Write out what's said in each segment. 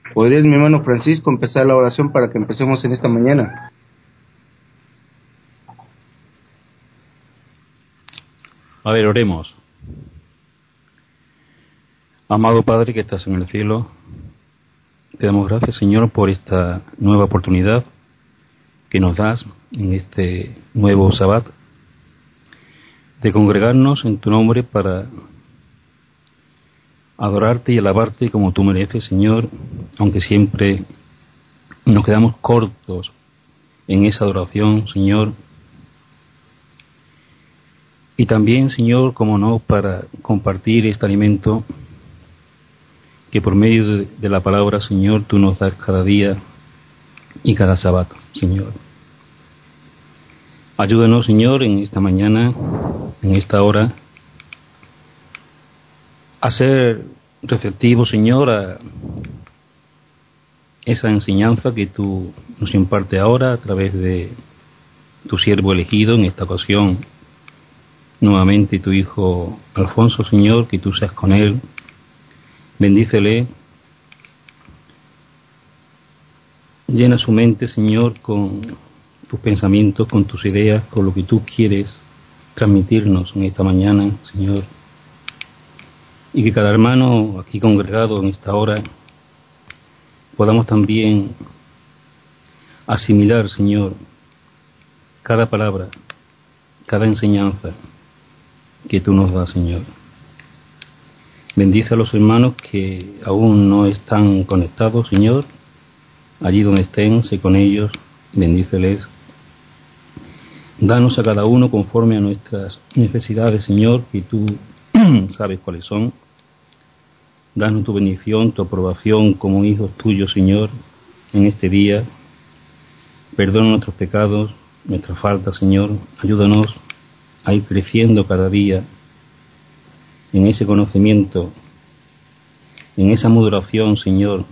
¿Podrías, mi hermano Francisco, empezar la oración para que empecemos en esta mañana? A ver, oremos. Amado Padre que estás en el cielo, te damos gracias, Señor, por esta nueva oportunidad que nos das en este nuevo Sabbat de congregarnos en tu nombre para adorarte y alabarte como tú mereces, Señor, aunque siempre nos quedamos cortos en esa adoración, Señor. Y también, Señor, como no, para compartir este alimento que por medio de la palabra, Señor, tú nos das cada día y cada sábado, Señor. Ayúdanos, Señor, en esta mañana, en esta hora, a ser receptivos, Señor, a esa enseñanza que tú nos impartes ahora a través de tu siervo elegido, en esta ocasión, nuevamente tu hijo Alfonso, Señor, que tú seas con él. Bendícele, llena su mente, Señor, con tus pensamientos, con tus ideas, con lo que tú quieres transmitirnos en esta mañana, Señor. Y que cada hermano aquí congregado en esta hora podamos también asimilar, Señor, cada palabra, cada enseñanza que tú nos das, Señor. Bendice a los hermanos que aún no están conectados, Señor. Allí donde estén, sé con ellos, bendíceles. Danos a cada uno conforme a nuestras necesidades, Señor, que tú sabes cuáles son. Danos tu bendición, tu aprobación como hijos tuyos, Señor, en este día. Perdona nuestros pecados, nuestras faltas, Señor. Ayúdanos a ir creciendo cada día en ese conocimiento, en esa moderación, Señor,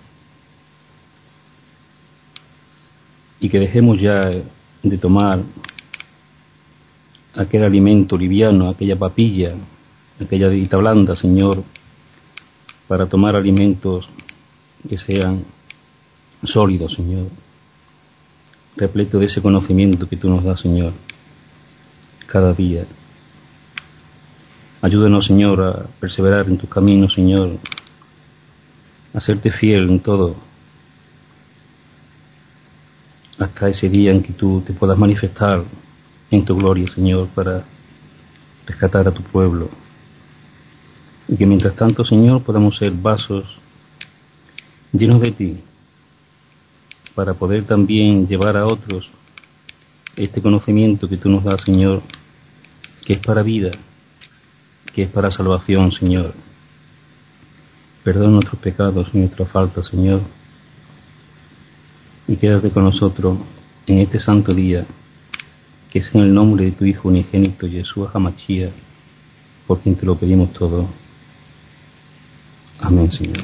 y que dejemos ya de tomar aquel alimento liviano, aquella papilla, aquella dedita blanda, Señor, para tomar alimentos que sean sólidos, Señor, repleto de ese conocimiento que tú nos das, Señor, cada día. Ayúdanos, Señor, a perseverar en tus caminos, Señor, a serte fiel en todo, hasta ese día en que tú te puedas manifestar en tu gloria, Señor, para rescatar a tu pueblo. Y que mientras tanto, Señor, podamos ser vasos llenos de ti, para poder también llevar a otros este conocimiento que tú nos das, Señor, que es para vida, que es para salvación, Señor. Perdona nuestros pecados y nuestras faltas, Señor, y quédate con nosotros en este santo día, que es en el nombre de tu Hijo unigénito, Yeshua HaMashiach, por quien te lo pedimos todo. Amén, Señor.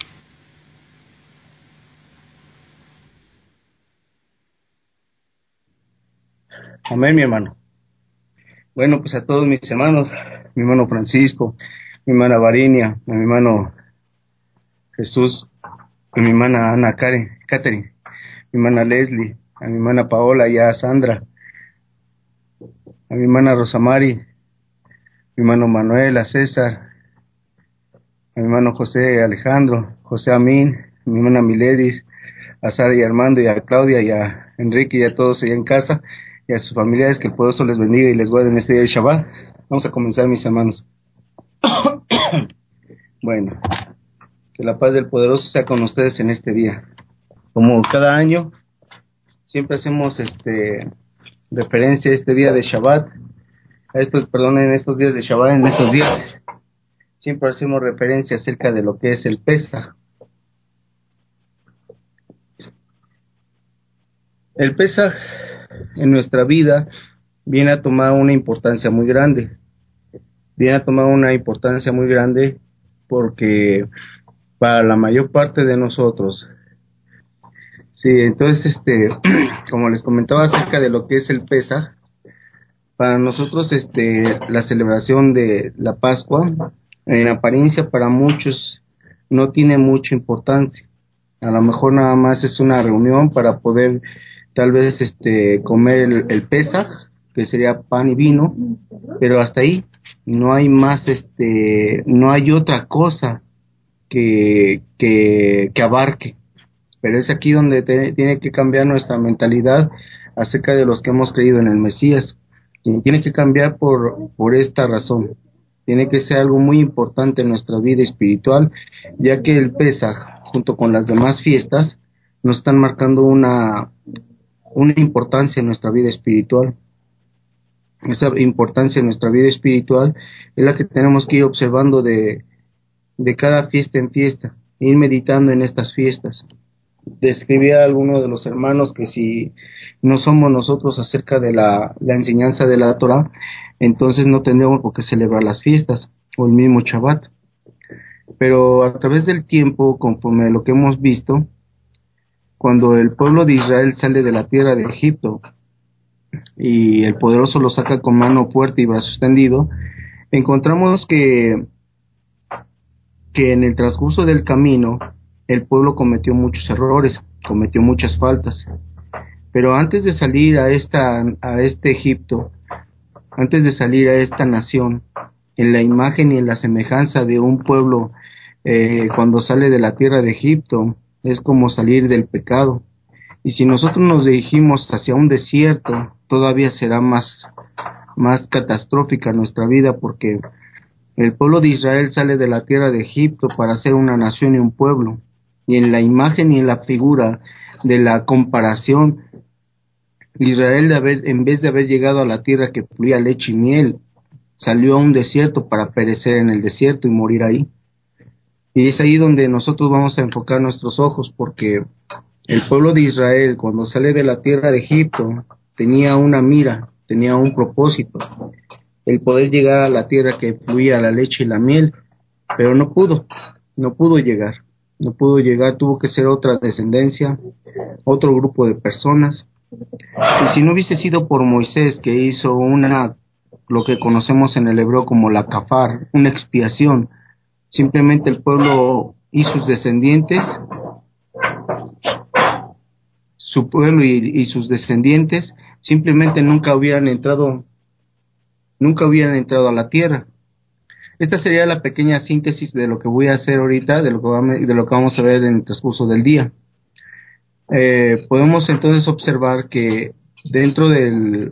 Amén, mi hermano. Bueno, pues a todos mis hermanos, mi hermano Francisco, mi hermana Varinia, a mi hermano Jesús, a mi hermana Ana Catherine, mi hermana Leslie, a mi hermana Paola y a Sandra, a mi hermana Rosamari, mi hermano Manuel, a César, a mi hermano José Alejandro, José Amín, a mi hermana Miledis, a Sara y a Armando y a Claudia y a Enrique y a todos allá en casa y a sus familiares, que el poderoso les bendiga y les guarde en este día de Shabbat. Vamos a comenzar, mis hermanos. Bueno, que la paz del poderoso sea con ustedes en este día. Como cada año, siempre hacemos referencia a este día de Shabbat, en estos días de Shabbat, en estos días, siempre hacemos referencia acerca de lo que es el Pesaj. El Pesaj en nuestra vida viene a tomar una importancia muy grande. Viene a tomar una importancia muy grande porque para la mayor parte de nosotros, sí, entonces, como les comentaba acerca de lo que es el Pesaj, para nosotros, la celebración de la Pascua, en apariencia para muchos no tiene mucha importancia. A lo mejor nada más es una reunión para poder tal vez comer el Pesaj, que sería pan y vino, pero hasta ahí no hay más, no hay otra cosa que abarque. Pero es aquí donde tiene que cambiar nuestra mentalidad acerca de los que hemos creído en el Mesías. Y tiene que cambiar por esta razón. Tiene que ser algo muy importante en nuestra vida espiritual, ya que el Pesaj, junto con las demás fiestas, nos están marcando una importancia en nuestra vida espiritual. Esa importancia en nuestra vida espiritual es la que tenemos que ir observando de cada fiesta en fiesta, ir meditando en estas fiestas. Describía a alguno de los hermanos que si no somos nosotros acerca de la enseñanza de la Torah, entonces no tendríamos por qué celebrar las fiestas o el mismo Shabbat. Pero a través del tiempo, conforme a lo que hemos visto, cuando el pueblo de Israel sale de la tierra de Egipto y el poderoso lo saca con mano fuerte y brazo extendido, encontramos que en el transcurso del camino el pueblo cometió muchos errores, cometió muchas faltas. Pero antes de salir a este Egipto, antes de salir a esta nación, en la imagen y en la semejanza de un pueblo, cuando sale de la tierra de Egipto, es como salir del pecado. Y si nosotros nos dirigimos hacia un desierto, todavía será más catastrófica nuestra vida, porque el pueblo de Israel sale de la tierra de Egipto para ser una nación y un pueblo. Y en la imagen y en la figura de la comparación, Israel, en vez de haber llegado a la tierra que fluía leche y miel, salió a un desierto para perecer en el desierto y morir ahí. Y es ahí donde nosotros vamos a enfocar nuestros ojos, porque el pueblo de Israel, cuando sale de la tierra de Egipto, tenía una mira, tenía un propósito, el poder llegar a la tierra que fluía la leche y la miel, pero no pudo llegar, tuvo que ser otra descendencia, otro grupo de personas. Y si no hubiese sido por Moisés, que hizo lo que conocemos en el hebreo como la kafar, una expiación, simplemente el pueblo y sus descendientes, su pueblo y sus descendientes, simplemente nunca hubieran entrado a la tierra. Esta sería la pequeña síntesis de lo que voy a hacer ahorita, de lo que vamos a ver en el transcurso del día. Podemos entonces observar que dentro de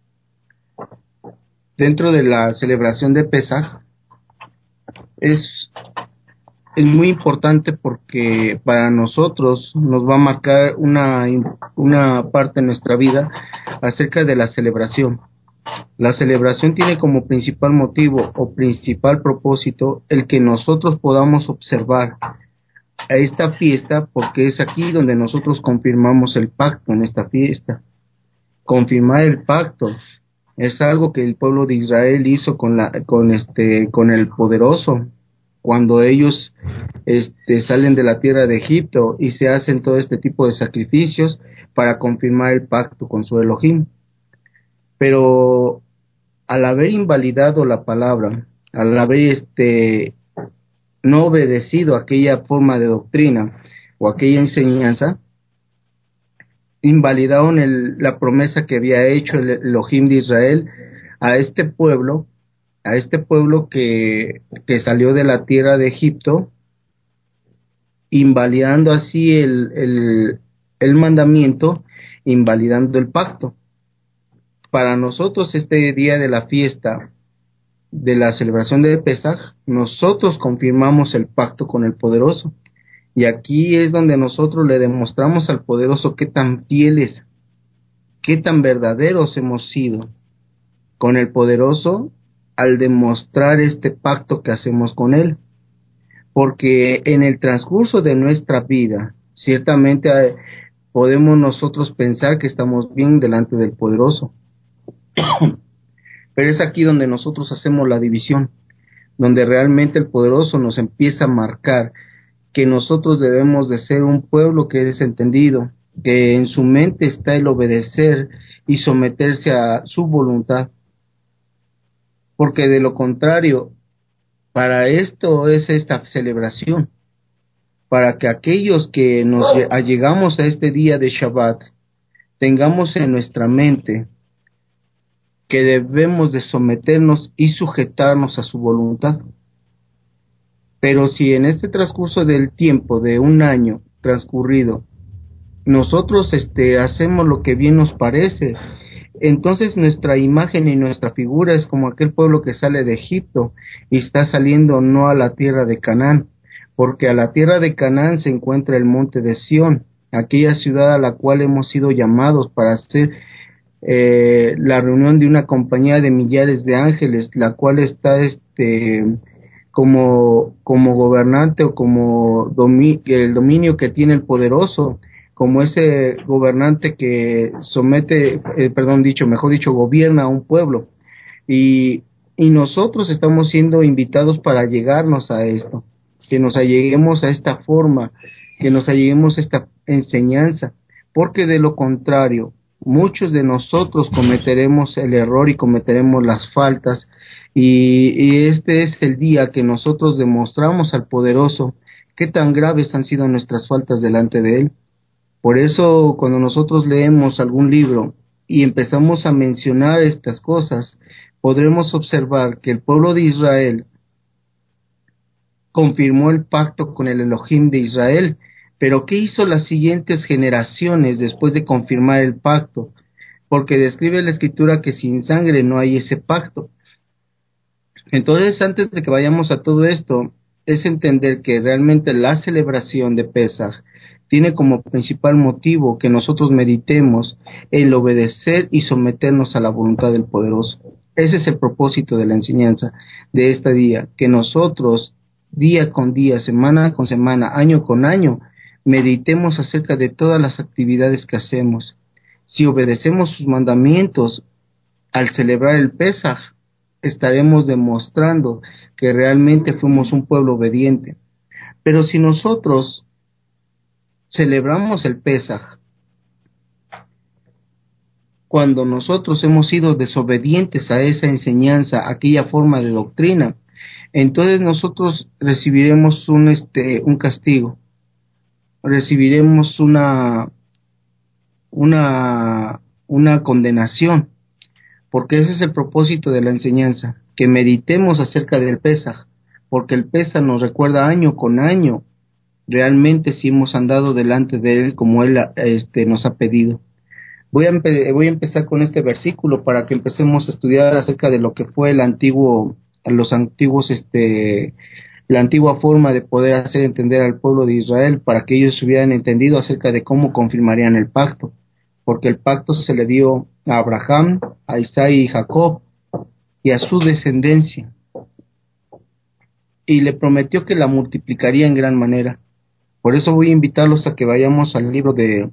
la celebración de Pesaj es muy importante, porque para nosotros nos va a marcar una parte en nuestra vida acerca de la celebración. La celebración tiene como principal motivo o principal propósito el que nosotros podamos observar a esta fiesta, porque es aquí donde nosotros confirmamos el pacto en esta fiesta. Confirmar el pacto es algo que el pueblo de Israel hizo con el poderoso, cuando ellos salen de la tierra de Egipto y se hacen todo este tipo de sacrificios para confirmar el pacto con su Elohim. Pero al haber invalidado la palabra, al haber no obedecido aquella forma de doctrina o aquella enseñanza, invalidaron la promesa que había hecho el Elohim de Israel a este pueblo que salió de la tierra de Egipto, invalidando así el mandamiento, invalidando el pacto. Para nosotros este día de la fiesta, de la celebración de Pesaj, nosotros confirmamos el pacto con el poderoso. Y aquí es donde nosotros le demostramos al poderoso qué tan fieles, qué tan verdaderos hemos sido con el poderoso al demostrar este pacto que hacemos con él. Porque en el transcurso de nuestra vida, ciertamente podemos nosotros pensar que estamos bien delante del poderoso. Pero es aquí donde nosotros hacemos la división, donde realmente el poderoso nos empieza a marcar que nosotros debemos de ser un pueblo que es entendido, que en su mente está el obedecer y someterse a su voluntad, porque de lo contrario, para esto es esta celebración, para que aquellos que nos allegamos a este día de Shabbat tengamos en nuestra mente que debemos de someternos y sujetarnos a su voluntad. Pero si en este transcurso del tiempo de un año transcurrido nosotros hacemos lo que bien nos parece, entonces nuestra imagen y nuestra figura es como aquel pueblo que sale de Egipto y está saliendo no a la tierra de Canaán, porque a la tierra de Canaán se encuentra el monte de Sión, aquella ciudad a la cual hemos sido llamados para hacer la reunión de una compañía de millares de ángeles, la cual está como gobernante o como el dominio que tiene el poderoso, como ese gobernante que mejor dicho, gobierna a un pueblo. Y nosotros estamos siendo invitados para llegarnos a esto, que nos alleguemos a esta forma, que nos alleguemos a esta enseñanza, porque de lo contrario, muchos de nosotros cometeremos el error y cometeremos las faltas, y este es el día que nosotros demostramos al poderoso qué tan graves han sido nuestras faltas delante de él. Por eso, cuando nosotros leemos algún libro y empezamos a mencionar estas cosas, podremos observar que el pueblo de Israel confirmó el pacto con el Elohim de Israel, pero ¿qué hizo las siguientes generaciones después de confirmar el pacto? Porque describe la Escritura que sin sangre no hay ese pacto. Entonces, antes de que vayamos a todo esto, es entender que realmente la celebración de Pesaj tiene como principal motivo que nosotros meditemos el obedecer y someternos a la voluntad del poderoso. Ese es el propósito de la enseñanza de este día, que nosotros día con día, semana con semana, año con año, meditemos acerca de todas las actividades que hacemos. Si obedecemos sus mandamientos al celebrar el Pesaj, estaremos demostrando que realmente fuimos un pueblo obediente. Pero si nosotros celebramos el Pesaj cuando nosotros hemos sido desobedientes a esa enseñanza, a aquella forma de doctrina, entonces nosotros recibiremos un castigo, recibiremos una condenación, porque ese es el propósito de la enseñanza, que meditemos acerca del Pesaj, porque el Pesaj nos recuerda año con año realmente si hemos andado delante de él como él nos ha pedido. Voy a empezar con este versículo para que empecemos a estudiar acerca de lo que fue la antigua forma de poder hacer entender al pueblo de Israel, para que ellos hubieran entendido acerca de cómo confirmarían el pacto, porque el pacto se le dio a Abraham, a Isaac y Jacob y a su descendencia, y le prometió que la multiplicaría en gran manera. Por eso voy a invitarlos a que vayamos al libro de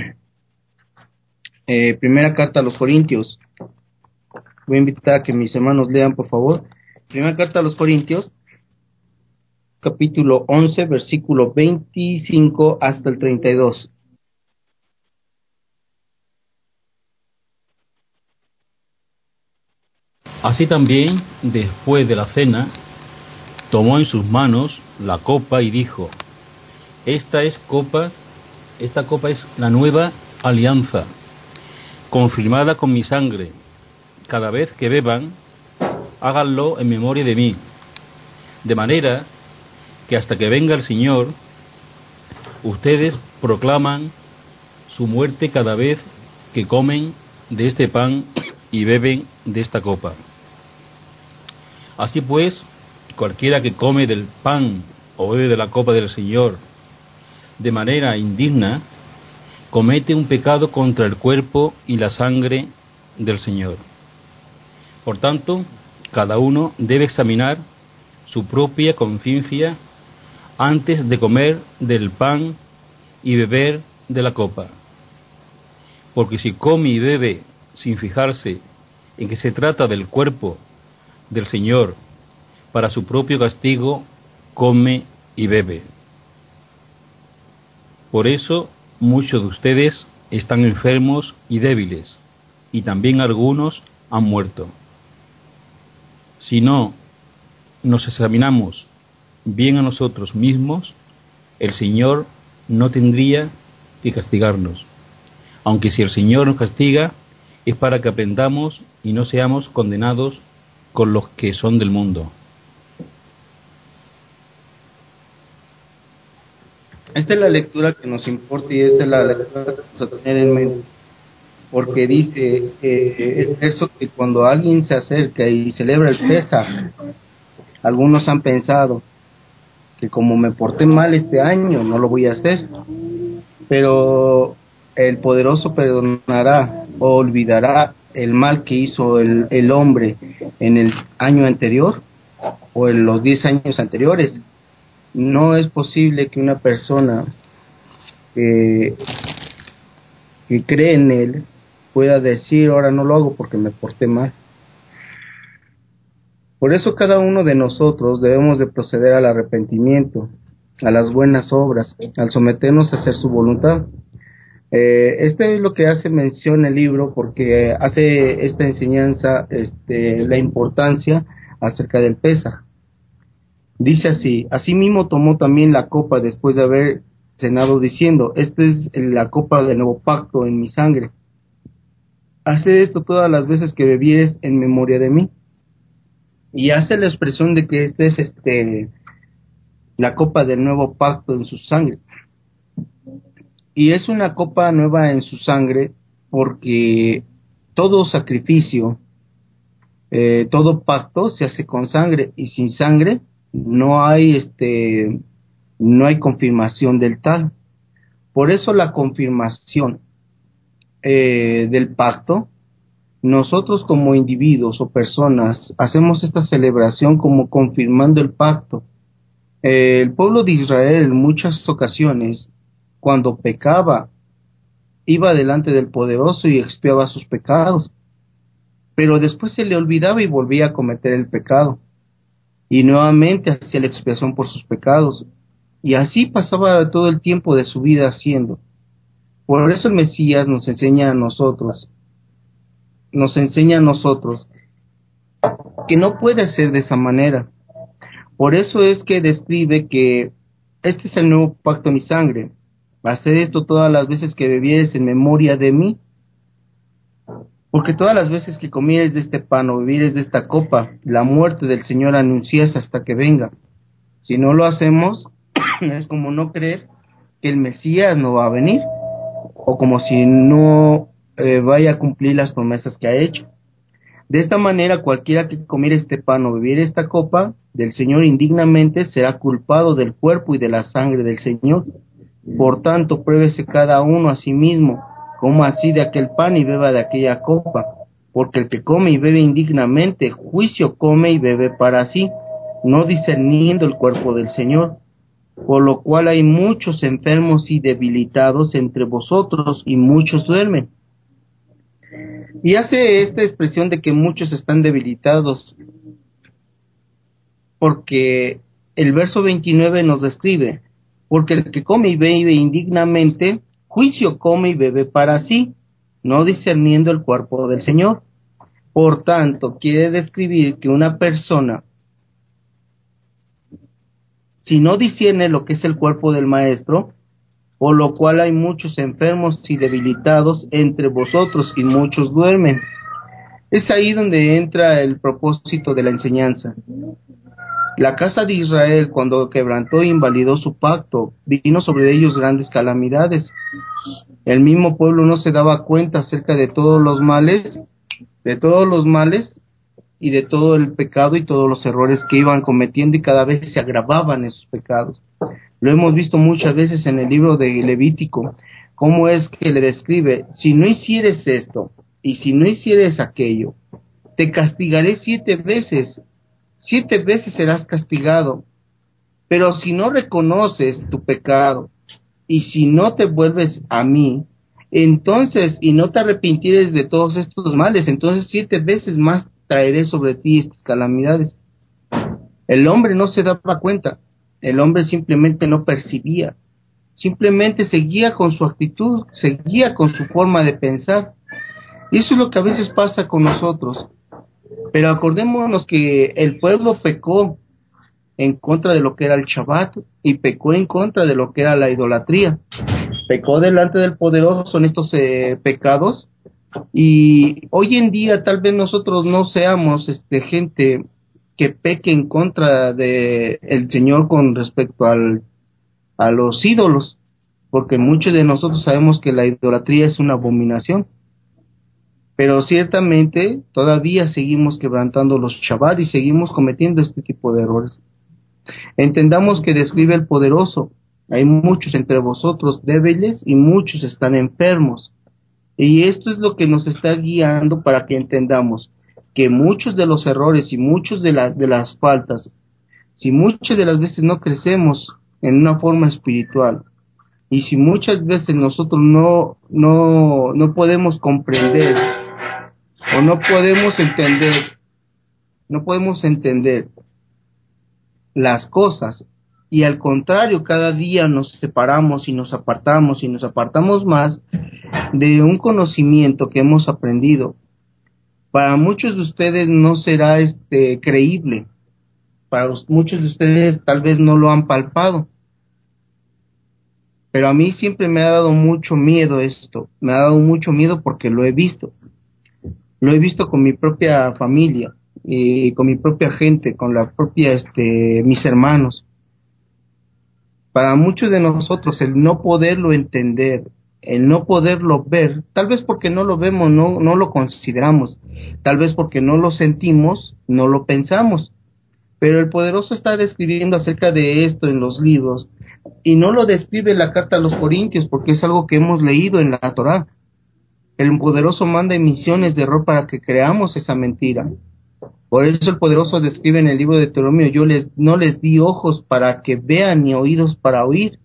primera carta a los Corintios. Voy a invitar a que mis hermanos lean, por favor. Primera carta a los Corintios, capítulo 11, versículo 25 hasta el 32. Así también, después de la cena, tomó en sus manos la copa y dijo: Esta copa es la nueva alianza, confirmada con mi sangre. Cada vez que beban, háganlo en memoria de mí. De manera que hasta que venga el Señor, ustedes proclaman su muerte cada vez que comen de este pan y beben de esta copa. Así pues, cualquiera que come del pan o bebe de la copa del Señor de manera indigna, comete un pecado contra el cuerpo y la sangre del Señor. Por tanto, cada uno debe examinar su propia conciencia antes de comer del pan y beber de la copa. Porque si come y bebe sin fijarse en que se trata del cuerpo del Señor, para su propio castigo come y bebe. Por eso muchos de ustedes están enfermos y débiles, y también algunos han muerto. Si no nos examinamos bien a nosotros mismos, el Señor no tendría que castigarnos. Aunque si el Señor nos castiga, es para que aprendamos y no seamos condenados con los que son del mundo. Esta es la lectura que nos importa y esta es la lectura que vamos a tener en mente. Porque dice el verso que cuando alguien se acerca y celebra el Pesaj, algunos han pensado que como me porté mal este año, no lo voy a hacer. Pero el poderoso perdonará o olvidará el mal que hizo el hombre en el año anterior o en los 10 años anteriores. No es posible que una persona que cree en él pueda decir, ahora no lo hago porque me porté mal. Por eso cada uno de nosotros debemos de proceder al arrepentimiento, a las buenas obras, al someternos a hacer su voluntad. Este es lo que hace mención el libro, porque hace esta enseñanza, la importancia acerca del Pesaj. Dice así: asimismo tomó también la copa después de haber cenado, diciendo, esta es la copa del nuevo pacto en mi sangre. Haced esto todas las veces que bebieres en memoria de mí. Y hace la expresión de que esta es la copa del nuevo pacto en su sangre. Y es una copa nueva en su sangre porque todo sacrificio, todo pacto se hace con sangre, y sin sangre no hay no hay confirmación del tal. Por eso la confirmación del pacto, nosotros como individuos o personas hacemos esta celebración como confirmando el pacto. El pueblo de Israel en muchas ocasiones, cuando pecaba, iba delante del poderoso y expiaba sus pecados, pero después se le olvidaba y volvía a cometer el pecado, y nuevamente hacía la expiación por sus pecados, y así pasaba todo el tiempo de su vida haciendo. Por eso el Mesías nos enseña a nosotros que no puede ser de esa manera. Por eso es que describe que este es el nuevo pacto en mi sangre. Hacer esto todas las veces que bebieres en memoria de mí. Porque todas las veces que comieres de este pan o bebieres de esta copa, la muerte del Señor anuncias hasta que venga. Si no lo hacemos, es como no creer que el Mesías no va a venir, o como si no vaya a cumplir las promesas que ha hecho. De esta manera, cualquiera que comiere este pan o bebiere esta copa del Señor indignamente será culpado del cuerpo y de la sangre del Señor. Por tanto, pruébese cada uno a sí mismo, coma así de aquel pan y beba de aquella copa, porque el que come y bebe indignamente, juicio come y bebe para sí, no discerniendo el cuerpo del Señor. Por lo cual hay muchos enfermos y debilitados entre vosotros, y muchos duermen. Y hace esta expresión de que muchos están debilitados, porque el verso 29 nos describe, porque el que come y bebe indignamente, juicio come y bebe para sí, no discerniendo el cuerpo del Señor. Por tanto, quiere describir que una persona, si no discierne lo que es el cuerpo del Maestro, por lo cual hay muchos enfermos y debilitados entre vosotros, y muchos duermen. Es ahí donde entra el propósito de la enseñanza. La casa de Israel, cuando quebrantó e invalidó su pacto, vino sobre ellos grandes calamidades. El mismo pueblo no se daba cuenta acerca de todos los males y de todo el pecado y todos los errores que iban cometiendo, y cada vez se agravaban esos pecados. Lo hemos visto muchas veces en el libro de Levítico, cómo es que le describe: si no hicieres esto y si no hicieres aquello, te castigaré 7 veces. 7 veces serás castigado. Pero si no reconoces tu pecado y si no te vuelves a mí, entonces, y no te arrepintieres de todos estos males, entonces 7 veces más traeré sobre ti estas calamidades. El hombre no se daba cuenta, el hombre simplemente no percibía, simplemente seguía con su actitud, seguía con su forma de pensar. Y eso es lo que a veces pasa con nosotros. Pero acordémonos que el pueblo pecó en contra de lo que era el Shabbat y pecó en contra de lo que era la idolatría. Pecó delante del Poderoso en estos pecados, y hoy en día tal vez nosotros no seamos gente que peque en contra de el Señor con respecto a los ídolos, porque muchos de nosotros sabemos que la idolatría es una abominación, pero ciertamente todavía seguimos quebrantando los Shabbat y seguimos cometiendo este tipo de errores. Entendamos que describe el Poderoso: hay muchos entre vosotros débiles y muchos están enfermos. Y esto es lo que nos está guiando para que entendamos que muchos de los errores y muchos de las faltas, si muchas de las veces no crecemos en una forma espiritual, y si muchas veces nosotros no podemos comprender o no podemos entender las cosas, y al contrario, cada día nos separamos y nos apartamos más de un conocimiento que hemos aprendido, para muchos de ustedes no será creíble, para muchos de ustedes tal vez no lo han palpado, pero a mí siempre me ha dado mucho miedo esto, me ha dado mucho miedo porque lo he visto con mi propia familia y con mi propia gente, con la propia mis hermanos. Para muchos de nosotros el no poderlo entender, el no poderlo ver, tal vez porque no lo vemos, no lo consideramos, tal vez porque no lo sentimos, no lo pensamos, pero el Poderoso está describiendo acerca de esto en los libros, y no lo describe en la carta a los Corintios, porque es algo que hemos leído en la Torá. El Poderoso manda emisiones de error para que creamos esa mentira. Por eso el Poderoso describe en el libro de Deuteronomio: no les di ojos para que vean, ni oídos para oír,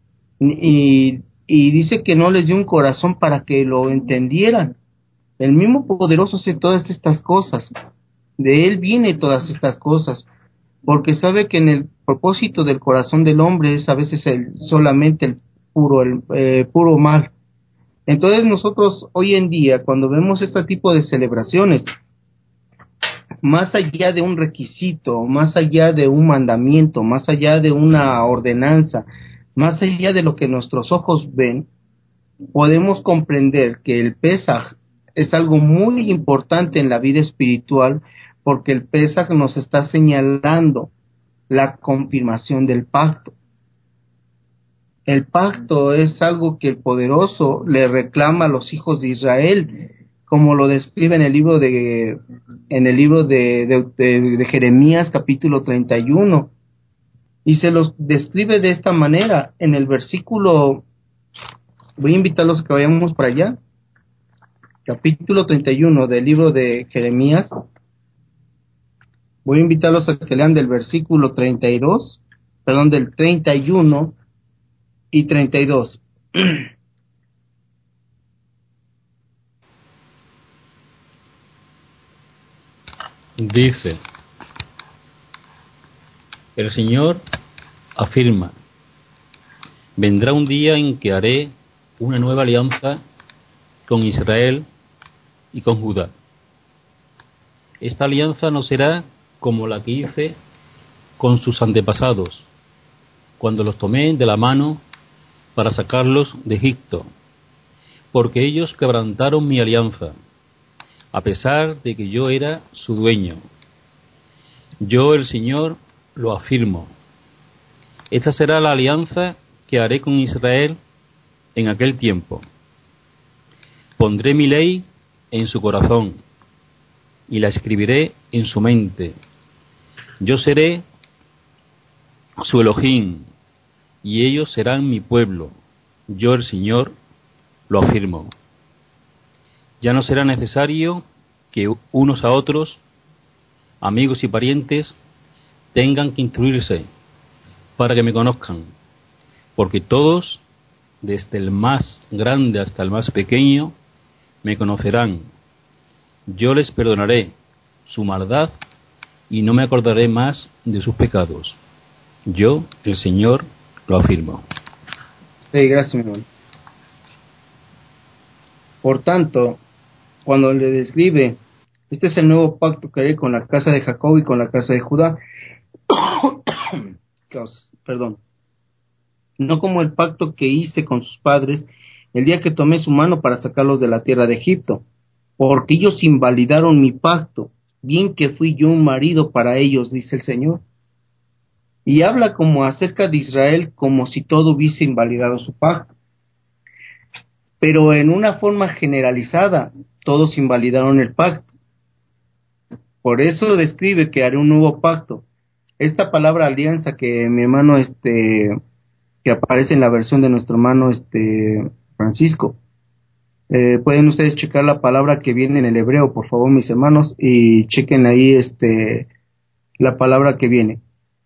y dice que no les dio un corazón para que lo entendieran. El mismo Poderoso hace todas estas cosas, de Él viene todas estas cosas, porque sabe que en el propósito del corazón del hombre es a veces solamente el puro mal. Entonces nosotros hoy en día, cuando vemos este tipo de celebraciones, más allá de un requisito, más allá de un mandamiento, más allá de una ordenanza, más allá de lo que nuestros ojos ven, podemos comprender que el Pesaj es algo muy importante en la vida espiritual, porque el Pesaj nos está señalando la confirmación del pacto. El pacto es algo que el Poderoso le reclama a los hijos de Israel, como lo describe en el libro de Jeremías capítulo 31, y se los describe de esta manera en el versículo. Voy a invitarlos a que vayamos para allá, capítulo 31 del libro de Jeremías. Voy a invitarlos a que lean del versículo 32, perdón, del 31 y 32. Dice: el Señor afirma: vendrá un día en que haré una nueva alianza con Israel y con Judá. Esta alianza no será como la que hice con sus antepasados, cuando los tomé de la mano para sacarlos de Egipto, porque ellos quebrantaron mi alianza, a pesar de que yo era su dueño. Yo, el Señor, lo afirmo. Esta será la alianza que haré con Israel en aquel tiempo. Pondré mi ley en su corazón y la escribiré en su mente. Yo seré su Elohim y ellos serán mi pueblo. Yo, el Señor, lo afirmo. Ya no será necesario que unos a otros, amigos y parientes, tengan que instruirse para que me conozcan, porque todos, desde el más grande hasta el más pequeño, me conocerán. Yo les perdonaré su maldad y no me acordaré más de sus pecados. Yo, el Señor, lo afirmo. Sí, gracias, mi hermano. Por tanto, cuando le describe: este es el nuevo pacto que haré con la casa de Jacob y con la casa de Judá, perdón, no como el pacto que hice con sus padres el día que tomé su mano para sacarlos de la tierra de Egipto, porque ellos invalidaron mi pacto, bien que fui yo un marido para ellos, dice el Señor. Y habla como acerca de Israel, como si todo hubiese invalidado su pacto. Pero en una forma generalizada, todos invalidaron el pacto. Por eso describe que haré un nuevo pacto. Esta palabra alianza que mi hermano, que aparece en la versión de nuestro hermano, Francisco, pueden ustedes checar la palabra que viene en el hebreo, por favor, mis hermanos, y chequen ahí, la palabra que viene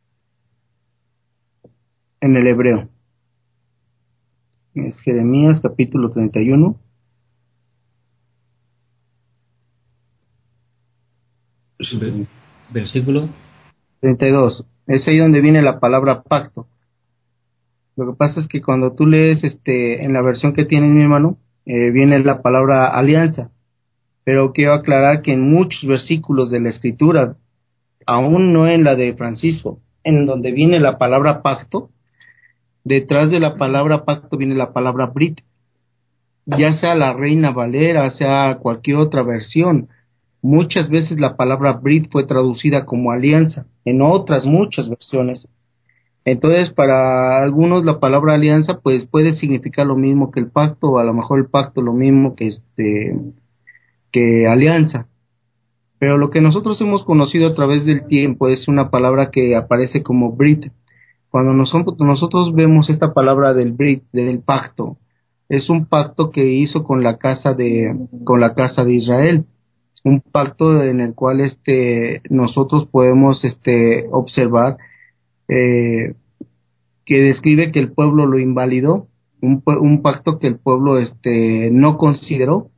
en el hebreo. Es Jeremías capítulo 31. Versículo 32. Es ahí donde viene la palabra pacto. Lo que pasa es que cuando tú lees en la versión que tienes, mi hermano, viene la palabra alianza. Pero quiero aclarar que en muchos versículos de la Escritura, aún no en la de Francisco, en donde viene la palabra pacto, detrás de la palabra pacto viene la palabra brit, ya sea la Reina Valera, sea cualquier otra versión. Muchas veces la palabra brit fue traducida como alianza, en otras muchas versiones. Entonces, para algunos la palabra alianza pues puede significar lo mismo que el pacto, o a lo mejor el pacto lo mismo que alianza. Pero lo que nosotros hemos conocido a través del tiempo es una palabra que aparece como brit. Cuando nosotros vemos esta palabra del brit, del pacto, es un pacto que hizo con la casa de Israel, un pacto en el cual nosotros podemos observar que describe que el pueblo lo invalidó, un pacto que el pueblo no consideró.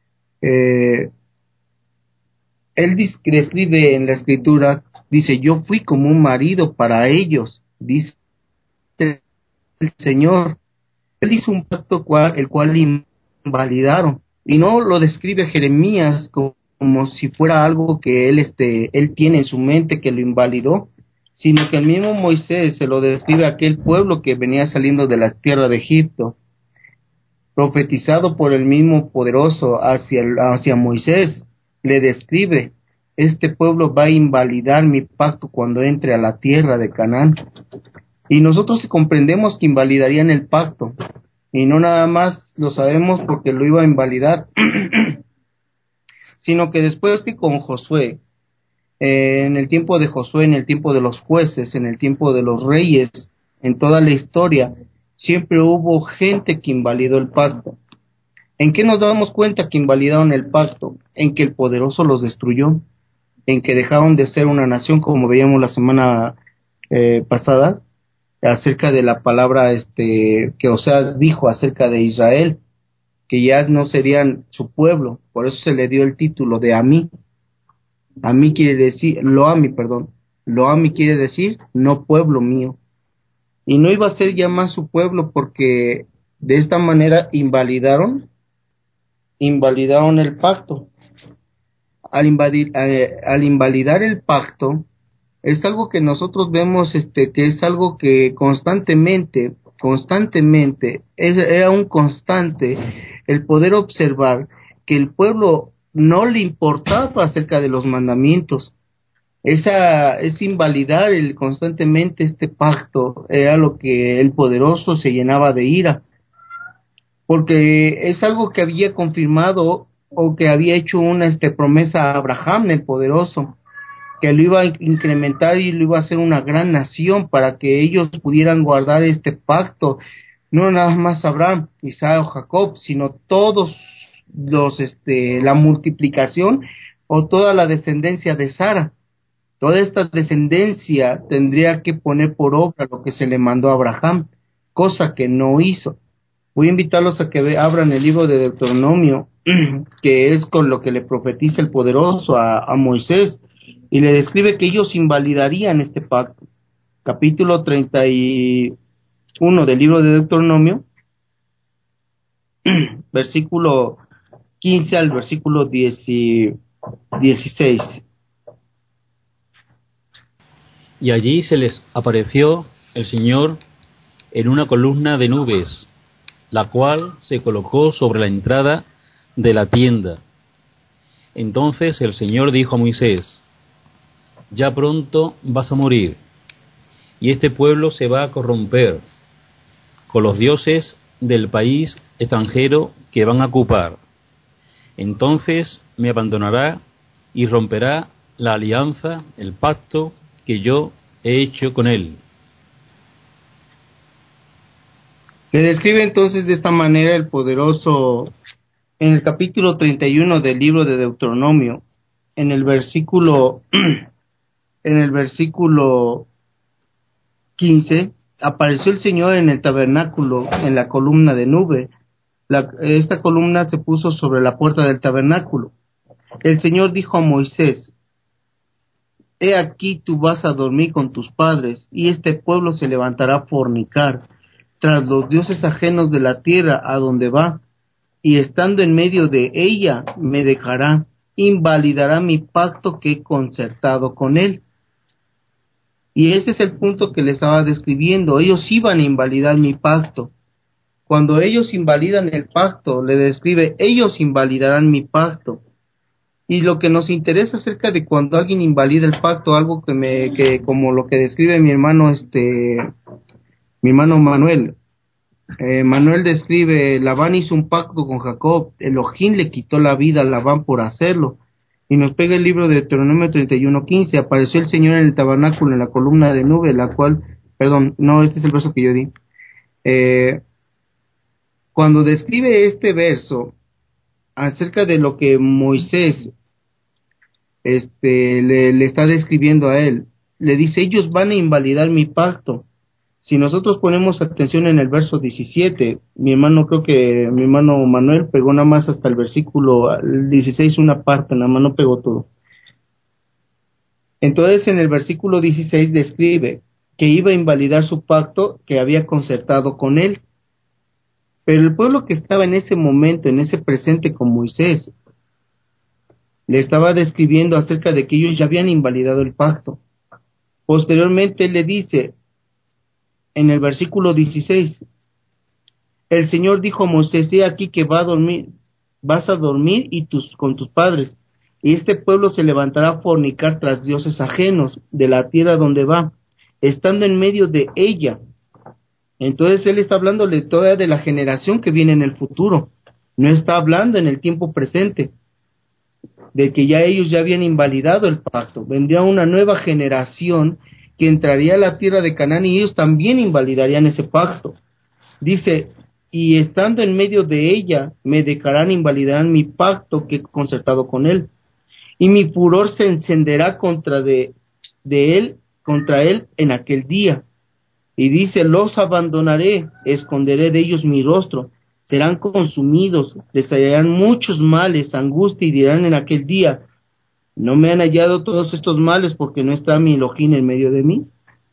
Él describe en la escritura, dice, yo fui como un marido para ellos, dice el Señor. Él hizo un pacto el cual invalidaron, y no lo describe Jeremías como si fuera algo que él tiene en su mente que lo invalidó, sino que el mismo Moisés se lo describe a aquel pueblo que venía saliendo de la tierra de Egipto, profetizado por el mismo poderoso hacia Moisés. Le describe, este pueblo va a invalidar mi pacto cuando entre a la tierra de Canaán. Y nosotros comprendemos que invalidarían el pacto, y no nada más lo sabemos porque lo iba a invalidar, sino que después que con Josué, en el tiempo de Josué, en el tiempo de los jueces, en el tiempo de los reyes, en toda la historia, siempre hubo gente que invalidó el pacto. ¿En qué nos damos cuenta que invalidaron el pacto? En que el poderoso los destruyó, en que dejaron de ser una nación, como veíamos la semana pasada, acerca de la palabra que Oseas dijo acerca de Israel, que ya no serían su pueblo, por eso se le dio el título de Amí. Amí quiere decir, Loami quiere decir no pueblo mío, y no iba a ser ya más su pueblo porque de esta manera invalidaron el pacto. Al invalidar el pacto, es algo que nosotros vemos que es algo que constantemente era un constante el poder observar que el pueblo no le importaba acerca de los mandamientos. Es invalidar constantemente este pacto, era lo que el poderoso se llenaba de ira, porque es algo que había confirmado o que había hecho una promesa a Abraham, el poderoso, que lo iba a incrementar y lo iba a hacer una gran nación para que ellos pudieran guardar este pacto, no nada más Abraham, Isaac o Jacob, sino todos la multiplicación o toda la descendencia de Sara. Toda esta descendencia tendría que poner por obra lo que se le mandó a Abraham, cosa que no hizo. Voy a invitarlos a que abran el libro de Deuteronomio, que es con lo que le profetiza el poderoso a Moisés, y le describe que ellos invalidarían este pacto. Capítulo 31 del libro de Deuteronomio, versículo 15 al versículo 16. Y allí se les apareció el Señor en una columna de nubes, la cual se colocó sobre la entrada de la tienda. Entonces el Señor dijo a Moisés: ya pronto vas a morir, y este pueblo se va a corromper con los dioses del país extranjero que van a ocupar. Entonces me abandonará y romperá la alianza, el pacto que yo he hecho con él. Le describe entonces de esta manera el poderoso en el capítulo 31 del libro de Deuteronomio, en el versículo en el versículo 15, apareció el Señor en el tabernáculo en la columna de nube. Esta columna se puso sobre la puerta del tabernáculo. El Señor dijo a Moisés: he aquí tú vas a dormir con tus padres, y este pueblo se levantará a fornicar tras los dioses ajenos de la tierra a donde va, y estando en medio de ella me dejará, invalidará mi pacto que he concertado con él. Y ese es el punto que le estaba describiendo. Ellos iban a invalidar mi pacto. Cuando ellos invalidan el pacto, le describe: ellos invalidarán mi pacto. Y lo que nos interesa acerca de cuando alguien invalida el pacto, algo que como lo que describe mi hermano Manuel. Manuel describe: Labán hizo un pacto con Jacob, Elohim le quitó la vida a Labán por hacerlo. Y nos pega el libro de Deuteronomio 31:15, apareció el Señor en el tabernáculo en la columna de nube, la cual, perdón, no, este es el verso que yo di. Cuando describe este verso acerca de lo que Moisés le está describiendo a él, le dice: ellos van a invalidar mi pacto. Si nosotros ponemos atención en el verso 17, mi hermano Manuel pegó nada más hasta el versículo 16 una parte, nada más no pegó todo. Entonces en el versículo 16 describe que iba a invalidar su pacto que había concertado con él. Pero el pueblo que estaba en ese momento, en ese presente con Moisés, le estaba describiendo acerca de que ellos ya habían invalidado el pacto. Posteriormente él le dice, en el versículo 16, el Señor dijo a Moisés: he aquí que vas a dormir con tus padres, y este pueblo se levantará a fornicar tras dioses ajenos de la tierra donde va, estando en medio de ella. Entonces él está hablándole todavía de la generación que viene en el futuro, no está hablando en el tiempo presente, de que ya ellos ya habían invalidado el pacto. Vendría una nueva generación que entraría a la tierra de Canaán y ellos también invalidarían ese pacto. Dice: y estando en medio de ella, me dejarán, invalidarán mi pacto que he concertado con él. Y mi furor se encenderá contra él en aquel día. Y dice: los abandonaré, esconderé de ellos mi rostro, serán consumidos, les hallarán muchos males, angustia, y dirán en aquel día: ¿no me han hallado todos estos males porque no está mi Elohim en medio de mí?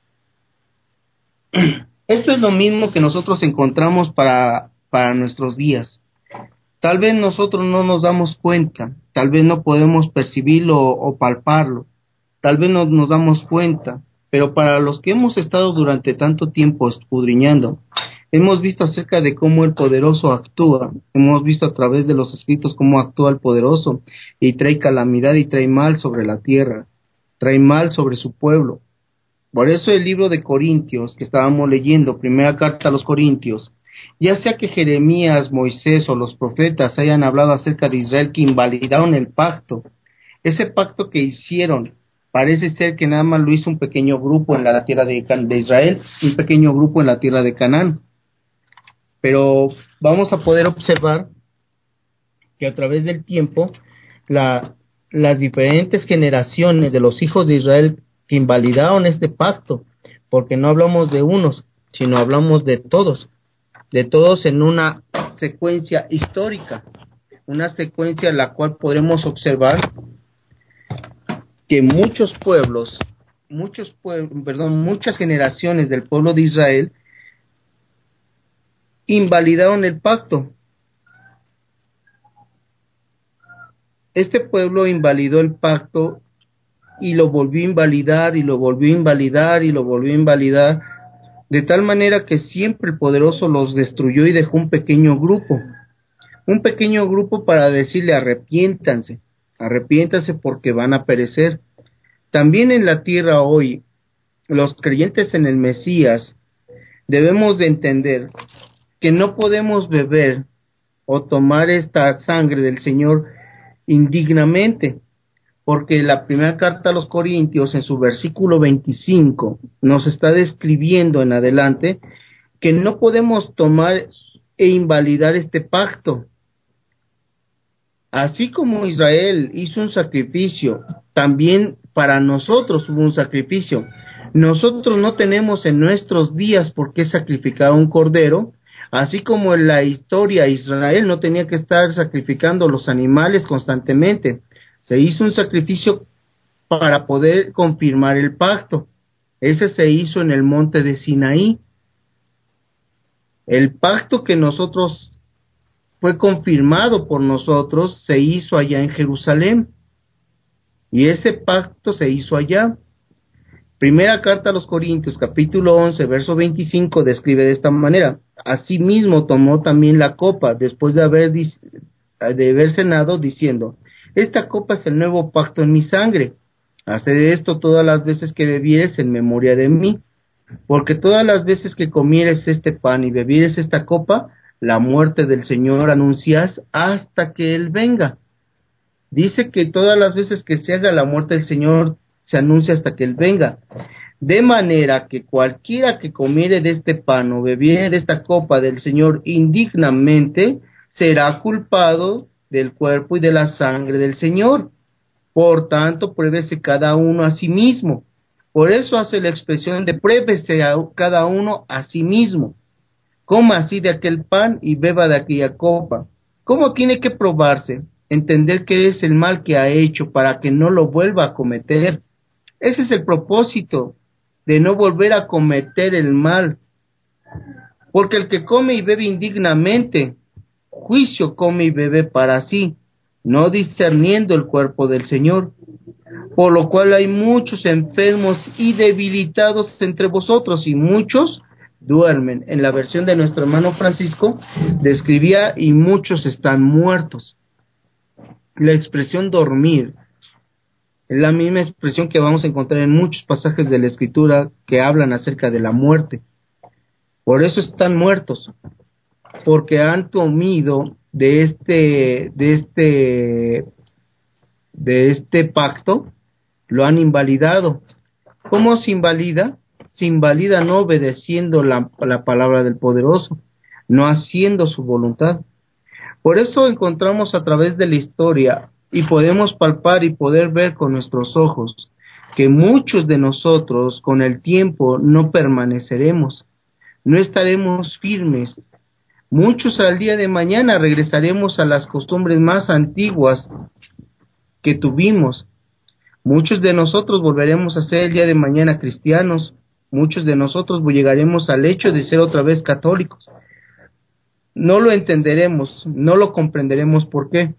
Esto es lo mismo que nosotros encontramos para nuestros días. Tal vez nosotros no nos damos cuenta, tal vez no podemos percibirlo o palparlo, tal vez no nos damos cuenta, pero para los que hemos estado durante tanto tiempo escudriñando, hemos visto acerca de cómo el poderoso actúa, hemos visto a través de los escritos cómo actúa el poderoso y trae calamidad y trae mal sobre la tierra, trae mal sobre su pueblo. Por eso el libro de Corintios que estábamos leyendo, primera carta a los Corintios, ya sea que Jeremías, Moisés o los profetas hayan hablado acerca de Israel que invalidaron el pacto, ese pacto que hicieron parece ser que nada más lo hizo un pequeño grupo en la tierra de Israel, un pequeño grupo en la tierra de Canaán. Pero vamos a poder observar que a través del tiempo las diferentes generaciones de los hijos de Israel que invalidaron este pacto, porque no hablamos de unos, sino hablamos de todos en una secuencia histórica, una secuencia en la cual podremos observar que muchas generaciones del pueblo de Israel invalidaron el pacto. Este pueblo invalidó el pacto y lo volvió a invalidar, y lo volvió a invalidar, y lo volvió a invalidar, de tal manera que siempre el poderoso los destruyó y dejó un pequeño grupo para decirle arrepiéntanse porque van a perecer. También en la tierra hoy, los creyentes en el Mesías debemos de entender que no podemos beber o tomar esta sangre del Señor indignamente, porque la primera carta a los Corintios, en su versículo 25, nos está describiendo en adelante que no podemos tomar e invalidar este pacto. Así como Israel hizo un sacrificio, también para nosotros hubo un sacrificio. Nosotros no tenemos en nuestros días por qué sacrificar un cordero, así como en la historia Israel no tenía que estar sacrificando los animales constantemente. Se hizo un sacrificio para poder confirmar el pacto. Ese se hizo en el monte de Sinaí. El pacto que nosotros fue confirmado por nosotros se hizo allá en Jerusalén. Y ese pacto se hizo allá. Primera carta a los Corintios, capítulo 11, verso 25, describe de esta manera: asimismo tomó también la copa, después de haber cenado, diciendo: esta copa es el nuevo pacto en mi sangre. Haced esto todas las veces que bebieres en memoria de mí. Porque todas las veces que comieres este pan y bebieres esta copa, la muerte del Señor anuncias hasta que Él venga. Dice que todas las veces que se haga la muerte del Señor, se anuncia hasta que Él venga. De manera que cualquiera que comiere de este pan o bebiere de esta copa del Señor indignamente, será culpado del cuerpo y de la sangre del Señor. Por tanto, pruébese cada uno a sí mismo. Por eso hace la expresión de pruébese a cada uno a sí mismo. Coma así de aquel pan y beba de aquella copa. ¿Cómo tiene que probarse? Entender qué es el mal que ha hecho para que no lo vuelva a cometer. Ese es el propósito, de no volver a cometer el mal. Porque el que come y bebe indignamente, juicio come y bebe para sí, no discerniendo el cuerpo del Señor. Por lo cual hay muchos enfermos y debilitados entre vosotros, y muchos duermen. En la versión de nuestro hermano Francisco, describía: y muchos están muertos. La expresión dormir es la misma expresión que vamos a encontrar en muchos pasajes de la Escritura que hablan acerca de la muerte. Por eso están muertos, porque han comido de este pacto, lo han invalidado. ¿Cómo se invalida? Se invalida no obedeciendo la palabra del poderoso, no haciendo su voluntad. Por eso encontramos a través de la historia, y podemos palpar y poder ver con nuestros ojos, que muchos de nosotros con el tiempo no permaneceremos, no estaremos firmes. Muchos al día de mañana regresaremos a las costumbres más antiguas que tuvimos. Muchos de nosotros volveremos a ser el día de mañana cristianos. Muchos de nosotros llegaremos al hecho de ser otra vez católicos. No lo entenderemos, no lo comprenderemos por qué.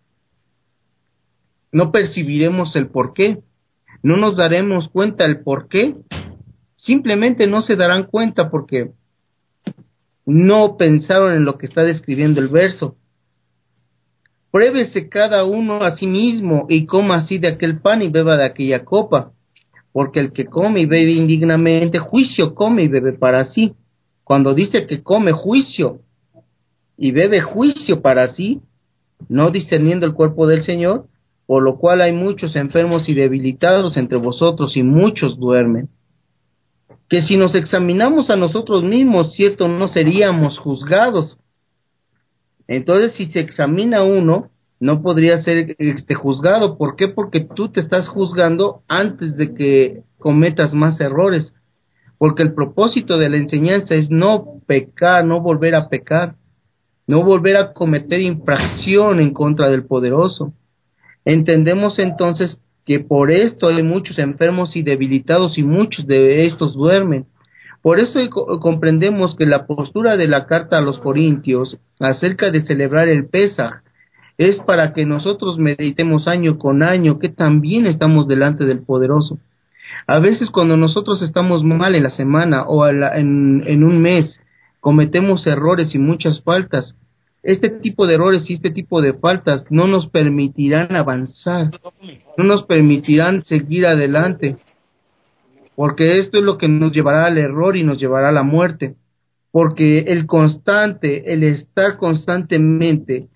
No percibiremos el por qué. No nos daremos cuenta el por qué. Simplemente no se darán cuenta porque no pensaron en lo que está describiendo el verso. Pruébese cada uno a sí mismo y coma así de aquel pan y beba de aquella copa, porque el que come y bebe indignamente, juicio come y bebe para sí. Cuando dice que come juicio y bebe juicio para sí, no discerniendo el cuerpo del Señor, por lo cual hay muchos enfermos y debilitados entre vosotros y muchos duermen. Que si nos examinamos a nosotros mismos, cierto, no seríamos juzgados. Entonces, si se examina uno, no podría ser juzgado. ¿Por qué? Porque tú te estás juzgando antes de que cometas más errores. Porque el propósito de la enseñanza es no pecar, no volver a pecar, no volver a cometer infracción en contra del poderoso. Entendemos entonces que por esto hay muchos enfermos y debilitados y muchos de estos duermen. Por eso comprendemos que la postura de la carta a los Corintios acerca de celebrar el Pesaj es para que nosotros meditemos año con año que también estamos delante del poderoso. A veces cuando nosotros estamos mal en la semana o en un mes, cometemos errores y muchas faltas. Este tipo de errores y este tipo de faltas no nos permitirán avanzar, no nos permitirán seguir adelante, porque esto es lo que nos llevará al error y nos llevará a la muerte, porque el estar constantemente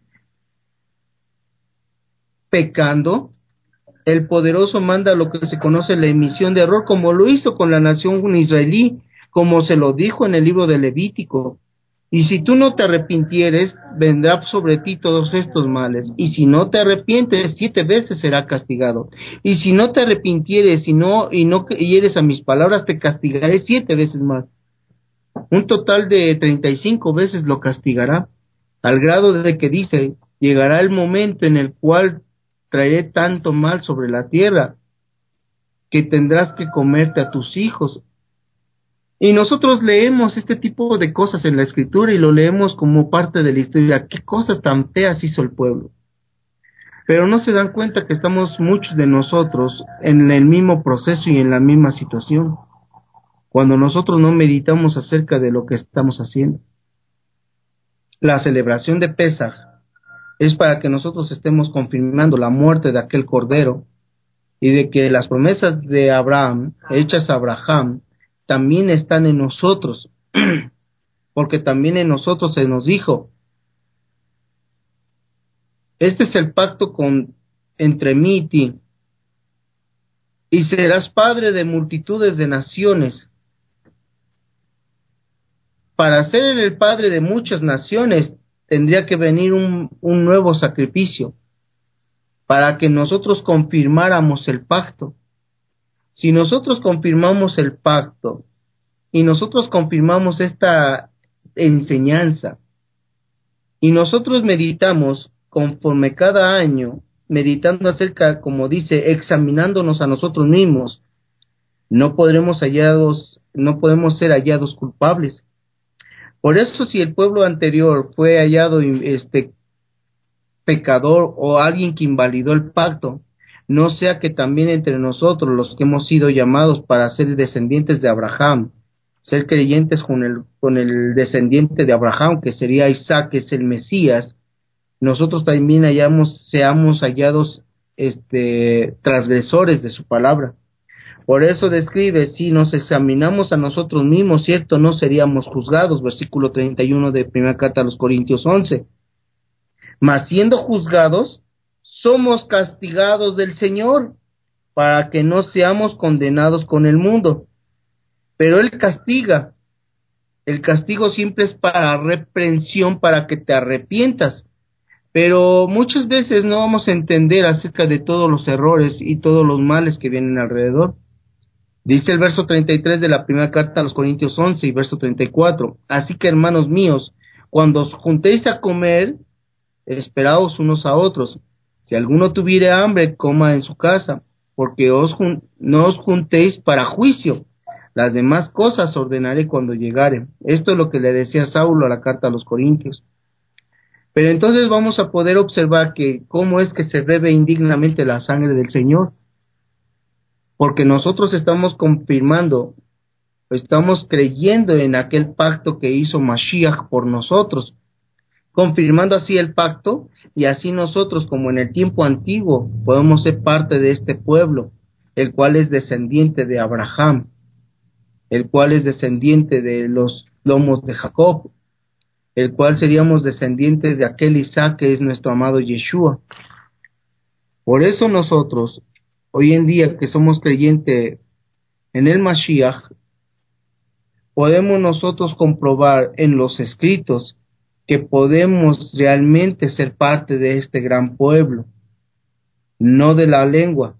pecando, el poderoso manda lo que se conoce la emisión de error, como lo hizo con la nación israelí, como se lo dijo en el libro de Levítico. Y si tú no te arrepintieres, vendrá sobre ti todos estos males. Y si no te arrepientes, 7 veces será castigado. Y si no te arrepintieres y eres a mis palabras, te castigaré 7 veces más. Un total de 35 veces lo castigará, al grado de que dice, llegará el momento en el cual traeré tanto mal sobre la tierra, que tendrás que comerte a tus hijos. Y nosotros leemos este tipo de cosas en la escritura y lo leemos como parte de la historia. Qué cosas tan feas hizo el pueblo. Pero no se dan cuenta que estamos muchos de nosotros en el mismo proceso y en la misma situación, cuando nosotros no meditamos acerca de lo que estamos haciendo. La celebración de Pesaj es para que nosotros estemos confirmando la muerte de aquel cordero y de que las promesas de Abraham, hechas a Abraham, también están en nosotros, porque también en nosotros se nos dijo, este es el pacto entre mí y ti, y serás padre de multitudes de naciones. Para ser el padre de muchas naciones, tendría que venir un nuevo sacrificio, para que nosotros confirmáramos el pacto. Si nosotros confirmamos el pacto, y nosotros confirmamos esta enseñanza, y nosotros meditamos conforme cada año, meditando acerca, como dice, examinándonos a nosotros mismos, no podemos ser hallados culpables. Por eso, si el pueblo anterior fue hallado pecador o alguien que invalidó el pacto, no sea que también entre nosotros, los que hemos sido llamados para ser descendientes de Abraham, ser creyentes con el descendiente de Abraham, que sería Isaac, que es el Mesías, nosotros también seamos hallados transgresores de su palabra. Por eso describe, si nos examinamos a nosotros mismos, cierto, no seríamos juzgados, versículo 31 de primera carta a los Corintios 11. Mas siendo juzgados, somos castigados del Señor, para que no seamos condenados con el mundo. Pero Él castiga. El castigo siempre es para reprensión, para que te arrepientas. Pero muchas veces no vamos a entender acerca de todos los errores y todos los males que vienen alrededor. Dice el verso 33 de la primera carta a los Corintios 11 y verso 34. Así que, hermanos míos, cuando os juntéis a comer, esperaos unos a otros. Si alguno tuviere hambre, coma en su casa, porque no os juntéis para juicio. Las demás cosas ordenaré cuando llegare. Esto es lo que le decía Saulo a la carta a los Corintios. Pero entonces vamos a poder observar que cómo es que se bebe indignamente la sangre del Señor. Porque nosotros estamos confirmando, estamos creyendo en aquel pacto que hizo Mashiach por nosotros, confirmando así el pacto, y así nosotros, como en el tiempo antiguo, podemos ser parte de este pueblo, el cual es descendiente de Abraham, el cual es descendiente de los lomos de Jacob, el cual seríamos descendientes de aquel Isaac que es nuestro amado Yeshua. Por eso nosotros, hoy en día que somos creyentes en el Mashiach, podemos nosotros comprobar en los escritos que podemos realmente ser parte de este gran pueblo, no de la lengua,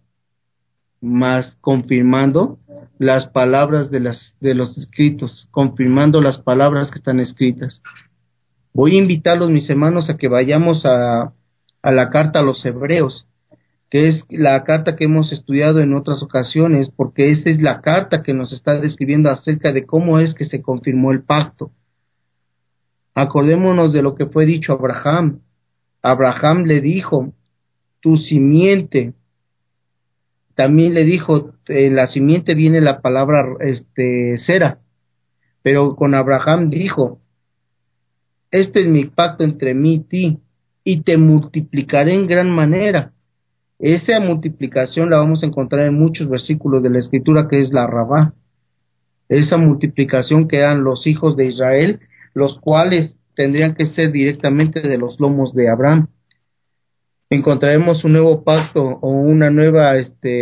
mas confirmando las palabras de los escritos, confirmando las palabras que están escritas. Voy a invitarlos, mis hermanos, a que vayamos a la carta a los Hebreos, que es la carta que hemos estudiado en otras ocasiones, porque esta es la carta que nos está describiendo acerca de cómo es que se confirmó el pacto. Acordémonos de lo que fue dicho a Abraham. Abraham le dijo, tu simiente también le dijo, en la simiente viene la palabra Sera, pero con Abraham dijo, este es mi pacto entre mí y ti, y te multiplicaré en gran manera. Esa multiplicación la vamos a encontrar en muchos versículos de la Escritura, que es la Rabá. Esa multiplicación que eran los hijos de Israel, los cuales tendrían que ser directamente de los lomos de Abraham. Encontraremos un nuevo pacto o una nueva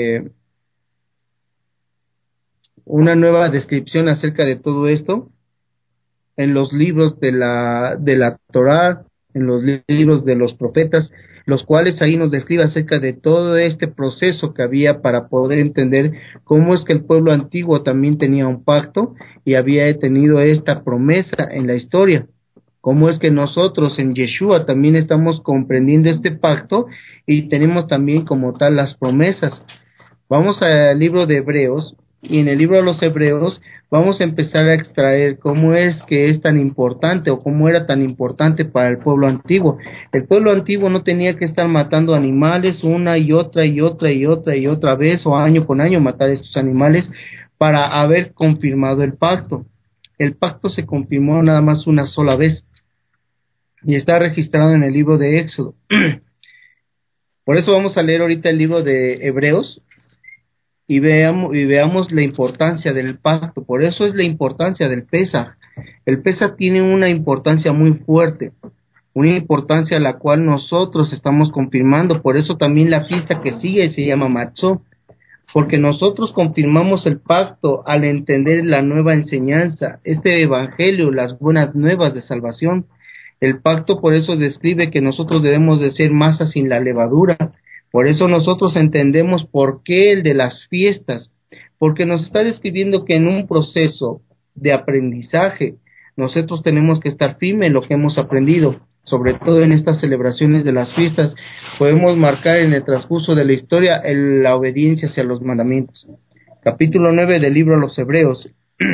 descripción acerca de todo esto en los libros de la Torá, en los libros de los profetas, los cuales ahí nos describe acerca de todo este proceso que había para poder entender cómo es que el pueblo antiguo también tenía un pacto y había tenido esta promesa en la historia. Cómo es que nosotros en Yeshua también estamos comprendiendo este pacto y tenemos también como tal las promesas. Vamos al libro de Hebreos, y en el libro de los Hebreos vamos a empezar a extraer cómo es que es tan importante o cómo era tan importante para el pueblo antiguo. El pueblo antiguo no tenía que estar matando animales una y otra y otra y otra y otra vez o año con año matar estos animales para haber confirmado el pacto. El pacto se confirmó nada más una sola vez y está registrado en el libro de Éxodo. Por eso vamos a leer ahorita el libro de Hebreos y veamos la importancia del pacto. Por eso es la importancia del Pesaj. El Pesaj tiene una importancia muy fuerte, una importancia a la cual nosotros estamos confirmando. Por eso también la fiesta que sigue se llama Matzó, porque nosotros confirmamos el pacto al entender la nueva enseñanza, este evangelio, las buenas nuevas de salvación. El pacto por eso describe que nosotros debemos de ser masa sin la levadura. Por eso nosotros entendemos por qué el de las fiestas, porque nos está describiendo que en un proceso de aprendizaje nosotros tenemos que estar firmes en lo que hemos aprendido, sobre todo en estas celebraciones de las fiestas. Podemos marcar en el transcurso de la historia la obediencia hacia los mandamientos. Capítulo 9 del libro a los Hebreos.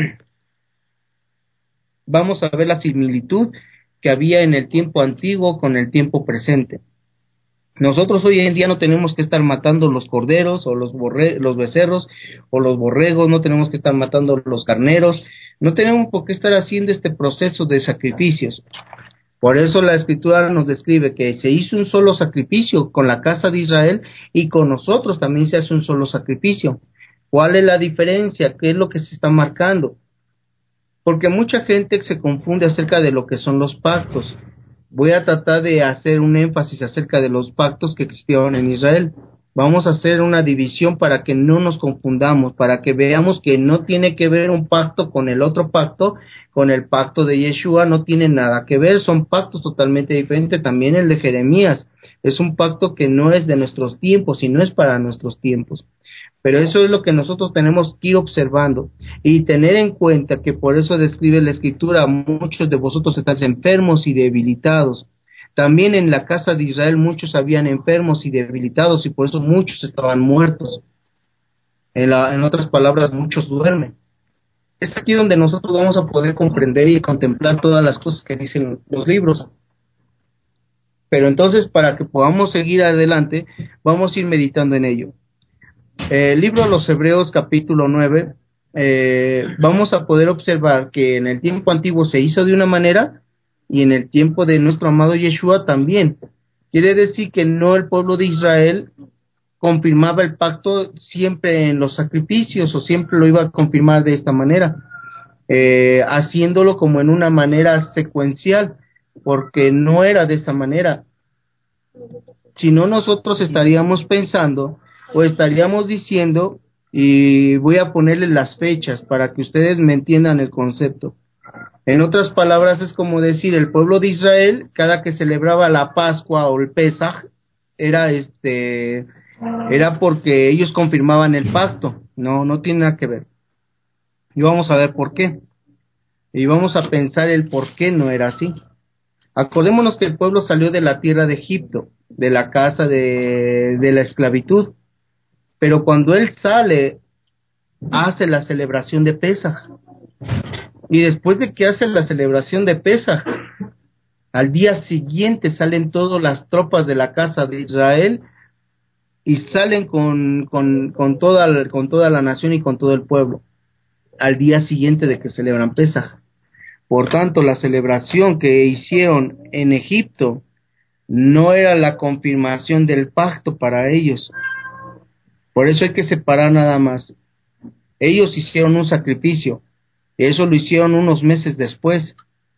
Vamos a ver la similitud que había en el tiempo antiguo con el tiempo presente. Nosotros hoy en día no tenemos que estar matando los corderos o los becerros o los borregos, no tenemos que estar matando los carneros, no tenemos por qué estar haciendo este proceso de sacrificios. Por eso la Escritura nos describe que se hizo un solo sacrificio con la casa de Israel y con nosotros también se hace un solo sacrificio. ¿Cuál es la diferencia? ¿Qué es lo que se está marcando? Porque mucha gente se confunde acerca de lo que son los pactos. Voy a tratar de hacer un énfasis acerca de los pactos que existieron en Israel. Vamos a hacer una división para que no nos confundamos, para que veamos que no tiene que ver un pacto con el otro pacto, con el pacto de Yeshua no tiene nada que ver, son pactos totalmente diferentes. También el de Jeremías es un pacto que no es de nuestros tiempos y no es para nuestros tiempos. Pero eso es lo que nosotros tenemos que ir observando y tener en cuenta que por eso describe la Escritura, muchos de vosotros estáis enfermos y debilitados. También en la casa de Israel muchos habían enfermos y debilitados y por eso muchos estaban muertos. En otras palabras, muchos duermen. Es aquí donde nosotros vamos a poder comprender y contemplar todas las cosas que dicen los libros. Pero entonces, para que podamos seguir adelante, vamos a ir meditando en ello. El libro de los Hebreos capítulo 9, vamos a poder observar que en el tiempo antiguo se hizo de una manera y en el tiempo de nuestro amado Yeshua también. Quiere decir que no el pueblo de Israel confirmaba el pacto siempre en los sacrificios o siempre lo iba a confirmar de esta manera, haciéndolo como en una manera secuencial, porque no era de esa manera. Si no, nosotros estaríamos pensando o estaríamos diciendo, y voy a ponerle las fechas para que ustedes me entiendan el concepto. En otras palabras, es como decir, el pueblo de Israel, cada que celebraba la Pascua o el Pesaj, era porque ellos confirmaban el pacto. No tiene nada que ver. Y vamos a ver por qué. Y vamos a pensar el por qué no era así. Acordémonos que el pueblo salió de la tierra de Egipto, de la casa de la esclavitud. Pero cuando él sale, hace la celebración de Pesaj. Y después de que hace la celebración de Pesaj, al día siguiente salen todas las tropas de la casa de Israel y salen con toda la nación y con todo el pueblo al día siguiente de que celebran Pesaj. Por tanto, la celebración que hicieron en Egipto no era la confirmación del pacto para ellos. Por eso hay que separar nada más. Ellos hicieron un sacrificio, eso lo hicieron unos meses después.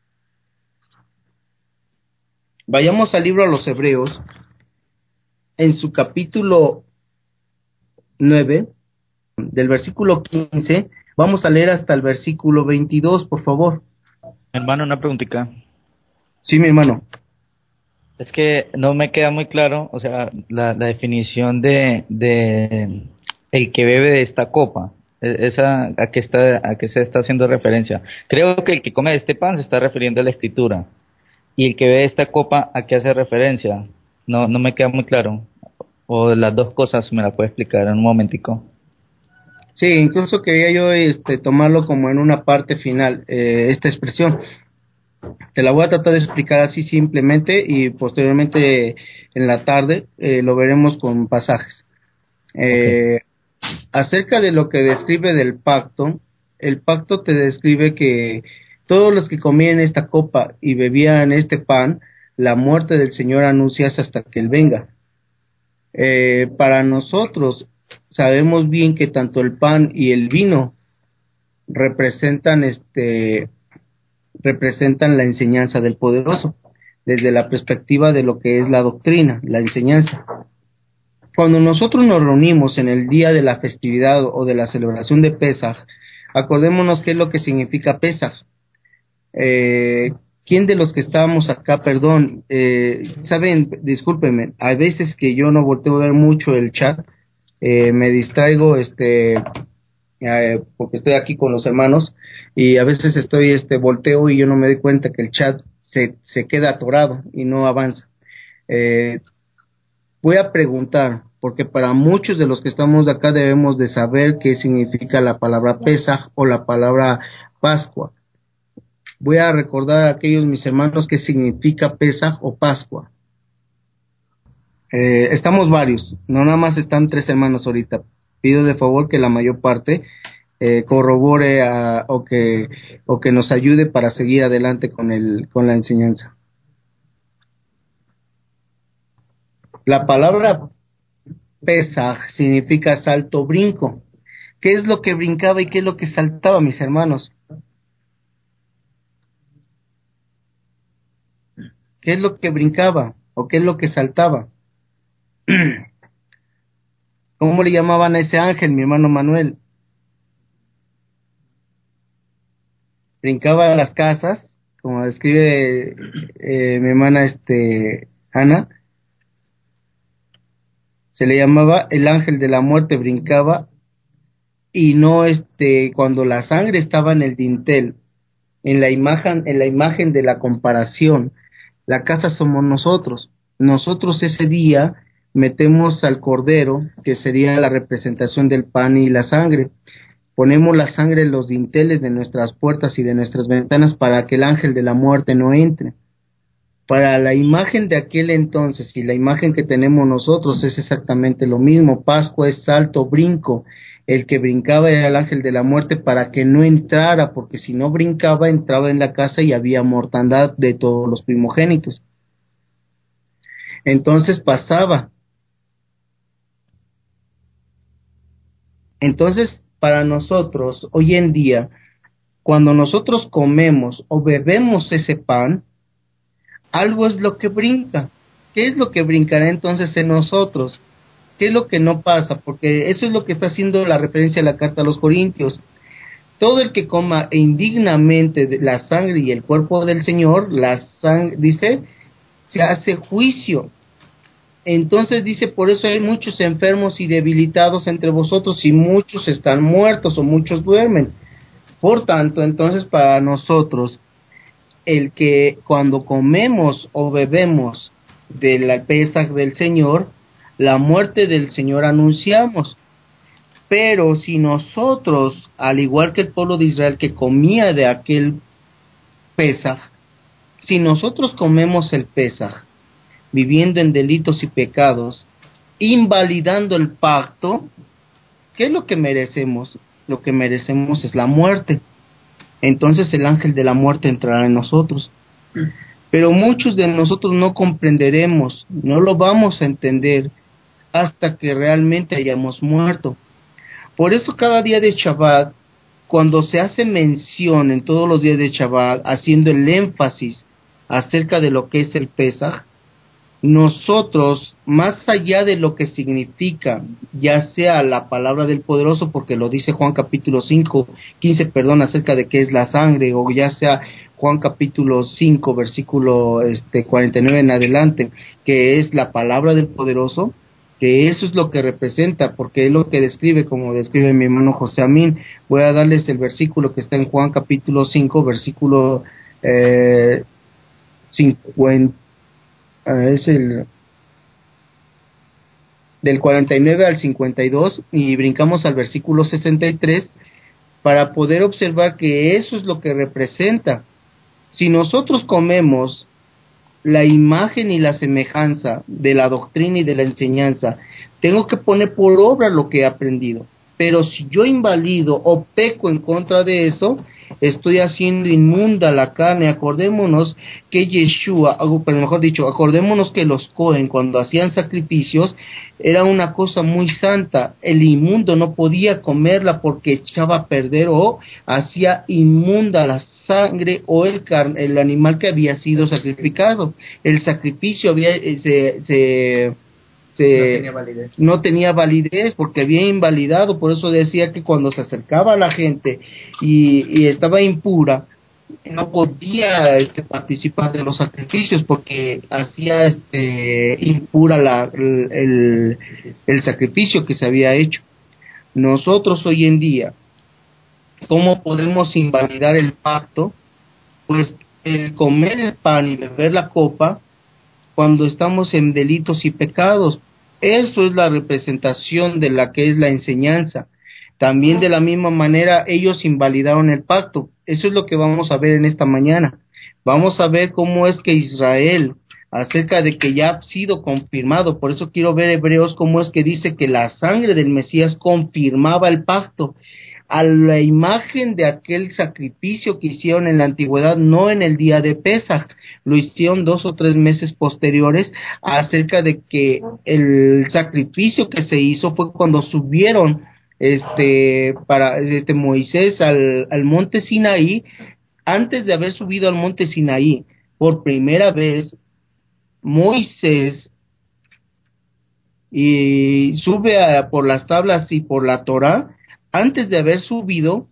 Vayamos al libro a los Hebreos, en su capítulo 9, del versículo 15, vamos a leer hasta el versículo 22, por favor. Hermano, una preguntita. Sí, mi hermano. Es que no me queda muy claro, o sea, la definición de el que bebe de esta copa. Esa a qué se está haciendo referencia. Creo que el que come de este pan se está refiriendo a la escritura. Y el que bebe de esta copa, ¿a qué hace referencia? No me queda muy claro. O las dos cosas me la puede explicar en un momentico. Sí, incluso quería yo tomarlo como en una parte final, esta expresión. Te la voy a tratar de explicar así simplemente y posteriormente en la tarde lo veremos con pasajes. Okay. Acerca de lo que describe del pacto, el pacto te describe que todos los que comían esta copa y bebían este pan, la muerte del Señor anuncias hasta que Él venga. Para nosotros sabemos bien que tanto el pan y el vino representan representan la enseñanza del poderoso desde la perspectiva de lo que es la doctrina, la enseñanza. Cuando nosotros nos reunimos en el día de la festividad o de la celebración de Pesaj, acordémonos qué es lo que significa Pesaj. ¿Quién de los que estábamos acá, perdón, saben, discúlpenme, hay veces que yo no volteo a ver mucho el chat, me distraigo, porque estoy aquí con los hermanos, y a veces estoy, volteo y yo no me doy cuenta que el chat se queda atorado y no avanza. Eh, Voy a preguntar, porque para muchos de los que estamos de acá debemos de saber qué significa la palabra Pesaj o la palabra Pascua. Voy a recordar a aquellos mis hermanos qué significa Pesaj o Pascua. Estamos varios, no nada más están 3 hermanos ahorita. Pido de favor que la mayor parte corrobore o que nos ayude para seguir adelante con la enseñanza. La palabra Pesaj significa salto, brinco. ¿Qué es lo que brincaba y qué es lo que saltaba, mis hermanos? ¿Qué es lo que brincaba o qué es lo que saltaba? ¿Cómo le llamaban a ese ángel, mi hermano Manuel? Brincaba a las casas, como describe mi hermana Ana, se le llamaba el ángel de la muerte, brincaba y no cuando la sangre estaba en el dintel, en la imagen de la comparación, la casa somos nosotros. Nosotros ese día metemos al cordero, que sería la representación del pan y la sangre. Ponemos la sangre en los dinteles de nuestras puertas y de nuestras ventanas para que el ángel de la muerte no entre. Para la imagen de aquel entonces y la imagen que tenemos nosotros es exactamente lo mismo. Pascua es salto, brinco. El que brincaba era el ángel de la muerte para que no entrara, porque si no brincaba, entraba en la casa y había mortandad de todos los primogénitos. Entonces pasaba. Entonces, para nosotros, hoy en día, cuando nosotros comemos o bebemos ese pan, algo es lo que brinca. ¿Qué es lo que brincará entonces en nosotros? ¿Qué es lo que no pasa? Porque eso es lo que está haciendo la referencia a la carta a los Corintios. Todo el que coma indignamente de la sangre y el cuerpo del Señor, dice, se hace juicio. Entonces dice, por eso hay muchos enfermos y debilitados entre vosotros y muchos están muertos o muchos duermen. Por tanto, entonces para nosotros, el que cuando comemos o bebemos de la Pesaj del Señor, la muerte del Señor anunciamos. Pero si nosotros, al igual que el pueblo de Israel que comía de aquel Pesaj, si nosotros comemos el Pesaj viviendo en delitos y pecados, invalidando el pacto, ¿qué es lo que merecemos? Lo que merecemos es la muerte. Entonces el ángel de la muerte entrará en nosotros. Pero muchos de nosotros no comprenderemos, no lo vamos a entender hasta que realmente hayamos muerto. Por eso cada día de Shabbat, cuando se hace mención en todos los días de Shabbat, haciendo el énfasis acerca de lo que es el Pesaj, nosotros, más allá de lo que significa, ya sea la palabra del poderoso, porque lo dice Juan capítulo 15, acerca de qué es la sangre, o ya sea Juan capítulo 5, versículo 49 en adelante, que es la palabra del poderoso, que eso es lo que representa, porque es lo que describe, como describe mi hermano José Amín. Voy a darles el versículo que está en Juan capítulo 5, versículo 50, es el del 49 al 52, y brincamos al versículo 63 para poder observar que eso es lo que representa. Si nosotros comemos la imagen y la semejanza de la doctrina y de la enseñanza, tengo que poner por obra lo que he aprendido. Pero si yo invalido o peco en contra de eso, estoy haciendo inmunda la carne. Acordémonos que Yeshua, pero mejor dicho, acordémonos que los Cohen, cuando hacían sacrificios, era una cosa muy santa. El inmundo no podía comerla porque echaba a perder o hacía inmunda la sangre o el animal que había sido sacrificado. El sacrificio había no tenía validez porque había invalidado. Por eso decía que cuando se acercaba a la gente y estaba impura, no podía participar de los sacrificios porque hacía impura el sacrificio que se había hecho. Nosotros hoy en día, ¿cómo podemos invalidar el pacto? Pues el comer el pan y beber la copa cuando estamos en delitos y pecados. Eso es la representación de la que es la enseñanza. También de la misma manera ellos invalidaron el pacto. Eso es lo que vamos a ver en esta mañana. Vamos a ver cómo es que Israel, acerca de que ya ha sido confirmado, por eso quiero ver Hebreos, cómo es que dice que la sangre del Mesías confirmaba el pacto a la imagen de aquel sacrificio que hicieron en la antigüedad, no en el día de Pesaj, lo hicieron 2 o 3 meses posteriores, acerca de que el sacrificio que se hizo fue cuando subieron Moisés al monte Sinaí. Antes de haber subido al monte Sinaí por primera vez, Moisés y sube por las tablas y por la Torá. Antes de haber subido,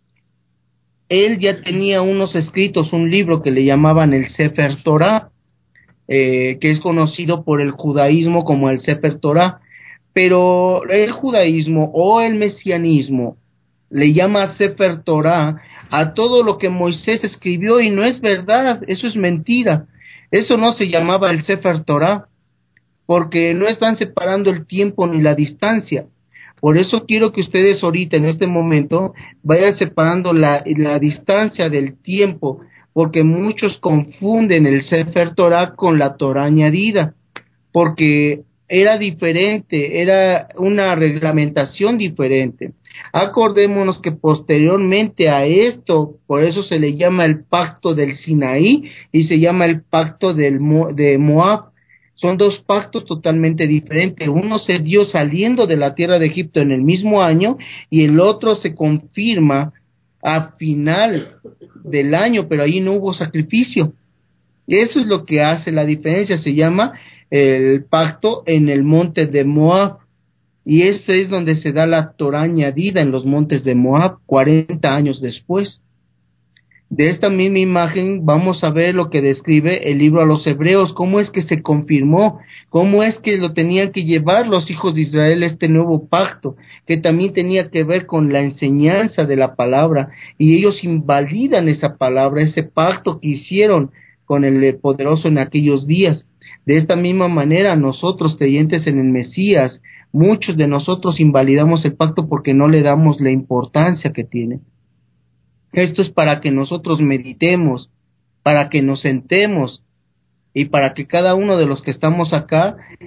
él ya tenía unos escritos, un libro que le llamaban el Sefer Torah, que es conocido por el judaísmo como el Sefer Torah, pero el judaísmo o el mesianismo le llama Sefer Torah a todo lo que Moisés escribió, y no es verdad, eso es mentira. Eso no se llamaba el Sefer Torah, porque no están separando el tiempo ni la distancia. Por eso quiero que ustedes ahorita, en este momento, vayan separando la distancia del tiempo, porque muchos confunden el Sefer Torah con la Torah añadida, porque era diferente, era una reglamentación diferente. Acordémonos que posteriormente a esto, por eso se le llama el pacto del Sinaí y se llama el pacto de Moab. Son 2 pactos totalmente diferentes. Uno se dio saliendo de la tierra de Egipto en el mismo año y el otro se confirma a final del año, pero ahí no hubo sacrificio. Eso es lo que hace la diferencia. Se llama el pacto en el monte de Moab, y ese es donde se da la Torah añadida en los montes de Moab 40 años después. De esta misma imagen vamos a ver lo que describe el libro a los Hebreos, cómo es que se confirmó, cómo es que lo tenían que llevar los hijos de Israel este nuevo pacto, que también tenía que ver con la enseñanza de la palabra, y ellos invalidan esa palabra, ese pacto que hicieron con el poderoso en aquellos días. De esta misma manera, nosotros creyentes en el Mesías, muchos de nosotros invalidamos el pacto porque no le damos la importancia que tiene. Esto es para que nosotros meditemos, para que nos sentemos y para que cada uno de los que estamos acá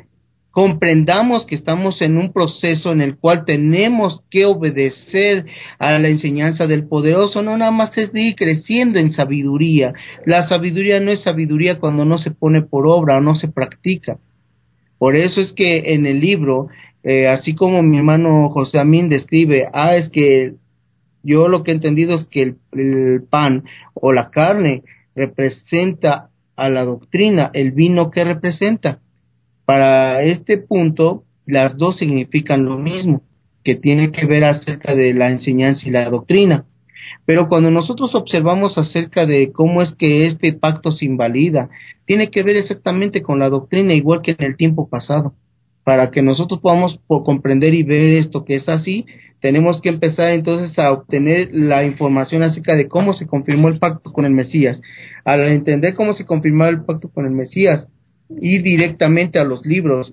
comprendamos que estamos en un proceso en el cual tenemos que obedecer a la enseñanza del poderoso. No nada más es de ir creciendo en sabiduría. La sabiduría no es sabiduría cuando no se pone por obra o no se practica. Por eso es que en el libro, así como mi hermano José Amín describe, es que yo lo que he entendido es que el pan o la carne representa a la doctrina, el vino que representa. Para este punto, las dos significan lo mismo, que tiene que ver acerca de la enseñanza y la doctrina. Pero cuando nosotros observamos acerca de cómo es que este pacto se invalida, tiene que ver exactamente con la doctrina, igual que en el tiempo pasado. Para que nosotros podamos comprender y ver esto que es así, tenemos que empezar entonces a obtener la información acerca de cómo se confirmó el pacto con el Mesías. Al entender cómo se confirmó el pacto con el Mesías, ir directamente a los libros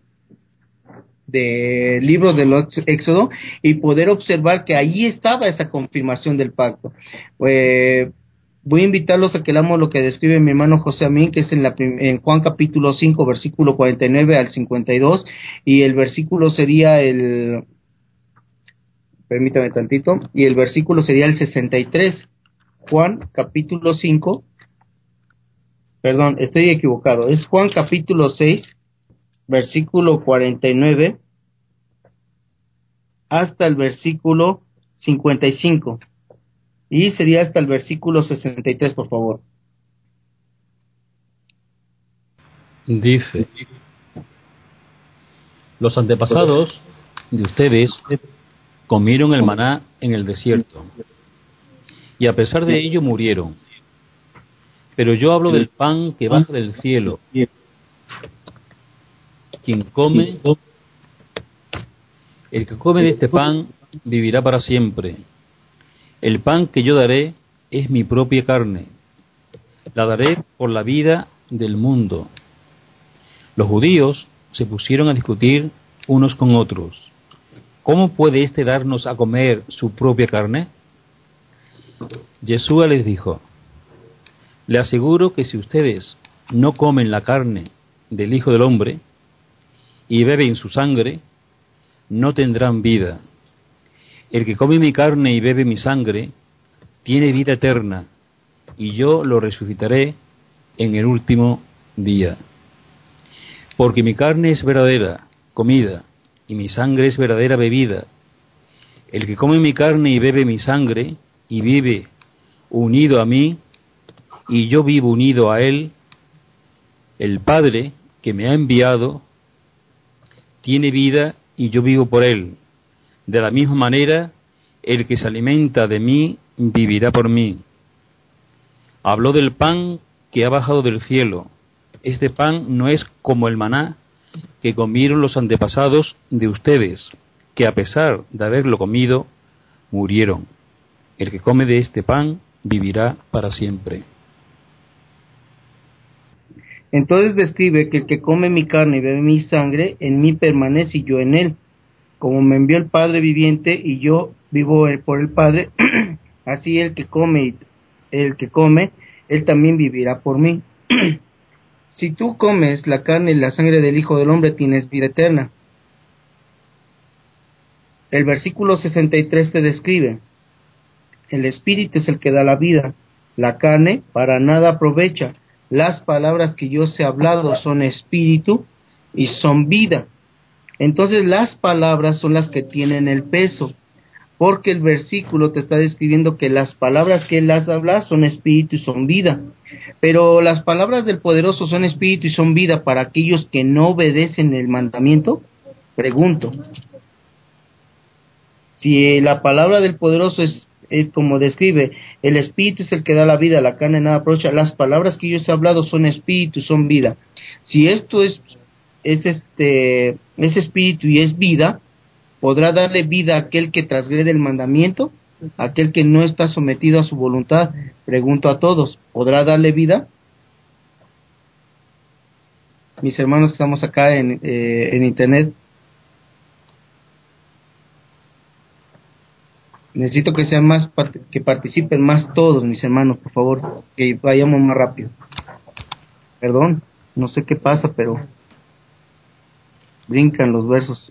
del Éxodo y poder observar que ahí estaba esa confirmación del pacto. Voy a invitarlos a que leamos lo que describe mi hermano José Amín, que es en Juan capítulo 5, versículo 49 al 52, y el versículo sería permítame tantito, y el versículo sería el 63. Juan capítulo 5, perdón, estoy equivocado, es Juan capítulo 6, versículo 49 hasta el versículo 55, y sería hasta el versículo 63, por favor. Dice: los antepasados de ustedes comieron el maná en el desierto, y a pesar de ello murieron. Pero yo hablo del pan que baja del cielo. El que come de este pan vivirá para siempre. El pan que yo daré es mi propia carne. La daré por la vida del mundo. Los judíos se pusieron a discutir unos con otros. ¿Cómo puede éste darnos a comer su propia carne? Yeshua les dijo: le aseguro que si ustedes no comen la carne del Hijo del Hombre y beben su sangre, no tendrán vida. El que come mi carne y bebe mi sangre tiene vida eterna, y yo lo resucitaré en el último día. Porque mi carne es verdadera comida, y mi sangre es verdadera bebida. El que come mi carne y bebe mi sangre, y vive unido a mí, y yo vivo unido a él, el Padre que me ha enviado tiene vida y yo vivo por él. De la misma manera, el que se alimenta de mí vivirá por mí. Habló del pan que ha bajado del cielo. Este pan no es como el maná que comieron los antepasados de ustedes, que a pesar de haberlo comido, murieron. El que come de este pan vivirá para siempre. Entonces describe que el que come mi carne y bebe mi sangre, en mí permanece y yo en él. Como me envió el Padre viviente y yo vivo por el Padre, así el que come, él también vivirá por mí. Si tú comes la carne y la sangre del Hijo del Hombre, tienes vida eterna. El versículo 63 te describe: el Espíritu es el que da la vida, la carne para nada aprovecha. Las palabras que yo os he hablado son espíritu y son vida. Entonces las palabras son las que tienen el peso, porque el versículo te está describiendo que las palabras que él las habla son espíritu y son vida. Pero las palabras del poderoso son espíritu y son vida para aquellos que no obedecen el mandamiento. Pregunto, si la palabra del poderoso es como describe, el espíritu es el que da la vida, la carne nada aprovecha, las palabras que yo os he hablado son espíritu, son vida. Si esto es espíritu y es vida, ¿podrá darle vida a aquel que transgrede el mandamiento? ¿Aquel que no está sometido a su voluntad? Pregunto a todos, ¿podrá darle vida? Mis hermanos que estamos acá en internet, necesito que sean más, que participen más todos, mis hermanos, por favor, que vayamos más rápido. Perdón, no sé qué pasa, pero brincan los versos.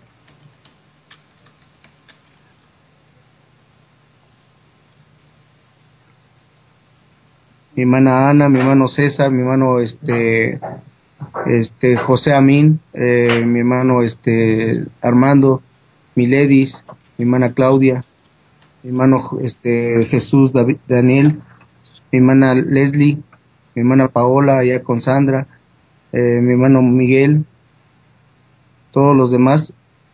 Mi hermana Ana, mi hermano César, mi hermano José Amin, mi hermano Armando, Miledis, mi hermana Claudia, mi hermano Jesús David, Daniel, mi hermana Leslie, mi hermana Paola allá con Sandra, mi hermano Miguel, todos los demás.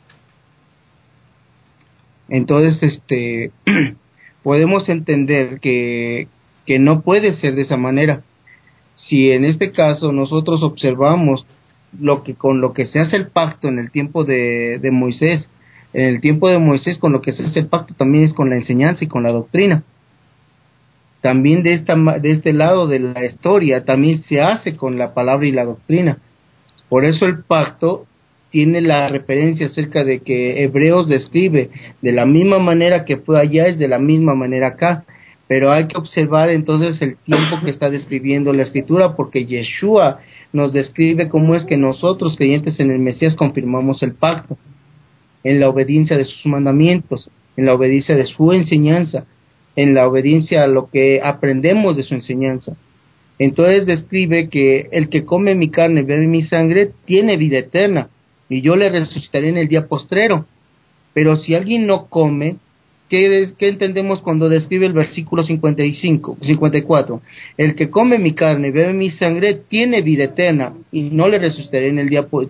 Entonces podemos entender que no puede ser de esa manera. Si en este caso nosotros observamos con lo que se hace el pacto en el tiempo de Moisés, en el tiempo de Moisés con lo que se hace el pacto también es con la enseñanza y con la doctrina. También de este lado de la historia también se hace con la palabra y la doctrina. Por eso el pacto tiene la referencia acerca de que Hebreos describe de la misma manera que fue allá, es de la misma manera acá. Pero hay que observar entonces el tiempo que está describiendo la Escritura, porque Yeshua nos describe cómo es que nosotros, creyentes en el Mesías, confirmamos el pacto, en la obediencia de sus mandamientos, en la obediencia de su enseñanza, en la obediencia a lo que aprendemos de su enseñanza. Entonces describe que el que come mi carne, bebe mi sangre, tiene vida eterna, y yo le resucitaré en el día postrero. Pero si alguien no come, ¿qué entendemos cuando describe el versículo 54? El que come mi carne y bebe mi sangre tiene vida eterna, y yo le resucitaré en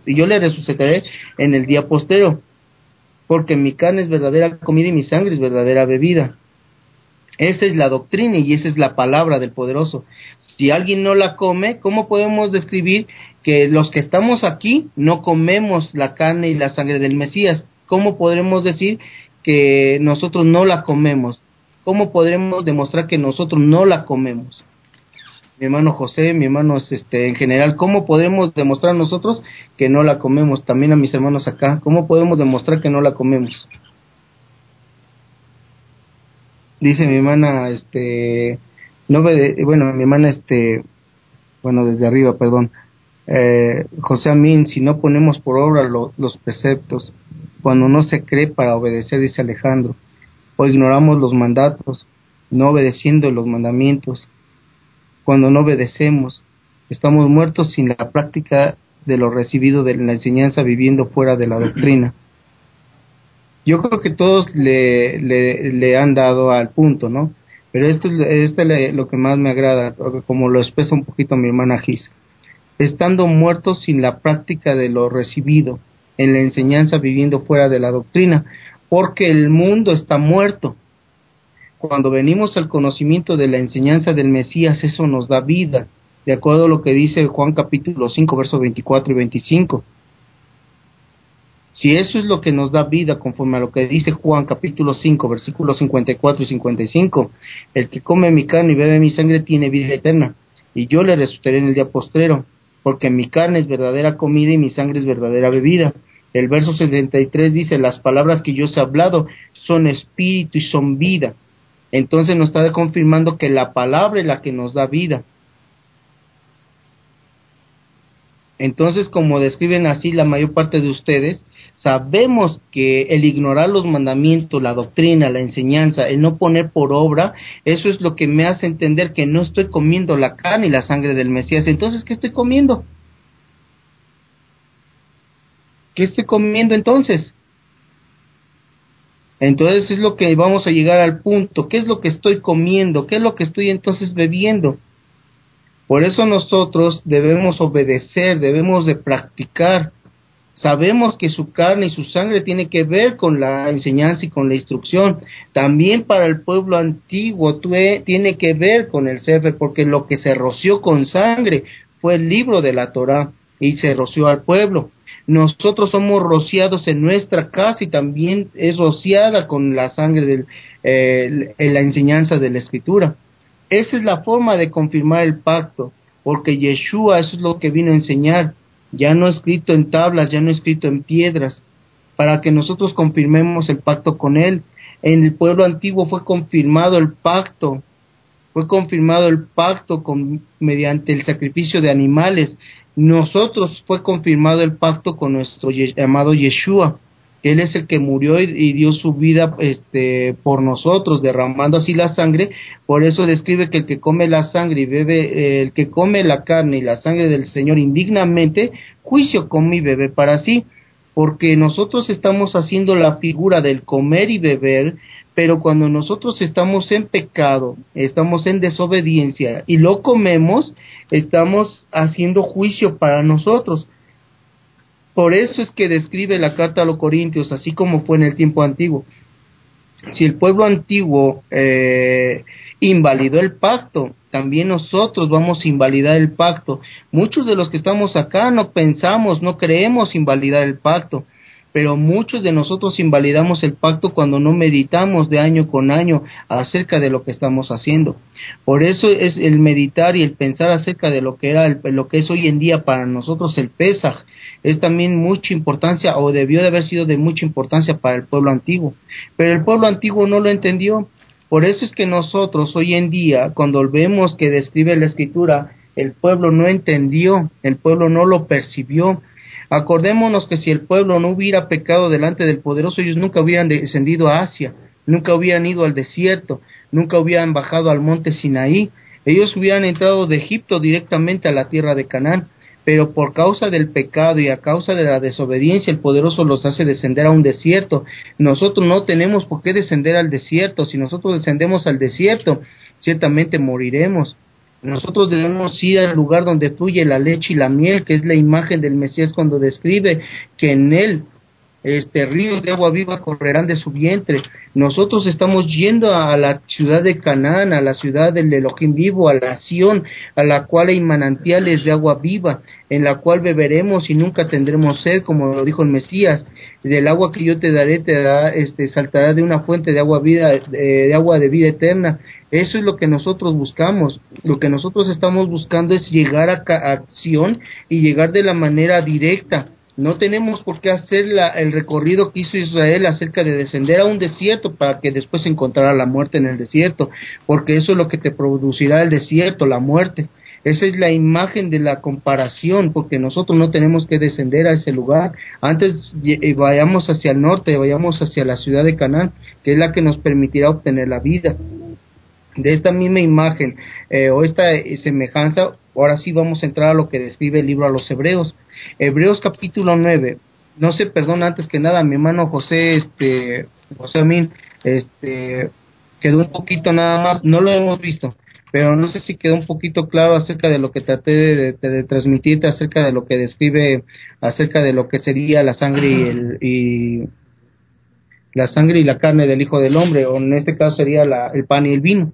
el día postrero, porque mi carne es verdadera comida y mi sangre es verdadera bebida. Esa es la doctrina y esa es la palabra del Poderoso. Si alguien no la come, ¿cómo podemos describir que los que estamos aquí no comemos la carne y la sangre del Mesías? ¿Cómo podremos decir que nosotros no la comemos? ¿Cómo podremos demostrar que nosotros no la comemos? Mi hermano José, mi hermano en general, ¿cómo podemos demostrar nosotros que no la comemos? También a mis hermanos acá, ¿cómo podemos demostrar que no la comemos? Dice mi hermana, mi hermana, desde arriba, perdón, José Amin, si no ponemos por obra los preceptos, cuando no se cree para obedecer, dice Alejandro, o ignoramos los mandatos, no obedeciendo los mandamientos, cuando no obedecemos, estamos muertos sin la práctica de lo recibido de la enseñanza, viviendo fuera de la doctrina. Yo creo que todos le han dado al punto, ¿no? Pero esto es lo que más me agrada, como lo expresa un poquito mi hermana Gis. Estando muertos sin la práctica de lo recibido en la enseñanza, viviendo fuera de la doctrina, porque el mundo está muerto. Cuando venimos al conocimiento de la enseñanza del Mesías, eso nos da vida, de acuerdo a lo que dice Juan capítulo 5, versos 24 y 25. Si eso es lo que nos da vida, conforme a lo que dice Juan capítulo 5, versículos 54 y 55, el que come mi carne y bebe mi sangre tiene vida eterna, y yo le resucitaré en el día postrero, porque mi carne es verdadera comida y mi sangre es verdadera bebida. El verso 73 dice, las palabras que yo os he hablado son espíritu y son vida. Entonces nos está confirmando que la palabra es la que nos da vida. Entonces, como describen así la mayor parte de ustedes, sabemos que el ignorar los mandamientos, la doctrina, la enseñanza, el no poner por obra, eso es lo que me hace entender que no estoy comiendo la carne y la sangre del Mesías. Entonces, ¿qué estoy comiendo? ¿Qué estoy comiendo entonces? Entonces es lo que vamos a llegar al punto. ¿Qué es lo que estoy comiendo? ¿Qué es lo que estoy entonces bebiendo? Por eso nosotros debemos obedecer, debemos de practicar. Sabemos que su carne y su sangre tiene que ver con la enseñanza y con la instrucción. También para el pueblo antiguo tiene que ver con el Sefer, porque lo que se roció con sangre fue el libro de la Torá y se roció al pueblo. Nosotros somos rociados en nuestra casa y también es rociada con la sangre en la enseñanza de la Escritura. Esa es la forma de confirmar el pacto, porque Yeshua eso es lo que vino a enseñar, ya no escrito en tablas, ya no escrito en piedras, para que nosotros confirmemos el pacto con Él. En el pueblo antiguo fue confirmado el pacto fue confirmado el pacto mediante el sacrificio de animales. Nosotros fue confirmado el pacto con nuestro amado Yeshua. Él es el que murió y dio su vida por nosotros, derramando así la sangre. Por eso describe que el que come la sangre y bebe, el que come la carne y la sangre del Señor indignamente, juicio come y bebe para sí. Porque nosotros estamos haciendo la figura del comer y beber, pero cuando nosotros estamos en pecado, estamos en desobediencia y lo comemos, estamos haciendo juicio para nosotros. Por eso es que describe la carta a los Corintios, así como fue en el tiempo antiguo. Si el pueblo antiguo invalidó el pacto, también nosotros vamos a invalidar el pacto. Muchos de los que estamos acá no pensamos, no creemos invalidar el pacto, pero muchos de nosotros invalidamos el pacto cuando no meditamos de año con año acerca de lo que estamos haciendo. Por eso es el meditar y el pensar acerca de lo que era lo que es hoy en día para nosotros el Pesaj, es también mucha importancia, o debió de haber sido de mucha importancia para el pueblo antiguo, pero el pueblo antiguo no lo entendió. Por eso es que nosotros hoy en día, cuando vemos que describe la Escritura, el pueblo no entendió, el pueblo no lo percibió. Acordémonos que si el pueblo no hubiera pecado delante del Poderoso, ellos nunca hubieran descendido a Asia, nunca hubieran ido al desierto, nunca hubieran bajado al monte Sinaí, ellos hubieran entrado de Egipto directamente a la tierra de Canaán. Pero por causa del pecado y a causa de la desobediencia, el Poderoso los hace descender a un desierto. Nosotros no tenemos por qué descender al desierto. Si nosotros descendemos al desierto, ciertamente moriremos. Nosotros debemos ir al lugar donde fluye la leche y la miel, que es la imagen del Mesías cuando describe que en él ríos de agua viva correrán de su vientre. Nosotros estamos yendo a la ciudad de Canaán, a la ciudad del Elohim vivo, a la Sión, a la cual hay manantiales de agua viva, en la cual beberemos y nunca tendremos sed, como lo dijo el Mesías. Del agua que yo te daré, saltará de una fuente de agua de vida eterna. Eso es lo que nosotros buscamos. Lo que nosotros estamos buscando es llegar a Sión y llegar de la manera directa. No tenemos por qué hacer el recorrido que hizo Israel acerca de descender a un desierto para que después encontrara la muerte en el desierto, porque eso es lo que te producirá el desierto, la muerte. Esa es la imagen de la comparación, porque nosotros no tenemos que descender a ese lugar. Antes vayamos hacia el norte, vayamos hacia la ciudad de Canaán, que es la que nos permitirá obtener la vida. De esta misma imagen o esta semejanza, ahora sí vamos a entrar a lo que describe el libro a los Hebreos. Hebreos capítulo 9. No se perdona antes que nada, mi hermano José Amin, quedó un poquito nada más, no lo hemos visto, pero no sé si quedó un poquito claro acerca de lo que traté de transmitirte, acerca de lo que describe, acerca de lo que sería la sangre y la sangre y la carne del Hijo del Hombre, o en este caso sería el pan y el vino.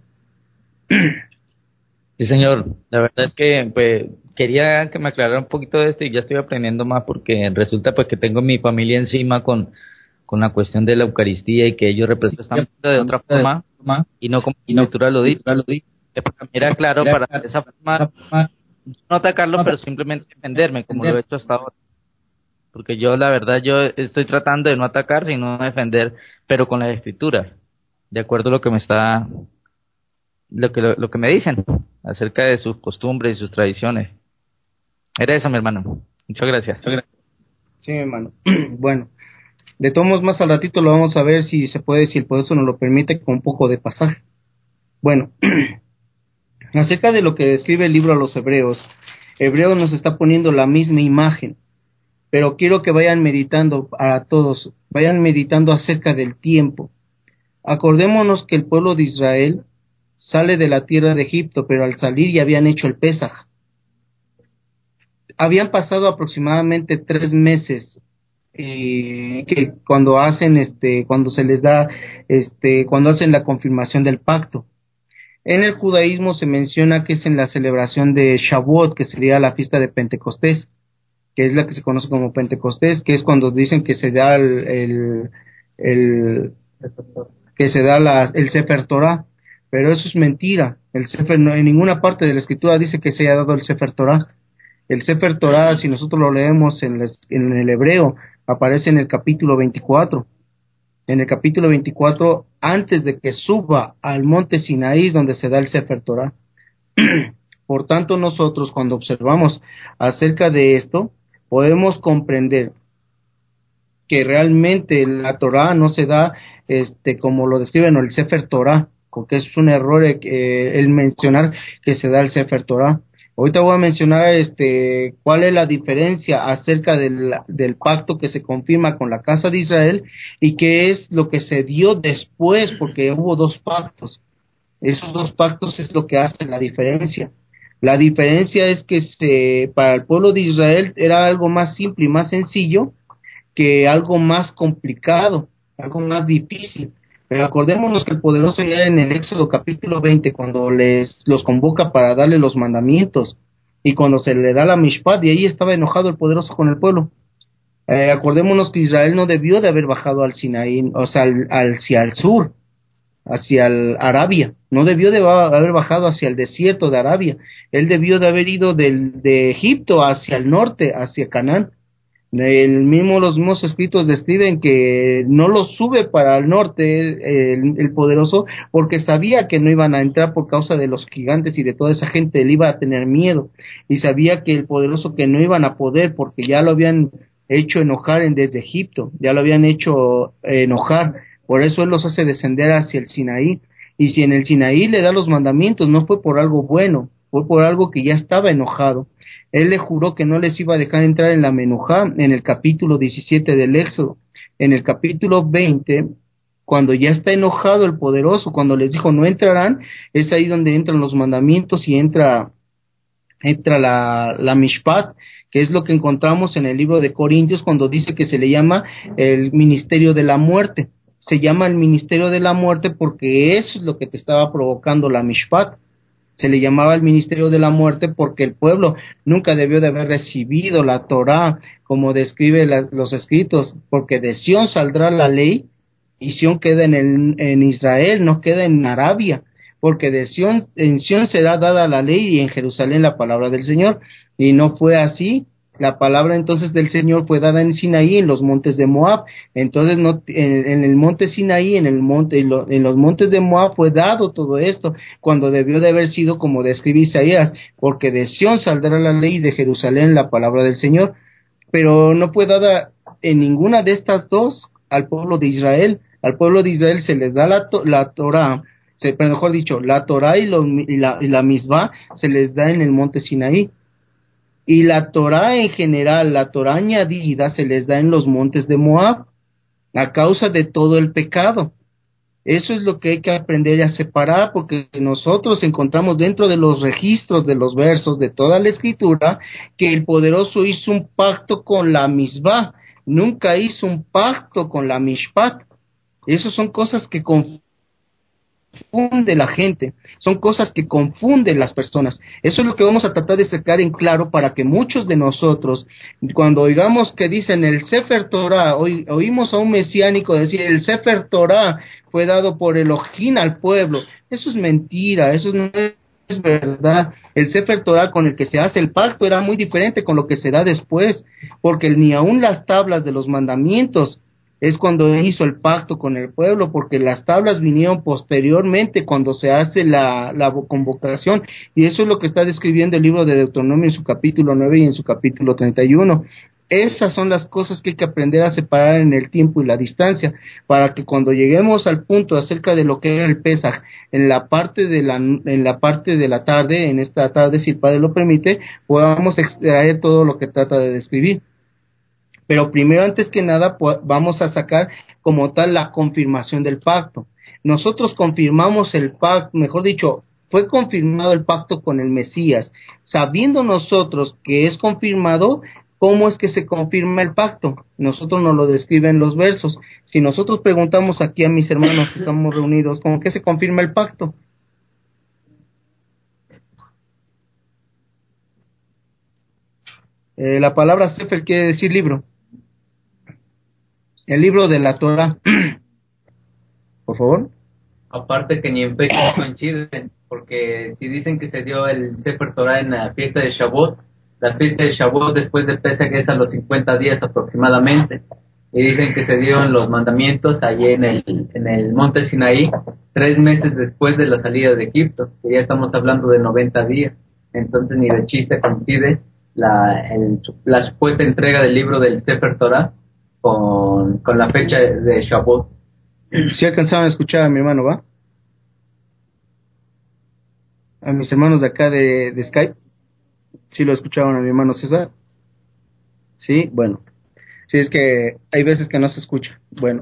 Sí, señor. La verdad es que pues quería que me aclarara un poquito de esto y ya estoy aprendiendo más porque resulta pues que tengo mi familia encima con la cuestión de la Eucaristía y que ellos representan de otra forma y no como la Escritura lo dice. Era claro para de esa forma no atacarlo, pero simplemente defenderme como lo he hecho hasta ahora. Porque yo la verdad yo estoy tratando de no atacar sino defender, pero con las Escrituras, de acuerdo a lo que me está lo que me dicen acerca de sus costumbres y sus tradiciones. Era eso, mi hermano. Muchas gracias. Sí, mi hermano. Bueno, de todos modos, más al ratito lo vamos a ver si se puede, si el poderoso nos lo permite, con un poco de pasaje. Bueno, acerca de lo que describe el libro a los Hebreos, Hebreos nos está poniendo la misma imagen, pero quiero que vayan meditando a todos, vayan meditando acerca del tiempo. Acordémonos que el pueblo de Israel sale de la tierra de Egipto, pero al salir ya habían hecho el Pesaj. Habían pasado aproximadamente 3 meses que cuando hacen cuando se les da cuando hacen la confirmación del pacto. En el judaísmo se menciona que es en la celebración de Shavuot, que sería la fiesta de Pentecostés, que es la que se conoce como Pentecostés, que es cuando dicen que se da el Sefer Torah, pero eso es mentira. El Sefer en ninguna parte de la Escritura dice que se haya dado el Sefer Torah. El Sefer Torah, si nosotros lo leemos en el hebreo, aparece en el capítulo 24. en el capítulo 24, antes de que suba al monte Sinaí, donde se da el Sefer Torah. Por tanto, nosotros cuando observamos acerca de esto, podemos comprender que realmente la Torah no se da como lo describen, o el Sefer Torah, porque es un error el mencionar que se da el Sefer Torah. Ahorita voy a mencionar cuál es la diferencia acerca del pacto que se confirma con la casa de Israel y qué es lo que se dio después, porque hubo dos pactos. Esos dos pactos es lo que hace la diferencia. La diferencia es que para el pueblo de Israel era algo más simple y más sencillo que algo más complicado, algo más difícil. Pero acordémonos que el poderoso ya en el Éxodo capítulo 20, cuando los convoca para darle los mandamientos, y cuando se le da la mishpat, y ahí estaba enojado el poderoso con el pueblo. Acordémonos que Israel no debió de haber bajado al Sinaí, o sea, hacia el sur, hacia Arabia, no debió de haber bajado hacia el desierto de Arabia, él debió de haber ido de Egipto hacia el norte, hacia Canaán. Los mismos escritos describen que no lo sube para el norte el poderoso, porque sabía que no iban a entrar por causa de los gigantes y de toda esa gente, él iba a tener miedo, y sabía que el poderoso que no iban a poder, porque ya lo habían hecho enojar desde Egipto, ya lo habían hecho enojar, por eso él los hace descender hacia el Sinaí, y si en el Sinaí le da los mandamientos, no fue por algo bueno, fue por algo que ya estaba enojado. Él le juró que no les iba a dejar entrar en la Menujá en el capítulo 17 del Éxodo. En el capítulo 20, cuando ya está enojado el poderoso, cuando les dijo no entrarán, es ahí donde entran los mandamientos y entra la Mishpat, que es lo que encontramos en el libro de Corintios cuando dice que se le llama el ministerio de la muerte. Se llama el ministerio de la muerte porque eso es lo que te estaba provocando la Mishpat. Se le llamaba el ministerio de la muerte porque el pueblo nunca debió de haber recibido la Torá, como describe los escritos, porque de Sión saldrá la ley, y Sión queda en Israel, no queda en Arabia, porque en Sión será dada la ley y en Jerusalén la palabra del Señor, y no fue así. La palabra entonces del Señor fue dada en Sinaí, en los montes de Moab. Entonces en el monte Sinaí, en los montes de Moab fue dado todo esto, cuando debió de haber sido como describe Isaías, porque de Sión saldrá la ley y de Jerusalén la palabra del Señor. Pero no fue dada en ninguna de estas dos al pueblo de Israel. Al pueblo de Israel se les da la Torá, pero mejor dicho, la Torá y la Misbah se les da en el monte Sinaí. Y la Torá en general, la Torá añadida, se les da en los montes de Moab, a causa de todo el pecado. Eso es lo que hay que aprender a separar, porque nosotros encontramos dentro de los registros de los versos de toda la escritura que el poderoso hizo un pacto con la Misbah, nunca hizo un pacto con la Mishpat. Esas son cosas que confunde la gente, son cosas que confunden las personas. Eso es lo que vamos a tratar de sacar en claro para que muchos de nosotros, cuando oigamos que dicen el Sefer Torah, oímos a un mesiánico decir el Sefer Torah fue dado por Elohim al pueblo. Eso es mentira, eso no es verdad. El Sefer Torah con el que se hace el pacto era muy diferente con lo que se da después, porque ni aún las tablas de los mandamientos es cuando hizo el pacto con el pueblo, porque las tablas vinieron posteriormente cuando se hace la convocación, y eso es lo que está describiendo el libro de Deuteronomio en su capítulo 9 y en su capítulo 31. Esas son las cosas que hay que aprender a separar en el tiempo y la distancia, para que cuando lleguemos al punto acerca de lo que era el Pesaj, en la parte de la tarde, en esta tarde, si el Padre lo permite, podamos extraer todo lo que trata de describir. Pero primero, antes que nada, vamos a sacar como tal la confirmación del pacto. Nosotros confirmamos el pacto, mejor dicho, fue confirmado el pacto con el Mesías. Sabiendo nosotros que es confirmado, ¿cómo es que se confirma el pacto? Nosotros nos lo describen los versos. Si nosotros preguntamos aquí a mis hermanos que estamos reunidos, ¿cómo que se confirma el pacto? La palabra Sefer quiere decir libro. El libro de la Torah. Por favor. Aparte que ni en fecha coinciden, porque si dicen que se dio el Sefer Torah en la fiesta de Shavuot, la fiesta de Shavuot después de Pesach es a los 50 días aproximadamente. y dicen que se dieron los mandamientos allí en el monte Sinaí 3 meses después de la salida de Egipto, que ya estamos hablando de 90 días. Entonces ni de chiste coincide la supuesta entrega del libro del Sefer Torah con la fecha de Shavuot. Si alcanzaban a escuchar a mi hermano, ¿va? A mis hermanos de acá de Skype, sí lo escuchaban a mi hermano César. Sí, bueno. Sí, es que hay veces que no se escucha. Bueno,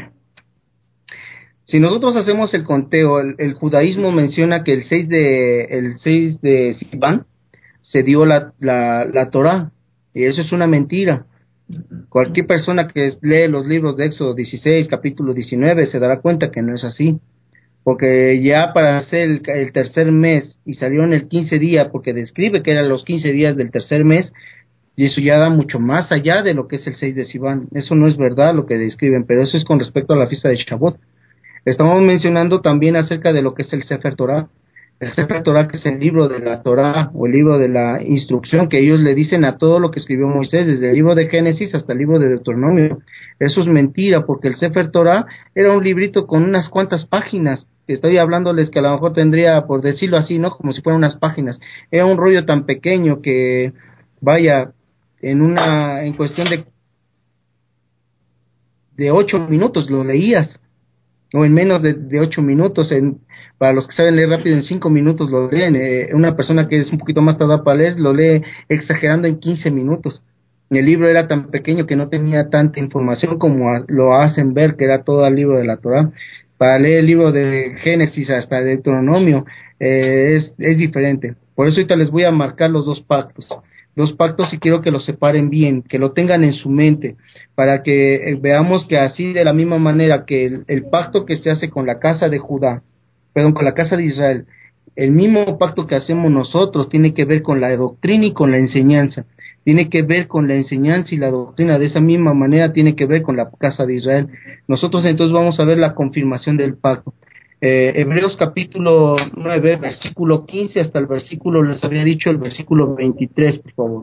si nosotros hacemos el conteo, el judaísmo menciona que el 6 de Sivan se dio la Torá, y eso es una mentira. Cualquier persona que lee los libros de Éxodo 16, capítulo 19, se dará cuenta que no es así, porque ya para hacer el tercer mes, y salió en el 15 día, porque describe que eran los 15 días del tercer mes, y eso ya da mucho más allá de lo que es el 6 de Sivan. Eso no es verdad lo que describen, pero eso es con respecto a la fiesta de Shavuot. Estamos mencionando también acerca de lo que es el Sefer Torah. El Sefer Torah, que es el libro de la Torah, o el libro de la instrucción que ellos le dicen a todo lo que escribió Moisés, desde el libro de Génesis hasta el libro de Deuteronomio. Eso es mentira, porque el Sefer Torah era un librito con unas cuantas páginas. Estoy hablándoles que a lo mejor tendría, por decirlo así, ¿no? Como si fueran unas páginas. Era un rollo tan pequeño que, vaya, en cuestión de 8 minutos lo leías, o en menos de 8 minutos, para los que saben leer rápido, en 5 minutos lo leen. Una persona que es un poquito más tardada para leer lo lee exagerando en 15 minutos. El libro era tan pequeño que no tenía tanta información como lo hacen ver, que era todo el libro de la Torah. Para leer el libro de Génesis hasta Deuteronomio es diferente. Por eso ahorita les voy a marcar los dos pactos, y quiero que los separen bien, que lo tengan en su mente, para que veamos que así, de la misma manera que el pacto que se hace con la casa de Judá, con la casa de Israel, el mismo pacto que hacemos nosotros tiene que ver con la doctrina y con la enseñanza, tiene que ver con la enseñanza y la doctrina. De esa misma manera tiene que ver con la casa de Israel. Nosotros entonces vamos a ver la confirmación del pacto. Hebreos capítulo 9, versículo 15 hasta el versículo, les había dicho el versículo 23, por favor.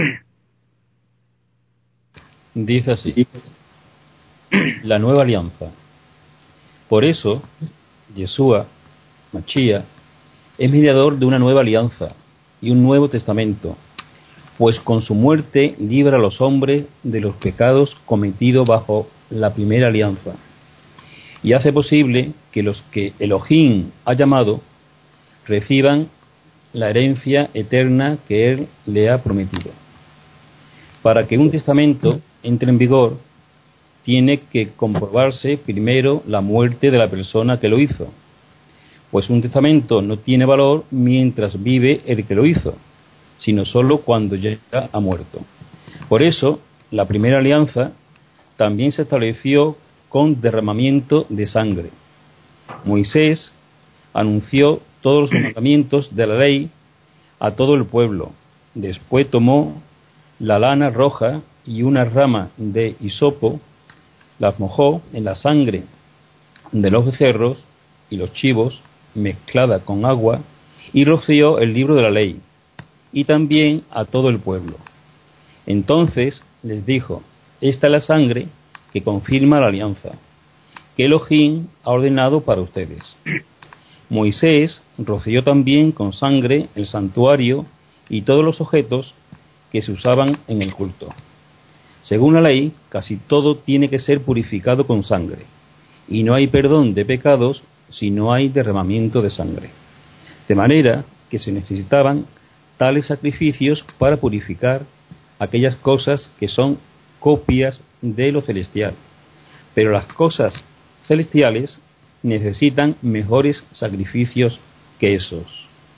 Dice así: la nueva alianza. Por eso, Yeshua, Machía, es mediador de una nueva alianza y un nuevo testamento, pues con su muerte libra a los hombres de los pecados cometidos bajo la primera alianza, y hace posible que los que Elohim ha llamado reciban la herencia eterna que Él le ha prometido. Para que un testamento entre en vigor, tiene que comprobarse primero la muerte de la persona que lo hizo, pues un testamento no tiene valor mientras vive el que lo hizo, sino solo cuando ya ha muerto. Por eso, la primera alianza también se estableció con derramamiento de sangre. Moisés anunció todos los mandamientos de la ley a todo el pueblo. Después tomó la lana roja y una rama de hisopo, las mojó en la sangre de los becerros y los chivos, mezclada con agua, y roció el libro de la ley, y también a todo el pueblo. Entonces les dijo: esta es la sangre que confirma la alianza, que Elohim ha ordenado para ustedes. Moisés roció también con sangre el santuario y todos los objetos que se usaban en el culto. Según la ley, casi todo tiene que ser purificado con sangre, y no hay perdón de pecados si no hay derramamiento de sangre. De manera que se necesitaban tales sacrificios para purificar aquellas cosas que son copias de lo celestial. Pero las cosas celestiales necesitan mejores sacrificios que esos.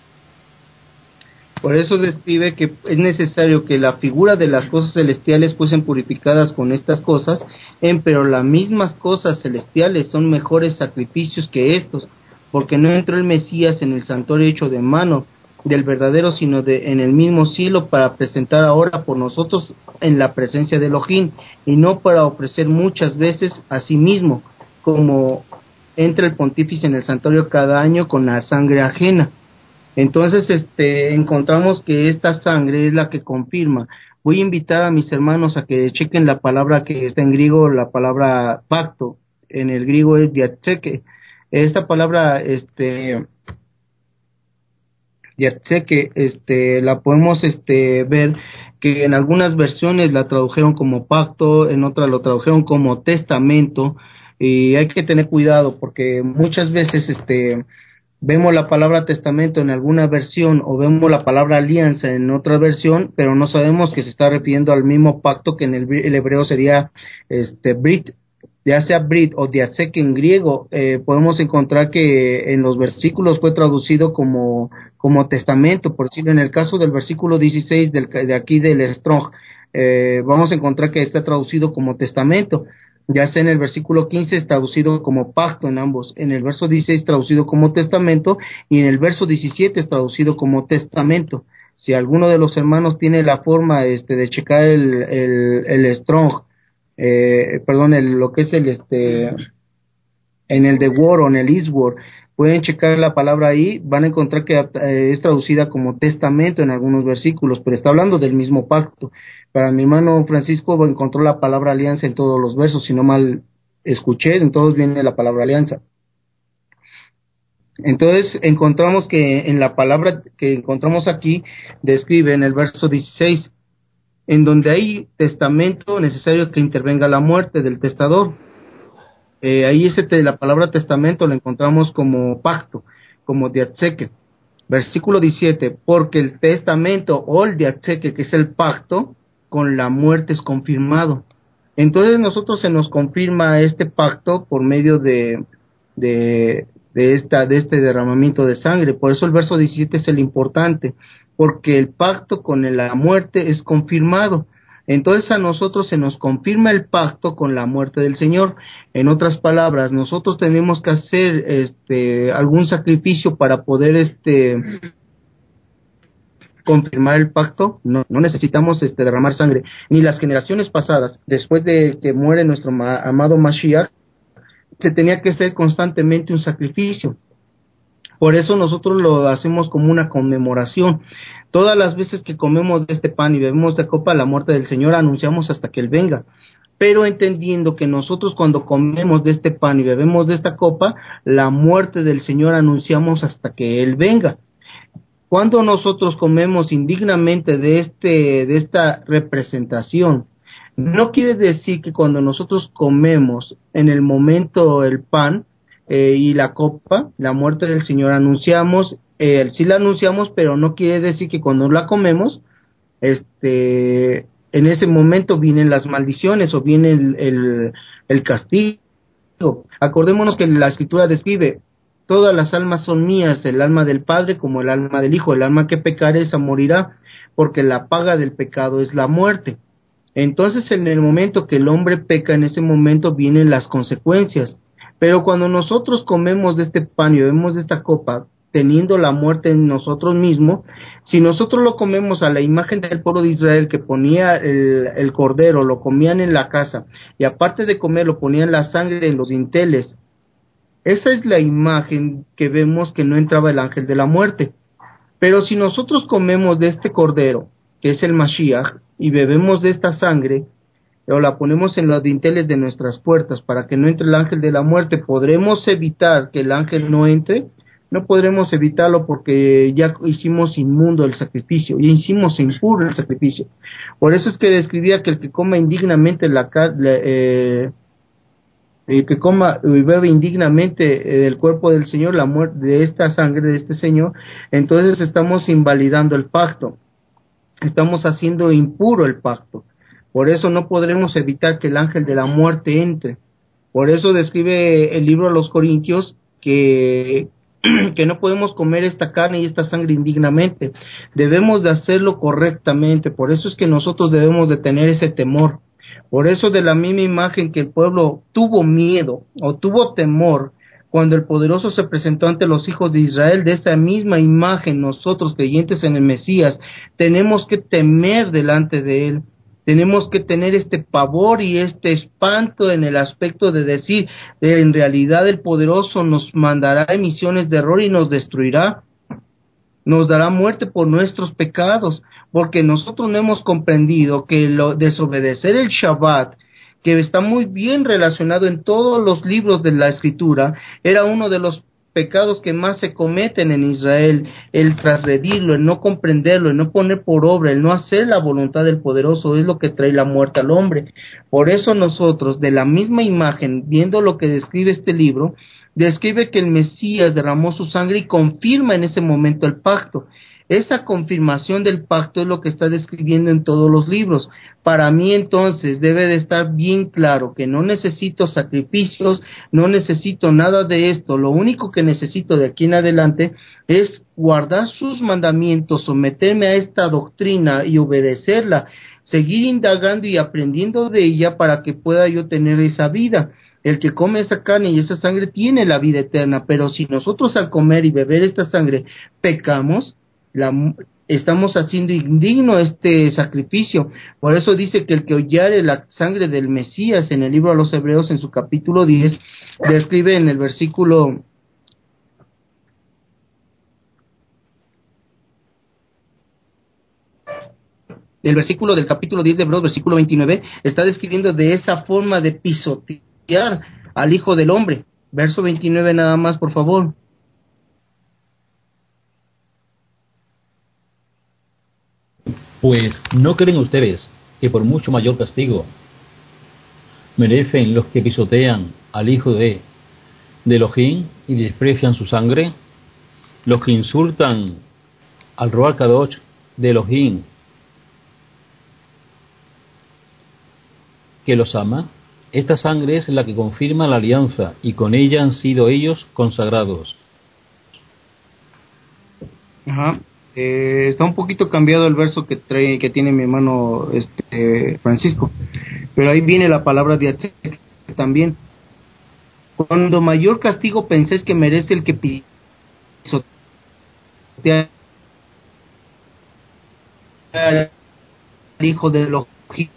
Por eso describe que es necesario que la figura de las cosas celestiales fuesen purificadas con estas cosas, pero las mismas cosas celestiales son mejores sacrificios que estos, porque no entró el Mesías en el santuario hecho de mano del verdadero, sino en el mismo cielo, para presentar ahora por nosotros en la presencia de Elohim, y no para ofrecer muchas veces a sí mismo, como entra el pontífice en el santuario cada año con la sangre ajena. Entonces, encontramos que esta sangre es la que confirma. Voy a invitar a mis hermanos a que chequen la palabra que está en griego, la palabra pacto. En el griego es diatseke. Esta palabra, diatseke, la podemos, ver que en algunas versiones la tradujeron como pacto, en otras lo tradujeron como testamento, y hay que tener cuidado porque muchas veces, vemos la palabra testamento en alguna versión o vemos la palabra alianza en otra versión, pero no sabemos que se está refiriendo al mismo pacto que en el hebreo sería brit, ya sea brit o diasek en griego. Podemos encontrar que en los versículos fue traducido como testamento, por decirlo. En el caso del versículo 16 de aquí del Strong, vamos a encontrar que está traducido como testamento. Ya sea en el versículo 15 es traducido como pacto en ambos, en el verso 16 traducido como testamento, y en el verso 17 es traducido como testamento. Si alguno de los hermanos tiene la forma de checar el Strong, perdón, lo que es en el The Word o en el Eastword, pueden checar la palabra ahí, van a encontrar que es traducida como testamento en algunos versículos, pero está hablando del mismo pacto. Para mi hermano Francisco encontró la palabra alianza en todos los versos, si no mal escuché, en todos viene la palabra alianza. Entonces encontramos que en la palabra que encontramos aquí, describe en el verso 16, en donde hay testamento necesario que intervenga la muerte del testador. Ahí la palabra testamento la encontramos como pacto, como diatseke. Versículo 17, porque el testamento o el diatseke, que es el pacto, con la muerte es confirmado. Entonces nosotros se nos confirma este pacto por medio de este derramamiento de sangre. Por eso el verso 17 es el importante, porque el pacto con la muerte es confirmado. Entonces a nosotros se nos confirma el pacto con la muerte del Señor. En otras palabras, nosotros tenemos que hacer algún sacrificio para poder confirmar el pacto. No necesitamos derramar sangre. Ni las generaciones pasadas, después de que muere nuestro amado Mashiach, se tenía que hacer constantemente un sacrificio. Por eso nosotros lo hacemos como una conmemoración. Todas las veces que comemos de este pan y bebemos de copa la muerte del Señor, anunciamos hasta que Él venga. Pero entendiendo que nosotros cuando comemos de este pan y bebemos de esta copa, la muerte del Señor anunciamos hasta que Él venga. Cuando nosotros comemos indignamente de esta representación, no quiere decir que cuando nosotros comemos en el momento el pan y la copa, la muerte del Señor anunciamos, sí la anunciamos, pero no quiere decir que cuando la comemos, en ese momento vienen las maldiciones o viene el castigo. Acordémonos que la Escritura describe: todas las almas son mías, el alma del Padre como el alma del Hijo, el alma que pecare esa morirá, porque la paga del pecado es la muerte. Entonces en el momento que el hombre peca, en ese momento vienen las consecuencias. Pero cuando nosotros comemos de este pan y bebemos de esta copa, teniendo la muerte en nosotros mismos, si nosotros lo comemos a la imagen del pueblo de Israel, que ponía el cordero, lo comían en la casa, y aparte de comerlo ponían la sangre en los dinteles, esa es la imagen que vemos que no entraba el ángel de la muerte. Pero si nosotros comemos de este cordero, que es el Mashiach, y bebemos de esta sangre, o la ponemos en los dinteles de nuestras puertas para que no entre el ángel de la muerte, ¿podremos evitar que el ángel no entre? No podremos evitarlo porque ya hicimos inmundo el sacrificio, ya hicimos impuro el sacrificio. Por eso es que describía que el que coma indignamente el que coma y bebe indignamente el cuerpo del Señor, la muerte de esta sangre de este Señor, entonces estamos invalidando el pacto, estamos haciendo impuro el pacto. Por eso no podremos evitar que el ángel de la muerte entre. Por eso describe el libro a los Corintios que no podemos comer esta carne y esta sangre indignamente. Debemos de hacerlo correctamente. Por eso es que nosotros debemos de tener ese temor. Por eso, de la misma imagen que el pueblo tuvo miedo o tuvo temor cuando el poderoso se presentó ante los hijos de Israel, de esa misma imagen nosotros, creyentes en el Mesías, tenemos que temer delante de él. Tenemos que tener este pavor y este espanto en el aspecto de decir, en realidad el poderoso nos mandará emisiones de error y nos destruirá. nos dará muerte por nuestros pecados, porque nosotros no hemos comprendido que desobedecer el Shabbat, que está muy bien relacionado en todos los libros de la Escritura, era uno de los pecados que más se cometen en Israel, el transgredirlo, el no comprenderlo, el no poner por obra, el no hacer la voluntad del Poderoso, es lo que trae la muerte al hombre. Por eso nosotros, de la misma imagen, viendo lo que describe este libro, describe que el Mesías derramó su sangre y confirma en ese momento el pacto. Esa confirmación del pacto es lo que está describiendo en todos los libros. Para mí entonces debe de estar bien claro que no necesito sacrificios, no necesito nada de esto. Lo único que necesito de aquí en adelante es guardar sus mandamientos, someterme a esta doctrina y obedecerla, seguir indagando y aprendiendo de ella para que pueda yo tener esa vida. El que come esa carne y esa sangre tiene la vida eterna, pero si nosotros al comer y beber esta sangre pecamos, estamos haciendo indigno este sacrificio. Por eso dice que el que hollare la sangre del Mesías, en el libro a los Hebreos, en su capítulo 10, describe en el versículo del capítulo 10 de Hebreos, versículo 29, está describiendo de esa forma de pisotear al Hijo del Hombre. Verso 29 nada más, por favor. Pues, ¿no creen ustedes que por mucho mayor castigo merecen los que pisotean al Hijo de Elohim y desprecian su sangre? Los que insultan al Ruach Kadosh de Elohim, que los ama. Esta sangre es la que confirma la alianza, y con ella han sido ellos consagrados. Ajá. Está un poquito cambiado el verso que tiene mi hermano Francisco, pero ahí viene la palabra de Atzek también. Cuando mayor castigo penséis que merece el que pisotea al Hijo de los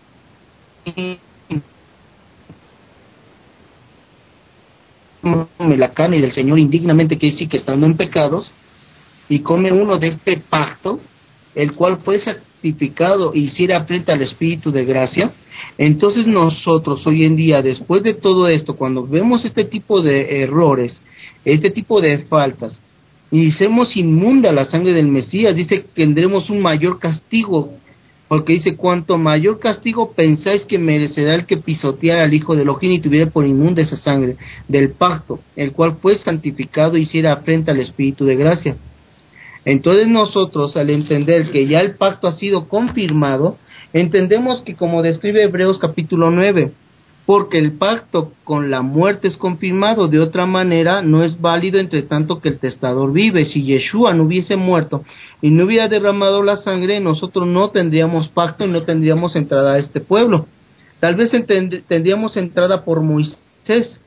la carne del Señor indignamente, que sí que estando en pecados, y come uno de este pacto, el cual fue santificado e hiciera frente al Espíritu de gracia. Entonces nosotros hoy en día, después de todo esto, cuando vemos este tipo de errores, este tipo de faltas, y hacemos inmunda la sangre del Mesías, dice que tendremos un mayor castigo, porque dice, cuanto mayor castigo pensáis que merecerá el que pisoteara al Hijo de Elohim y tuviera por inmunda esa sangre del pacto, el cual fue santificado e hiciera frente al Espíritu de gracia. Entonces nosotros, al entender que ya el pacto ha sido confirmado, entendemos que, como describe Hebreos capítulo 9, porque el pacto con la muerte es confirmado, de otra manera no es válido entre tanto que el testador vive. Si Yeshua no hubiese muerto y no hubiera derramado la sangre, nosotros no tendríamos pacto y no tendríamos entrada a este pueblo. Tal vez tendríamos entrada por Moisés,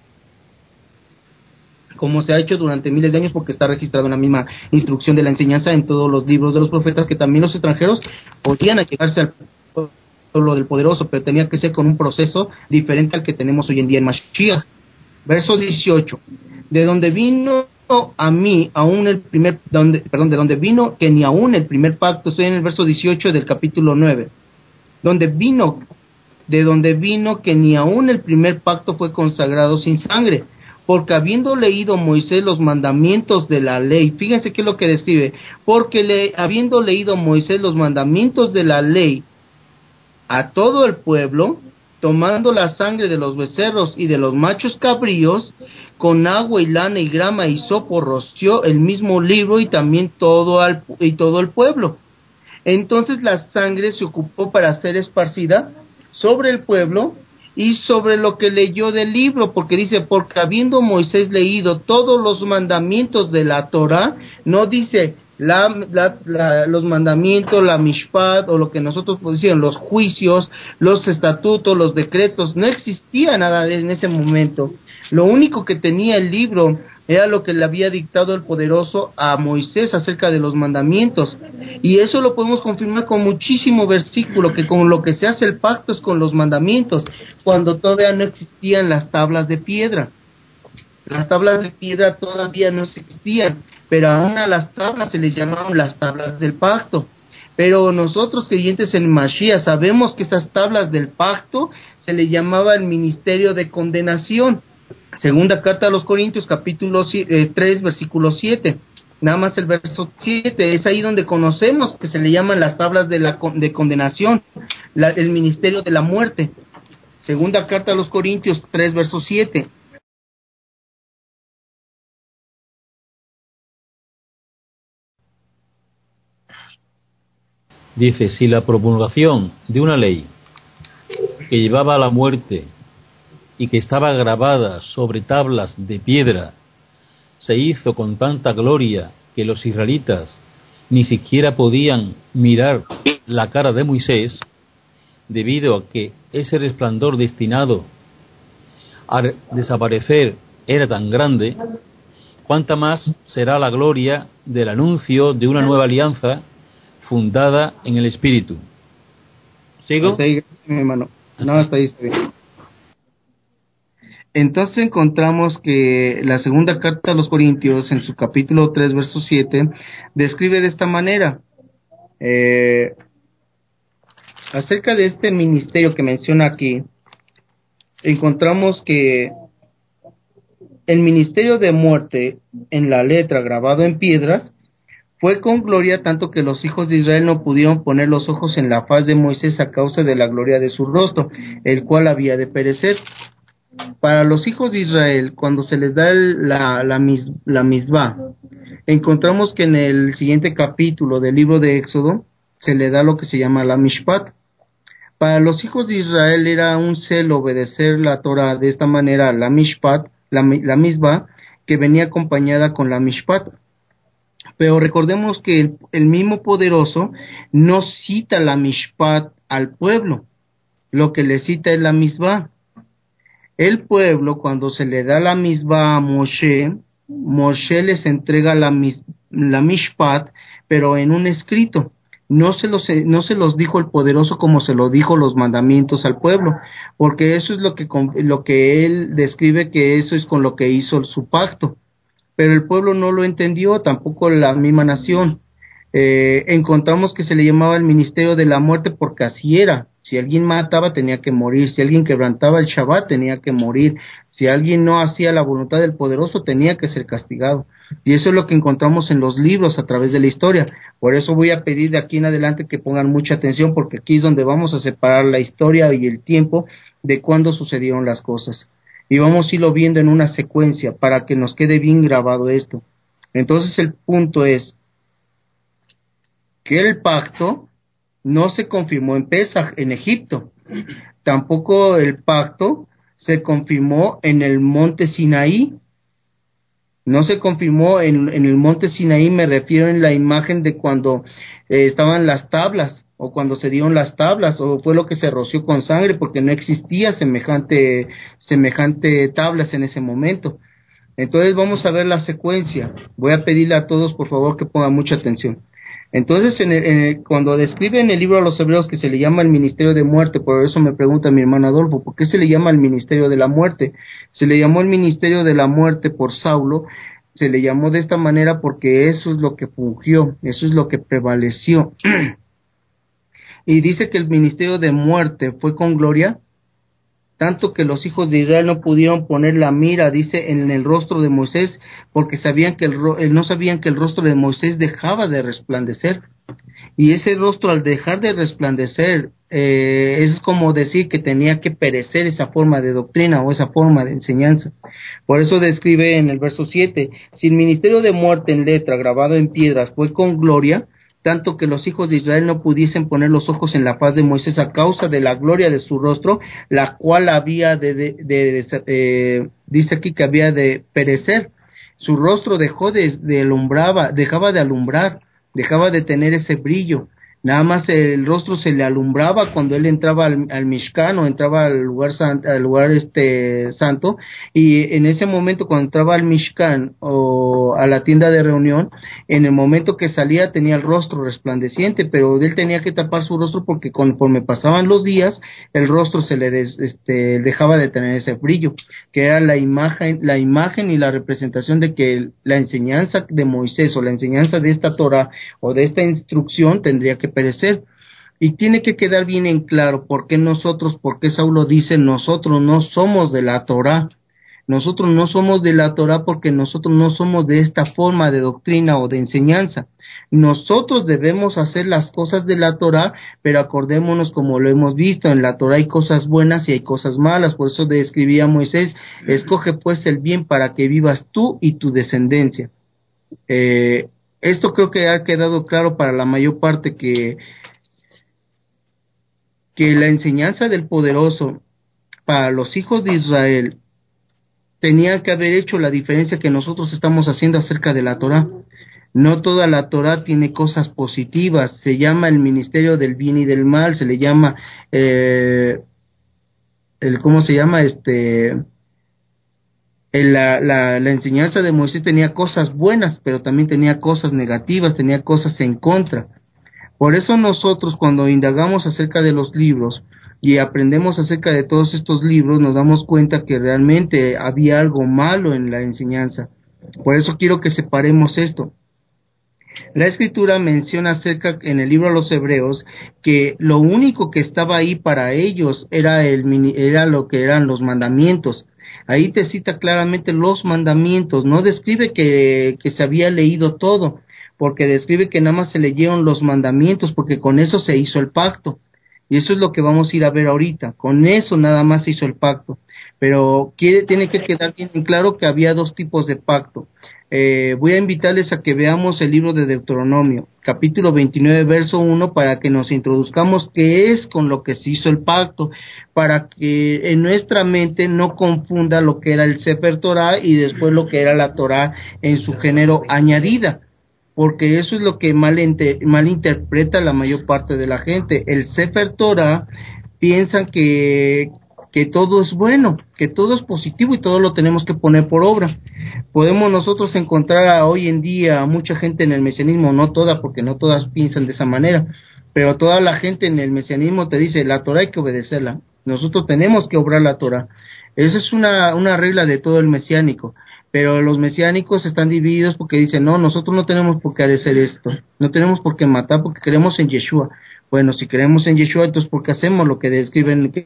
como se ha hecho durante miles de años, porque está registrado en la misma instrucción de la enseñanza en todos los libros de los profetas, que también los extranjeros podían allegarse al pueblo del Poderoso, pero tenía que ser con un proceso diferente al que tenemos hoy en día en Mashiach. Verso 18, de donde vino a mí aún el primer, de donde vino que ni aún el primer pacto, estoy en el verso 18 del capítulo 9, de donde vino que ni aún el primer pacto fue consagrado sin sangre, porque habiendo leído Moisés los mandamientos de la ley, fíjense qué es lo que describe, porque habiendo leído Moisés los mandamientos de la ley a todo el pueblo, tomando la sangre de los becerros y de los machos cabríos, con agua y lana y grama y hisopo roció el mismo libro y también todo el pueblo. Entonces la sangre se ocupó para ser esparcida sobre el pueblo y sobre lo que leyó del libro, porque dice, porque habiendo Moisés leído todos los mandamientos de la Torah, no dice los mandamientos, la mishpat, o lo que nosotros decíamos, los juicios, los estatutos, los decretos, no existía nada en ese momento. Lo único que tenía el libro era lo que le había dictado el Poderoso a Moisés acerca de los mandamientos, y eso lo podemos confirmar con muchísimo versículo, que con lo que se hace el pacto es con los mandamientos, cuando todavía no existían las tablas de piedra. Las tablas de piedra todavía no existían, pero aún a las tablas se les llamaban las tablas del pacto. Pero nosotros creyentes en Mashiach sabemos que estas tablas del pacto se le llamaba el ministerio de condenación. Segunda carta a los Corintios, capítulo 3, versículo 7. Nada más el verso 7, es ahí donde conocemos que se le llaman las tablas de condenación, el ministerio de la muerte. Segunda carta a los Corintios 3, verso 7. Dice, si la promulgación de una ley que llevaba a la muerte y que estaba grabada sobre tablas de piedra se hizo con tanta gloria que los israelitas ni siquiera podían mirar la cara de Moisés, debido a que ese resplandor destinado a desaparecer era tan grande, cuánta más será la gloria del anuncio de una nueva alianza fundada en el Espíritu. ¿Sigo? Hasta ahí, mi hermano. No, hasta ahí está bien. Entonces encontramos que la segunda carta a los Corintios, en su capítulo 3, verso 7, describe de esta manera, acerca de este ministerio que menciona aquí, encontramos que el ministerio de muerte en la letra grabado en piedras fue con gloria tanto que los hijos de Israel no pudieron poner los ojos en la faz de Moisés a causa de la gloria de su rostro, el cual había de perecer. Para los hijos de Israel, cuando se les da la misbah, encontramos que en el siguiente capítulo del libro de Éxodo se le da lo que se llama la mishpat. Para los hijos de Israel era un celo obedecer la Torah de esta manera, la mishpat, la misbah, que venía acompañada con la mishpat. Pero recordemos que el mismo poderoso no cita la mishpat al pueblo, lo que le cita es la misbah. El pueblo, cuando se le da la misbah a Moshe les entrega la mishpat, pero en un escrito. No se los dijo el poderoso como se lo dijo los mandamientos al pueblo, porque eso es lo que él describe, que eso es con lo que hizo su pacto. Pero el pueblo no lo entendió, tampoco la misma nación. Encontramos que se le llamaba el ministerio de la muerte porque así era. Si alguien mataba tenía que morir, si alguien quebrantaba el Shabbat tenía que morir, si alguien no hacía la voluntad del poderoso tenía que ser castigado. Y eso es lo que encontramos en los libros a través de la historia. Por eso voy a pedir de aquí en adelante que pongan mucha atención, porque aquí es donde vamos a separar la historia y el tiempo de cuándo sucedieron las cosas. Y vamos a irlo viendo en una secuencia para que nos quede bien grabado esto. Entonces el punto es que el pacto no se confirmó en Pesaj, en Egipto. Tampoco el pacto se confirmó en el monte Sinaí. No se confirmó en el monte Sinaí, me refiero en la imagen de cuando estaban las tablas, o cuando se dieron las tablas, o fue lo que se roció con sangre, porque no existía semejante tablas en ese momento. Entonces vamos a ver la secuencia. Voy a pedirle a todos, por favor, que pongan mucha atención. Entonces, cuando describe en el libro a los Hebreos que se le llama el ministerio de muerte, por eso me pregunta mi hermano Adolfo, ¿por qué se le llama el ministerio de la muerte? Se le llamó el ministerio de la muerte por Saulo, se le llamó de esta manera porque eso es lo que fungió, eso es lo que prevaleció. Y dice que el ministerio de muerte fue con gloria, tanto que los hijos de Israel no pudieron poner la mira, dice, en el rostro de Moisés, porque sabían que no sabían que el rostro de Moisés dejaba de resplandecer. Y ese rostro, al dejar de resplandecer, es como decir que tenía que perecer esa forma de doctrina o esa forma de enseñanza. Por eso describe en el verso 7, si el ministerio de muerte en letra grabado en piedras fue con gloria, tanto que los hijos de Israel no pudiesen poner los ojos en la faz de Moisés a causa de la gloria de su rostro, la cual había dice aquí que había de perecer. Su rostro dejaba de alumbrar, dejaba de tener ese brillo. nada más el rostro se le alumbraba cuando él entraba al Mishkan, o entraba al lugar santo, y en ese momento cuando entraba al Mishkan o a la tienda de reunión, en el momento que salía tenía el rostro resplandeciente, pero él tenía que tapar su rostro porque conforme pasaban los días el rostro se le dejaba de tener ese brillo, que era la imagen y la representación de que la enseñanza de Moisés o la enseñanza de esta Torah o de esta instrucción tendría que perecer. Y tiene que quedar bien en claro por qué Saulo dice nosotros no somos de la Torah. Nosotros no somos de la Torah porque nosotros no somos de esta forma de doctrina o de enseñanza. Nosotros debemos hacer las cosas de la Torah, pero acordémonos, como lo hemos visto, en la Torah hay cosas buenas y hay cosas malas. Por eso describía a Moisés: escoge pues el bien para que vivas tú y tu descendencia. Esto creo que ha quedado claro para la mayor parte, que la enseñanza del Poderoso para los hijos de Israel tenía que haber hecho la diferencia que nosotros estamos haciendo acerca de la Torah. No toda la Torah tiene cosas positivas. Se llama el ministerio del bien y del mal, se le llama ¿cómo se llama? La enseñanza de Moisés tenía cosas buenas, pero también tenía cosas negativas, tenía cosas en contra. Por eso nosotros, cuando indagamos acerca de los libros y aprendemos acerca de todos estos libros, nos damos cuenta que realmente había algo malo en la enseñanza. Por eso quiero que separemos esto. La Escritura menciona acerca en el libro a los Hebreos que lo único que estaba ahí para ellos era lo que eran los mandamientos. Ahí te cita claramente los mandamientos, no describe que se había leído todo, porque describe que nada más se leyeron los mandamientos, porque con eso se hizo el pacto. Y eso es lo que vamos a ir a ver ahorita. Con eso nada más se hizo el pacto. Pero tiene que quedar bien claro que había dos tipos de pacto. Voy a invitarles a que veamos el libro de Deuteronomio, capítulo 29, verso 1, para que nos introduzcamos qué es con lo que se hizo el pacto, para que en nuestra mente no confunda lo que era el Sefer Torah y después lo que era la Torah en su género añadida, porque eso es lo que malinterpreta la mayor parte de la gente. El Sefer Torah piensan que todo es bueno, que todo es positivo y todo lo tenemos que poner por obra. Podemos nosotros encontrar hoy en día a mucha gente en el mesianismo, no toda, porque no todas piensan de esa manera, pero toda la gente en el mesianismo te dice: la Torah hay que obedecerla, nosotros tenemos que obrar la Torah. Esa es una regla de todo el mesiánico. Pero los mesiánicos están divididos porque dicen: no, nosotros no tenemos por qué hacer esto, no tenemos por qué matar porque creemos en Yeshua. Bueno, si creemos en Yeshua, entonces ¿por qué hacemos lo que describen que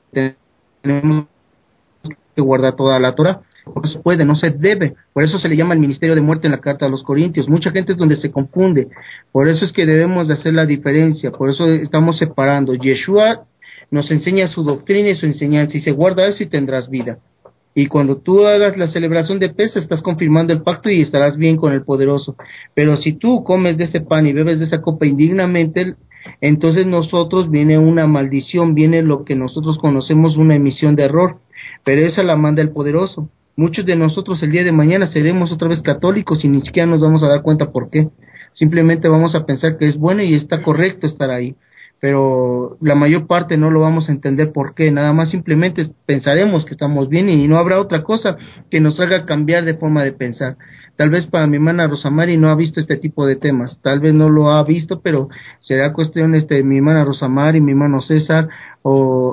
tenemos que guardar toda la Torah? No se puede, no se debe. Por eso se le llama el ministerio de muerte en la carta a los Corintios. Mucha gente es donde se confunde. Por eso es que debemos de hacer la diferencia. Por eso estamos separando. Yeshua nos enseña su doctrina y su enseñanza, y se guarda eso y tendrás vida. Y cuando tú hagas la celebración de Pesaj, estás confirmando el pacto y estarás bien con el Poderoso. Pero si tú comes de ese pan y bebes de esa copa indignamente, entonces viene una maldición, viene lo que nosotros conocemos una emisión de error. Pero esa la manda el Poderoso. Muchos de nosotros el día de mañana seremos otra vez católicos y ni siquiera nos vamos a dar cuenta por qué. Simplemente vamos a pensar que es bueno y está correcto estar ahí. Pero la mayor parte no lo vamos a entender por qué, nada más simplemente pensaremos que estamos bien y no habrá otra cosa que nos haga cambiar de forma de pensar. Tal vez para mi hermana Rosamari no ha visto este tipo de temas, tal vez no lo ha visto, pero será cuestión mi hermana Rosamari, mi hermano César o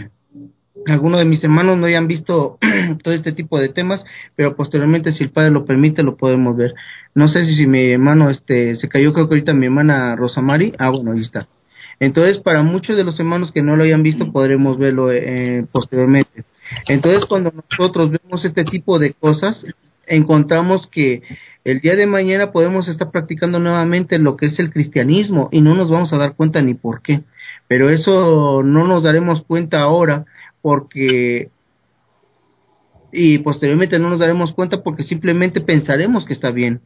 algunos de mis hermanos no hayan visto todo este tipo de temas, pero posteriormente, si el Padre lo permite, lo podemos ver. No sé si mi hermano se cayó, creo que ahorita mi hermana Rosamari, bueno, ahí está. Entonces, para muchos de los hermanos que no lo hayan visto, podremos verlo posteriormente. Entonces, cuando nosotros vemos este tipo de cosas, encontramos que el día de mañana podemos estar practicando nuevamente lo que es el cristianismo y no nos vamos a dar cuenta ni por qué. Pero eso no nos daremos cuenta ahora y posteriormente no nos daremos cuenta porque simplemente pensaremos que está bien.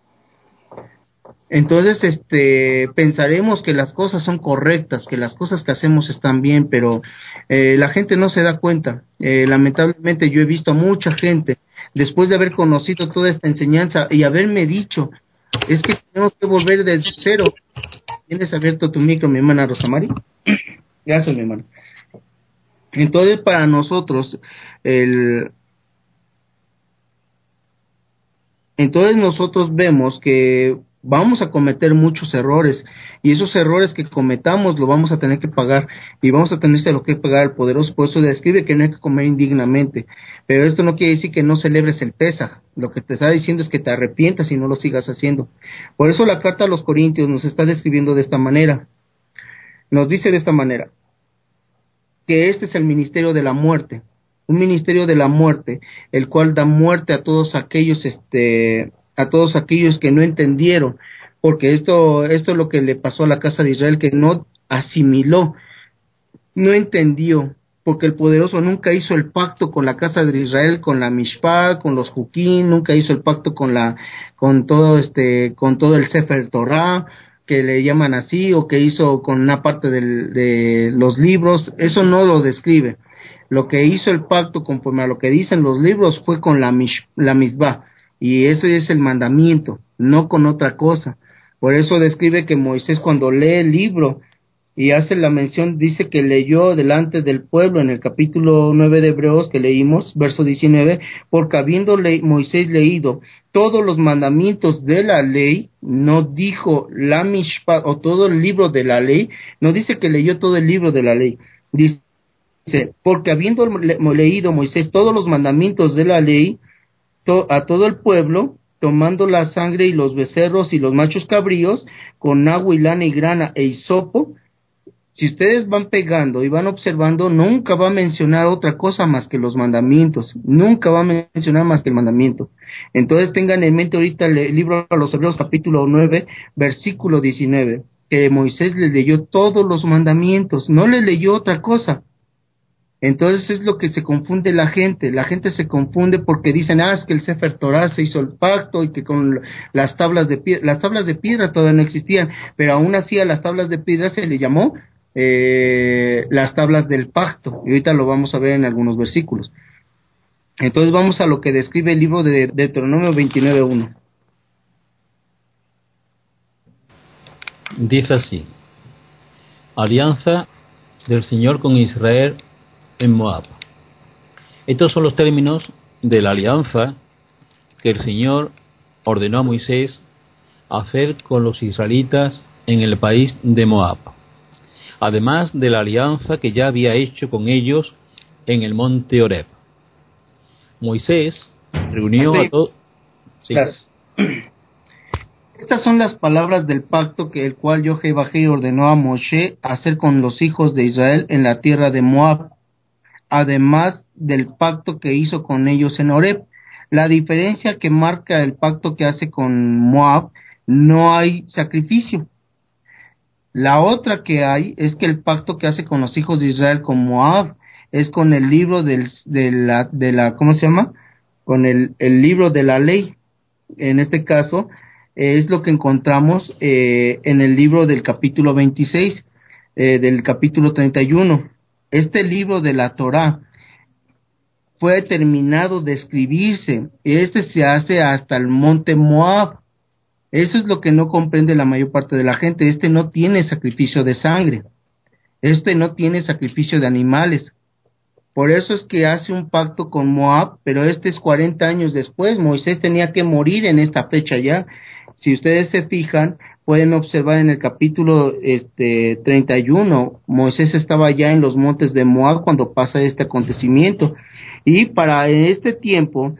Entonces, pensaremos que las cosas son correctas, que las cosas que hacemos están bien, pero la gente no se da cuenta. Lamentablemente yo he visto a mucha gente, después de haber conocido toda esta enseñanza y haberme dicho: es que tenemos que volver desde cero. ¿Tienes abierto tu micro, mi hermana Rosamari? Gracias, mi hermano. Entonces, para nosotros, entonces nosotros vemos que vamos a cometer muchos errores, y esos errores que cometamos lo vamos a tener que pagar, y vamos a tener lo que pagar al poderoso. Por eso describe que no hay que comer indignamente, pero esto no quiere decir que no celebres el Pesaj. Lo que te está diciendo es que te arrepientas y no lo sigas haciendo. Por eso la carta a los Corintios nos está describiendo de esta manera, nos dice de esta manera, que este es el ministerio de la muerte, un ministerio de la muerte, el cual da muerte a todos aquellos que no entendieron, porque esto es lo que le pasó a la casa de Israel, que no asimiló, no entendió, porque el poderoso nunca hizo el pacto con la casa de Israel, con la Mishpat, con los Juquín, nunca hizo el pacto con todo el Sefer Torah, que le llaman así, o que hizo con una parte de los libros. Eso no lo describe. Lo que hizo el pacto conforme a lo que dicen los libros fue con la Mishpah, y ese es el mandamiento, no con otra cosa. Por eso describe que Moisés, cuando lee el libro y hace la mención, dice que leyó delante del pueblo en el capítulo 9 de Hebreos que leímos, verso 19, porque habiendo Moisés leído todos los mandamientos de la ley, no dijo la Mishpat o todo el libro de la ley, no dice que leyó todo el libro de la ley, dice, porque habiendo leído Moisés todos los mandamientos de la ley, a todo el pueblo, tomando la sangre y los becerros y los machos cabríos, con agua y lana y grana e hisopo. Si ustedes van pegando y van observando, nunca va a mencionar otra cosa más que los mandamientos, nunca va a mencionar más que el mandamiento. Entonces tengan en mente ahorita el libro a los Hebreos capítulo 9, versículo 19, que Moisés les leyó todos los mandamientos, no les leyó otra cosa. Entonces es lo que se confunde la gente se confunde porque dicen, es que el Sefer Torah se hizo el pacto y que con las tablas de piedra todavía no existían, pero aún así a las tablas de piedra se le llamó las tablas del pacto, y ahorita lo vamos a ver en algunos versículos. Entonces vamos a lo que describe el libro de Deuteronomio 29:1. Dice así: alianza del Señor con Israel en Moab. Estos son los términos de la alianza que el Señor ordenó a Moisés hacer con los israelitas en el país de Moab, además de la alianza que ya había hecho con ellos en el monte Horeb. Moisés reunió a todos. Sí. Estas son las palabras del pacto que el cual Jehová ordenó a Moshe hacer con los hijos de Israel en la tierra de Moab, además del pacto que hizo con ellos en Horeb. La diferencia que marca el pacto que hace con Moab, no hay sacrificio. La otra que hay es que el pacto que hace con los hijos de Israel con Moab es con el libro de la ¿cómo se llama? Con el libro de la ley. En este caso es lo que encontramos en el libro del capítulo 26, del capítulo 31. Este libro de la Torá fue terminado de escribirse. Se hace hasta el monte Moab. Eso es lo que no comprende la mayor parte de la gente. No tiene sacrificio de sangre. No tiene sacrificio de animales. Por eso es que hace un pacto con Moab, pero es 40 años después. Moisés tenía que morir en esta fecha ya. Si ustedes se fijan, pueden observar en el capítulo 31, Moisés estaba ya en los montes de Moab cuando pasa este acontecimiento. Y para este tiempo,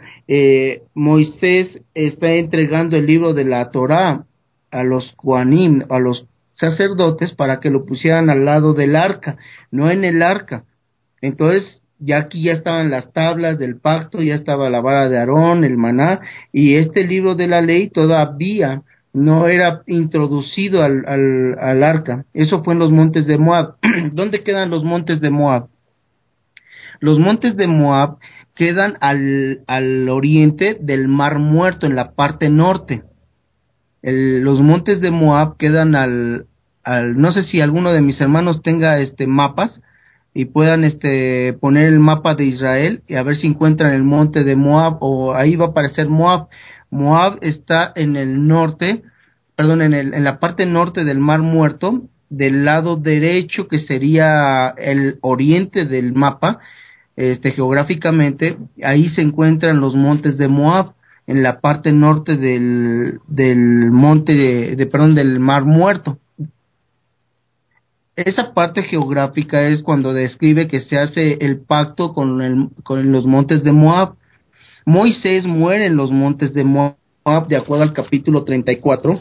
Moisés está entregando el libro de la Torá a los Kohanim, a los sacerdotes, para que lo pusieran al lado del arca, no en el arca. Entonces, ya aquí ya estaban las tablas del pacto, ya estaba la vara de Aarón, el maná, y este libro de la ley todavía no era introducido al arca. Eso fue en los montes de Moab. ¿Dónde quedan los montes de Moab? Los montes de Moab quedan al oriente del Mar Muerto, en la parte norte. Los montes de Moab quedan no sé si alguno de mis hermanos tenga mapas y puedan poner el mapa de Israel y a ver si encuentran el monte de Moab, o ahí va a aparecer Moab. Moab está en el norte, perdón, en la parte norte del Mar Muerto, del lado derecho, que sería el oriente del mapa, geográficamente, ahí se encuentran los montes de Moab, en la parte norte del monte del Mar Muerto. Esa parte geográfica es cuando describe que se hace el pacto con los montes de Moab. Moisés muere en los montes de Moab, de acuerdo al capítulo 34,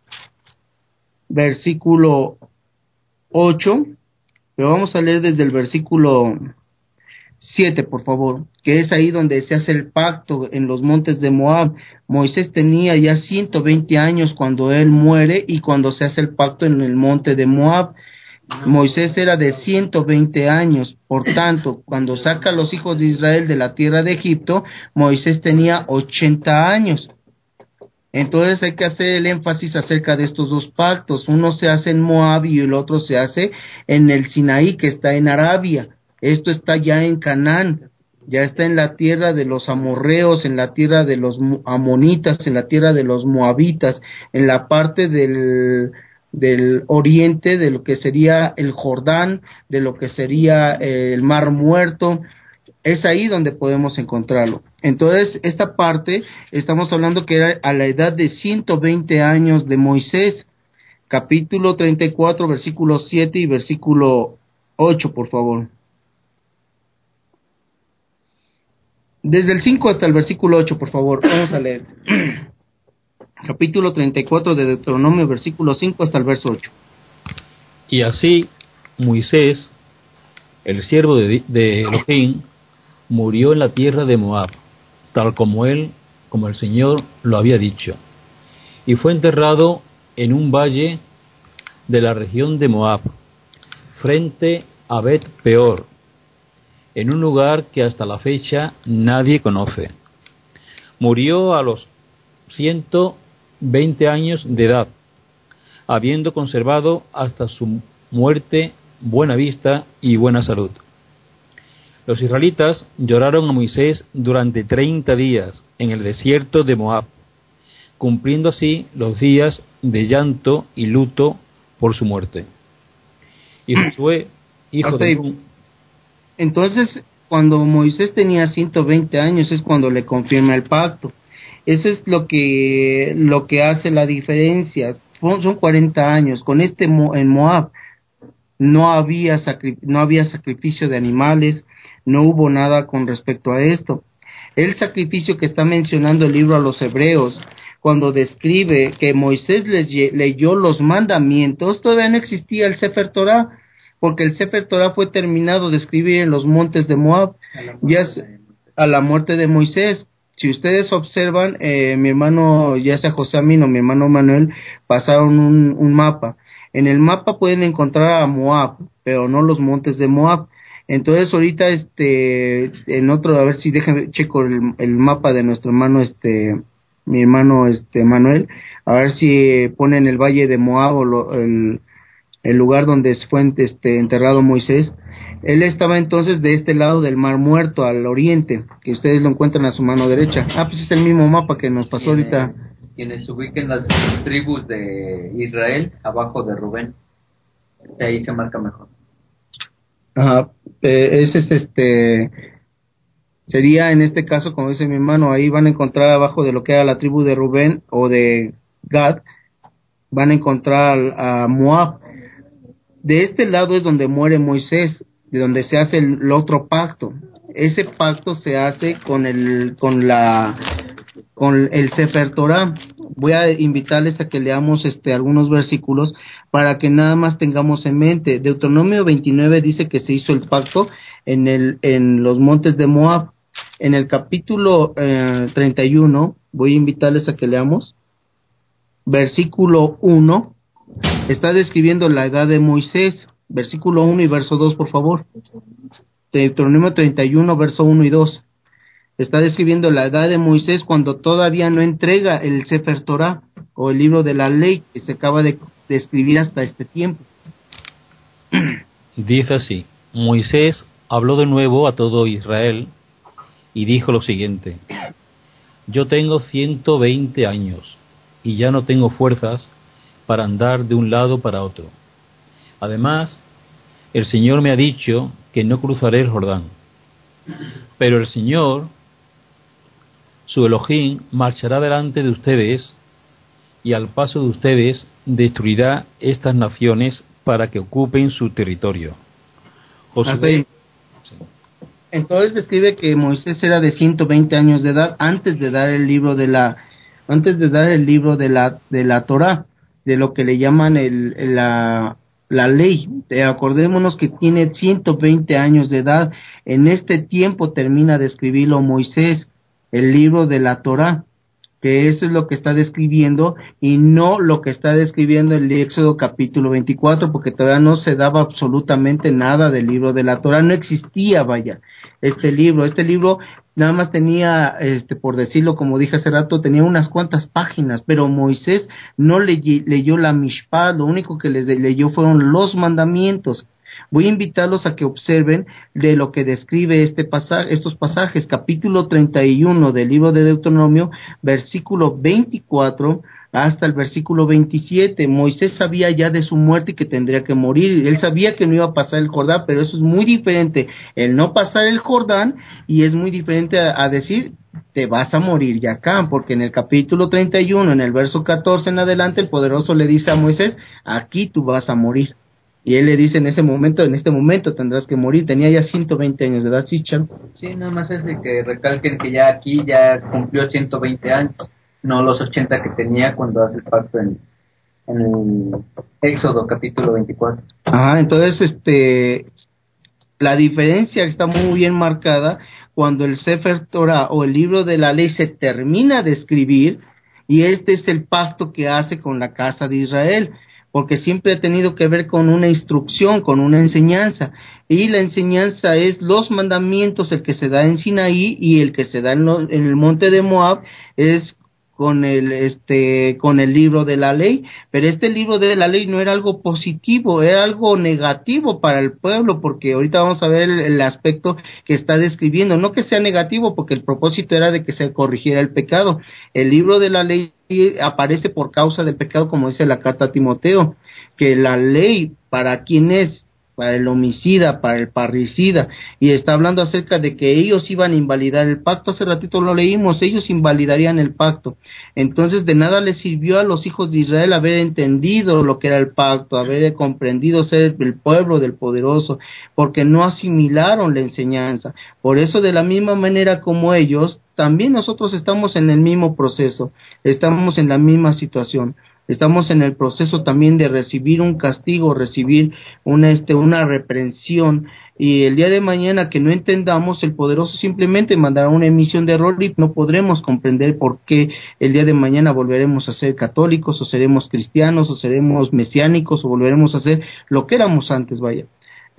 versículo 8, pero vamos a leer desde el versículo 7, por favor, que es ahí donde se hace el pacto en los montes de Moab. Moisés tenía ya 120 años cuando él muere y cuando se hace el pacto en el monte de Moab. Moisés era de 120 años, por tanto, cuando saca a los hijos de Israel de la tierra de Egipto, Moisés tenía 80 años. Entonces hay que hacer el énfasis acerca de estos dos pactos. Uno se hace en Moab y el otro se hace en el Sinaí, que está en Arabia. Esto está ya en Canaán, ya está en la tierra de los amorreos, en la tierra de los amonitas, en la tierra de los moabitas, en la parte del oriente de lo que sería el Jordán, de lo que sería el Mar Muerto. Es ahí donde podemos encontrarlo. Entonces, esta parte, estamos hablando que era a la edad de 120 años de Moisés. Capítulo 34, versículo 7 y versículo 8, por favor. Desde el 5 hasta el versículo 8, por favor, vamos a leer. Capítulo 34 de Deuteronomio, versículo 5 hasta el verso 8. Y así Moisés, el siervo de Elohim, murió en la tierra de Moab, tal como el Señor lo había dicho, y fue enterrado en un valle de la región de Moab, frente a Bet Peor, en un lugar que hasta la fecha nadie conoce. Murió a los 120 años de edad, habiendo conservado hasta su muerte buena vista y buena salud. Los israelitas lloraron a Moisés durante 30 días en el desierto de Moab, cumpliendo así los días de llanto y luto por su muerte. Y Josué, hijo de Nun. Entonces, cuando Moisés tenía 120 años es cuando le confirma el pacto. Eso es lo que hace la diferencia. Son 40 años. Con en Moab no había sacrificio de animales, no hubo nada con respecto a esto. El sacrificio que está mencionando el libro a los Hebreos, cuando describe que Moisés leyó los mandamientos, todavía no existía el Sefer Torah, porque el Sefer Torah fue terminado de escribir en los montes de Moab, a la muerte de Moisés. Si ustedes observan, mi hermano, ya sea José Amin o mi hermano Manuel, pasaron un mapa. En el mapa pueden encontrar a Moab, pero no los montes de Moab. Entonces ahorita en otro, a ver si checo el mapa de nuestro hermano mi hermano Manuel, a ver si ponen el valle de Moab o el lugar donde fue enterrado Moisés. Él estaba entonces de este lado del Mar Muerto, al oriente, que ustedes lo encuentran a su mano derecha. Pues es el mismo mapa que nos pasó ahorita. Quienes ubiquen las tribus de Israel abajo de Rubén, ahí se marca mejor. Ajá, sería en este caso, como dice mi hermano, ahí van a encontrar abajo de lo que era la tribu de Rubén o de Gad, van a encontrar a Moab. De este lado es donde muere Moisés, de donde se hace el otro pacto. Ese pacto se hace con el Sefer Torah. Voy a invitarles a que leamos algunos versículos para que nada más tengamos en mente. Deuteronomio 29 dice que se hizo el pacto en los montes de Moab. En el capítulo 31, voy a invitarles a que leamos versículo 1. Está describiendo la edad de Moisés, versículo 1 y verso 2, por favor. Deuteronomio 31, verso 1 y 2. Está describiendo la edad de Moisés cuando todavía no entrega el Sefer Torah o el libro de la ley que se acaba de escribir hasta este tiempo. Dice así: Moisés habló de nuevo a todo Israel y dijo lo siguiente: Yo tengo 120 años y ya no tengo fuerzas para andar de un lado para otro. Además, el Señor me ha dicho que no cruzaré el Jordán. Pero el Señor, su Elohim, marchará delante de ustedes y al paso de ustedes destruirá estas naciones para que ocupen su territorio. Hasta ahí. Sí. Entonces describe que Moisés era de 120 años de edad antes de dar el libro de la Torá, de lo que le llaman la ley. Acordémonos que tiene 120 años de edad. En este tiempo termina de escribirlo Moisés, el libro de la Torá, que eso es lo que está describiendo y no lo que está describiendo el Éxodo capítulo 24, porque todavía no se daba absolutamente nada del libro de la Torá, no existía, vaya, este libro nada más tenía, por decirlo como dije hace rato, tenía unas cuantas páginas, pero Moisés no leyó la Mishpat, lo único que les leyó fueron los mandamientos. Voy a invitarlos a que observen de lo que describe estos pasajes, capítulo 31 del libro de Deuteronomio, versículo 24 hasta el versículo 27. Moisés sabía ya de su muerte y que tendría que morir. Él sabía que no iba a pasar el Jordán, pero eso es muy diferente, el no pasar el Jordán, y es muy diferente a decir te vas a morir ya acá, porque en el capítulo 31, en el verso 14 en adelante, el poderoso le dice a Moisés, aquí tú vas a morir. Y él le dice en este momento tendrás que morir. Tenía ya 120 años de edad, ¿sí, Cham? Sí, nada más es de que recalquen que ya aquí ya cumplió 120 años, no los 80 que tenía cuando hace el pacto en el Éxodo capítulo 24. Ajá, entonces la diferencia está muy bien marcada cuando el Sefer Torah o el libro de la ley se termina de escribir, y este es el pacto que hace con la casa de Israel, porque siempre ha tenido que ver con una instrucción, con una enseñanza, y la enseñanza es los mandamientos, el que se da en Sinaí y el que se da en el monte de Moab es con el libro de la ley. Pero este libro de la ley no era algo positivo, era algo negativo para el pueblo, porque ahorita vamos a ver el aspecto que está describiendo, no que sea negativo, porque el propósito era de que se corrigiera el pecado. El libro de la ley aparece por causa del pecado, como dice la carta a Timoteo, que la ley, ¿para quién es? Para el homicida, para el parricida, y está hablando acerca de que ellos iban a invalidar el pacto. Hace ratito lo leímos, ellos invalidarían el pacto. Entonces de nada les sirvió a los hijos de Israel haber entendido lo que era el pacto, haber comprendido ser el pueblo del poderoso, porque no asimilaron la enseñanza. Por eso, de la misma manera como ellos, también nosotros estamos en el mismo proceso, estamos en la misma situación. Estamos en el proceso también de recibir un castigo, recibir una reprensión, y el día de mañana que no entendamos, el poderoso simplemente mandará una emisión de error y no podremos comprender por qué el día de mañana volveremos a ser católicos, o seremos cristianos, o seremos mesiánicos, o volveremos a ser lo que éramos antes, vaya.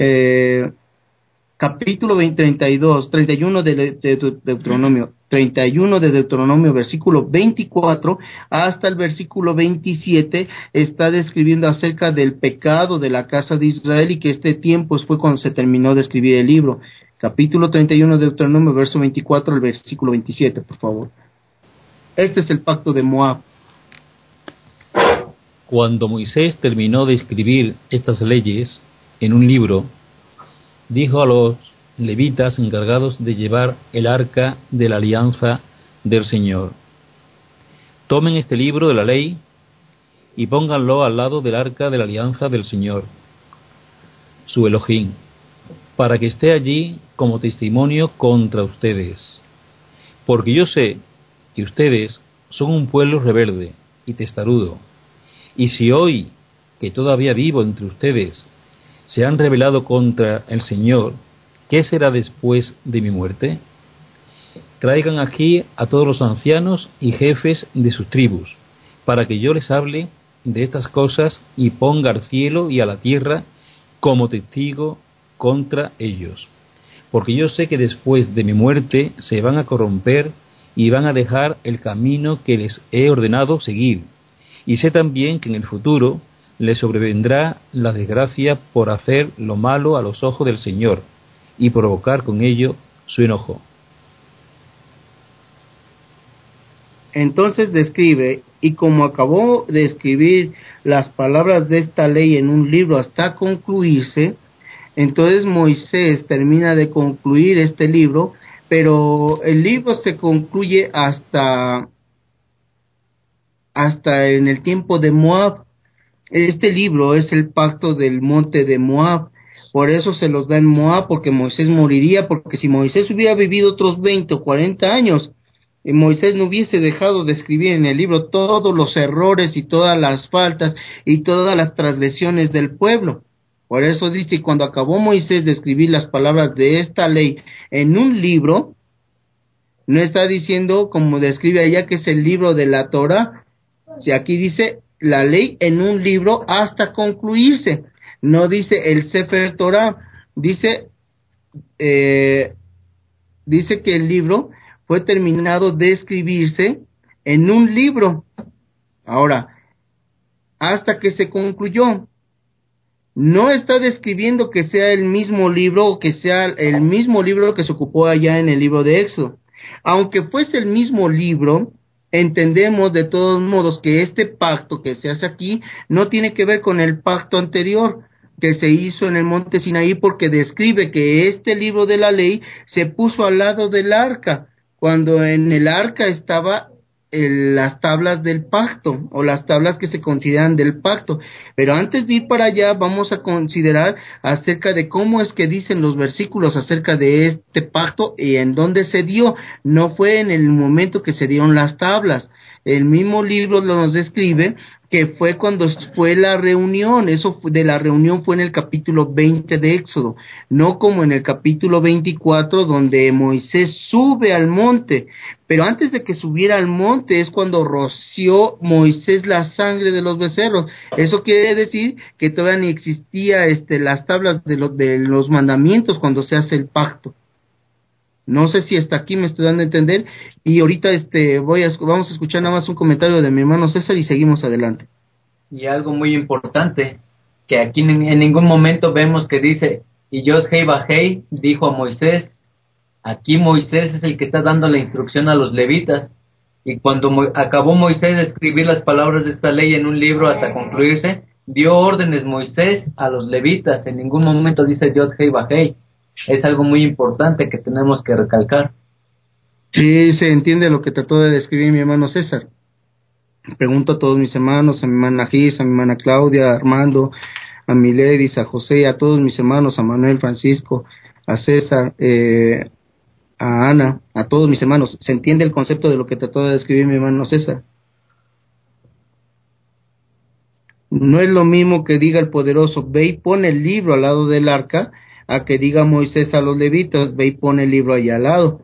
Capítulo 31 de Deuteronomio, 31 de Deuteronomio, versículo 24 hasta el versículo 27, está describiendo acerca del pecado de la casa de Israel, y que este tiempo fue cuando se terminó de escribir el libro. Capítulo 31 de Deuteronomio, verso 24 al versículo 27, por favor. Este es el pacto de Moab. Cuando Moisés terminó de escribir estas leyes en un libro, dijo a los levitas encargados de llevar el arca de la alianza del Señor: tomen este libro de la ley y pónganlo al lado del arca de la alianza del Señor, su Elohim, para que esté allí como testimonio contra ustedes. Porque yo sé que ustedes son un pueblo rebelde y testarudo, y si hoy, que todavía vivo entre ustedes, se han rebelado contra el Señor, ¿qué será después de mi muerte? Traigan aquí a todos los ancianos y jefes de sus tribus, para que yo les hable de estas cosas y ponga al cielo y a la tierra como testigo contra ellos. Porque yo sé que después de mi muerte se van a corromper y van a dejar el camino que les he ordenado seguir. Y sé también que en el futuro les sobrevendrá la desgracia por hacer lo malo a los ojos del Señor y provocar con ello su enojo. Entonces describe, y como acabó de escribir las palabras de esta ley en un libro hasta concluirse, entonces Moisés termina de concluir este libro, pero el libro se concluye hasta en el tiempo de Moab. Este libro es el pacto del monte de Moab. Por eso se los da en Moab, porque Moisés moriría, porque si Moisés hubiera vivido otros 20 o 40 años, Moisés no hubiese dejado de escribir en el libro todos los errores y todas las faltas y todas las transgresiones del pueblo. Por eso dice, cuando acabó Moisés de escribir las palabras de esta ley en un libro, no está diciendo como describe allá que es el libro de la Torah. Si aquí dice la ley en un libro hasta concluirse, no dice el Sefer Torah, dice dice que el libro fue terminado de escribirse en un libro. Ahora, hasta que se concluyó, no está describiendo que sea el mismo libro o que sea el mismo libro que se ocupó allá en el libro de Éxodo. Aunque fuese el mismo libro, entendemos de todos modos que este pacto que se hace aquí no tiene que ver con el pacto anterior que se hizo en el monte Sinaí, porque describe que este libro de la ley se puso al lado del arca, cuando en el arca estaba las tablas del pacto o las tablas que se consideran del pacto. Pero antes de ir para allá vamos a considerar acerca de cómo es que dicen los versículos acerca de este pacto y en dónde se dio. No fue en el momento que se dieron las tablas. El mismo libro nos describe que fue cuando fue la reunión. Eso de la reunión fue en el capítulo 20 de Éxodo, no como en el capítulo 24 donde Moisés sube al monte. Pero antes de que subiera al monte es cuando roció Moisés la sangre de los becerros. Eso quiere decir que todavía ni existía las tablas de los mandamientos cuando se hace el pacto. No sé si hasta aquí me estoy dando a entender, y ahorita vamos a escuchar nada más un comentario de mi hermano César y seguimos adelante. Y algo muy importante, que aquí en ningún momento vemos que dice, y Yod-Hei Vah-Hei dijo a Moisés. Aquí Moisés es el que está dando la instrucción a los levitas, y cuando acabó Moisés de escribir las palabras de esta ley en un libro hasta concluirse, dio órdenes Moisés a los levitas. En ningún momento dice Yod-Hei Vah-Hei. Es algo muy importante que tenemos que recalcar. Sí, se entiende lo que trató de describir mi hermano César. Pregunto a todos mis hermanos, a mi hermana Gis, a mi hermana Claudia, a Armando, a Miledis, a José, a todos mis hermanos, a Manuel, Francisco, a César, a Ana, a todos mis hermanos. ¿Se entiende el concepto de lo que trató de describir mi hermano César? No es lo mismo que diga el poderoso, ve y pone el libro al lado del arca, a que diga Moisés a los levitas, ve y pone el libro allá al lado.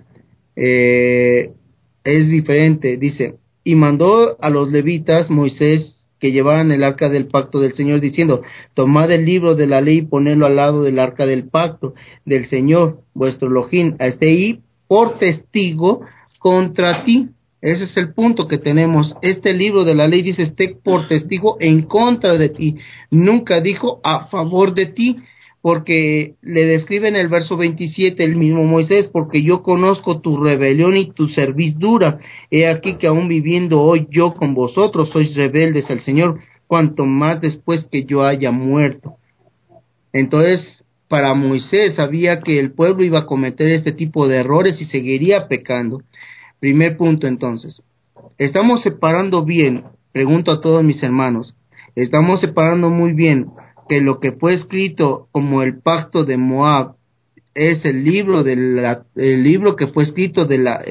Es diferente, dice, y mandó a los levitas Moisés que llevaban el arca del pacto del Señor, diciendo, tomad el libro de la ley y ponedlo al lado del arca del pacto del Señor, vuestro Elohim, esté ahí por testigo contra ti. Ese es el punto que tenemos. Este libro de la ley dice, esté por testigo en contra de ti. Nunca dijo a favor de ti, porque le describe en el verso 27 el mismo Moisés, porque yo conozco tu rebelión y tu cerviz dura. He aquí que aún viviendo hoy yo con vosotros sois rebeldes al Señor, cuanto más después que yo haya muerto. Entonces, para Moisés sabía que el pueblo iba a cometer este tipo de errores y seguiría pecando. Primer punto, entonces, ¿estamos separando bien? Pregunto a todos mis hermanos, ¿estamos separando muy bien que lo que fue escrito como el pacto de Moab es el libro el libro que fue escrito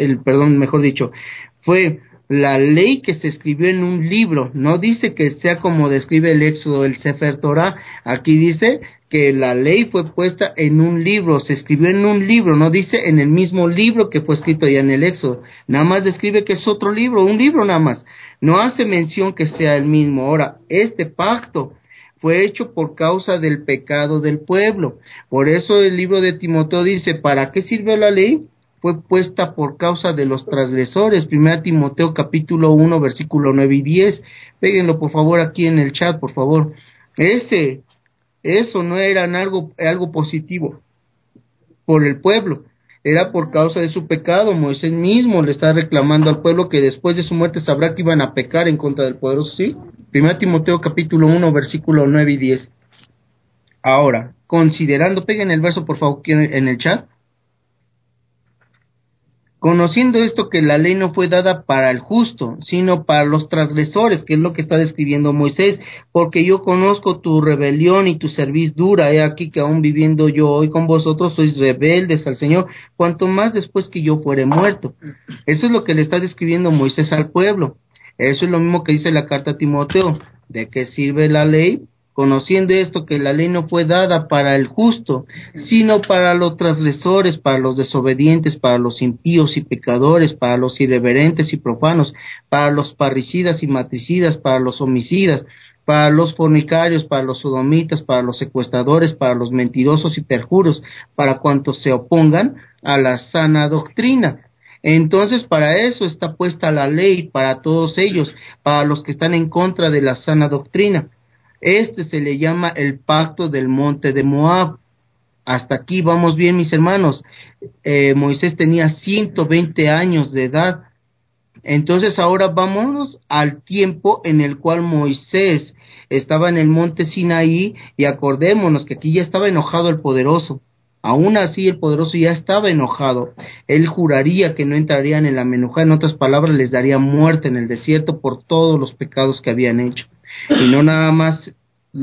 fue la ley que se escribió en un libro? No dice que sea como describe el Éxodo, el Sefer Torah. Aquí dice que la ley fue puesta en un libro, se escribió en un libro, no dice en el mismo libro que fue escrito ya en el Éxodo. Nada más describe que es otro libro, un libro nada más. No hace mención que sea el mismo. Ahora, este pacto fue hecho por causa del pecado del pueblo. Por eso el libro de Timoteo dice, ¿para qué sirve la ley? Fue puesta por causa de los transgresores. 1 Timoteo capítulo 1 versículo 9 y 10. Péguenlo por favor aquí en el chat, por favor. Eso no era algo positivo por el pueblo, era por causa de su pecado. Moisés mismo le está reclamando al pueblo que después de su muerte sabrá que iban a pecar en contra del poderoso, ¿sí? 1 Timoteo capítulo 1, versículo 9 y 10. Ahora, considerando, peguen el verso por favor en el chat. Conociendo esto, que la ley no fue dada para el justo, sino para los transgresores, que es lo que está describiendo Moisés, porque yo conozco tu rebelión y tu cerviz dura. He aquí que aún viviendo yo hoy con vosotros sois rebeldes al Señor, cuanto más después que yo fuere muerto. Eso es lo que le está describiendo Moisés al pueblo. Eso es lo mismo que dice la carta a Timoteo. ¿De qué sirve la ley? Conociendo esto, que la ley no fue dada para el justo, sino para los transgresores, para los desobedientes, para los impíos y pecadores, para los irreverentes y profanos, para los parricidas y matricidas, para los homicidas, para los fornicarios, para los sodomitas, para los secuestradores, para los mentirosos y perjuros, para cuantos se opongan a la sana doctrina. Entonces, para eso está puesta la ley, para todos ellos, para los que están en contra de la sana doctrina. Este se le llama el pacto del monte de Moab. Hasta aquí vamos bien, mis hermanos. Moisés tenía 120 años de edad. Entonces ahora vámonos al tiempo en el cual Moisés estaba en el monte Sinaí, y acordémonos que aquí ya estaba enojado el poderoso. Aún así el poderoso ya estaba enojado. Él juraría que no entrarían en la menujá, en otras palabras les daría muerte en el desierto por todos los pecados que habían hecho. Y no nada más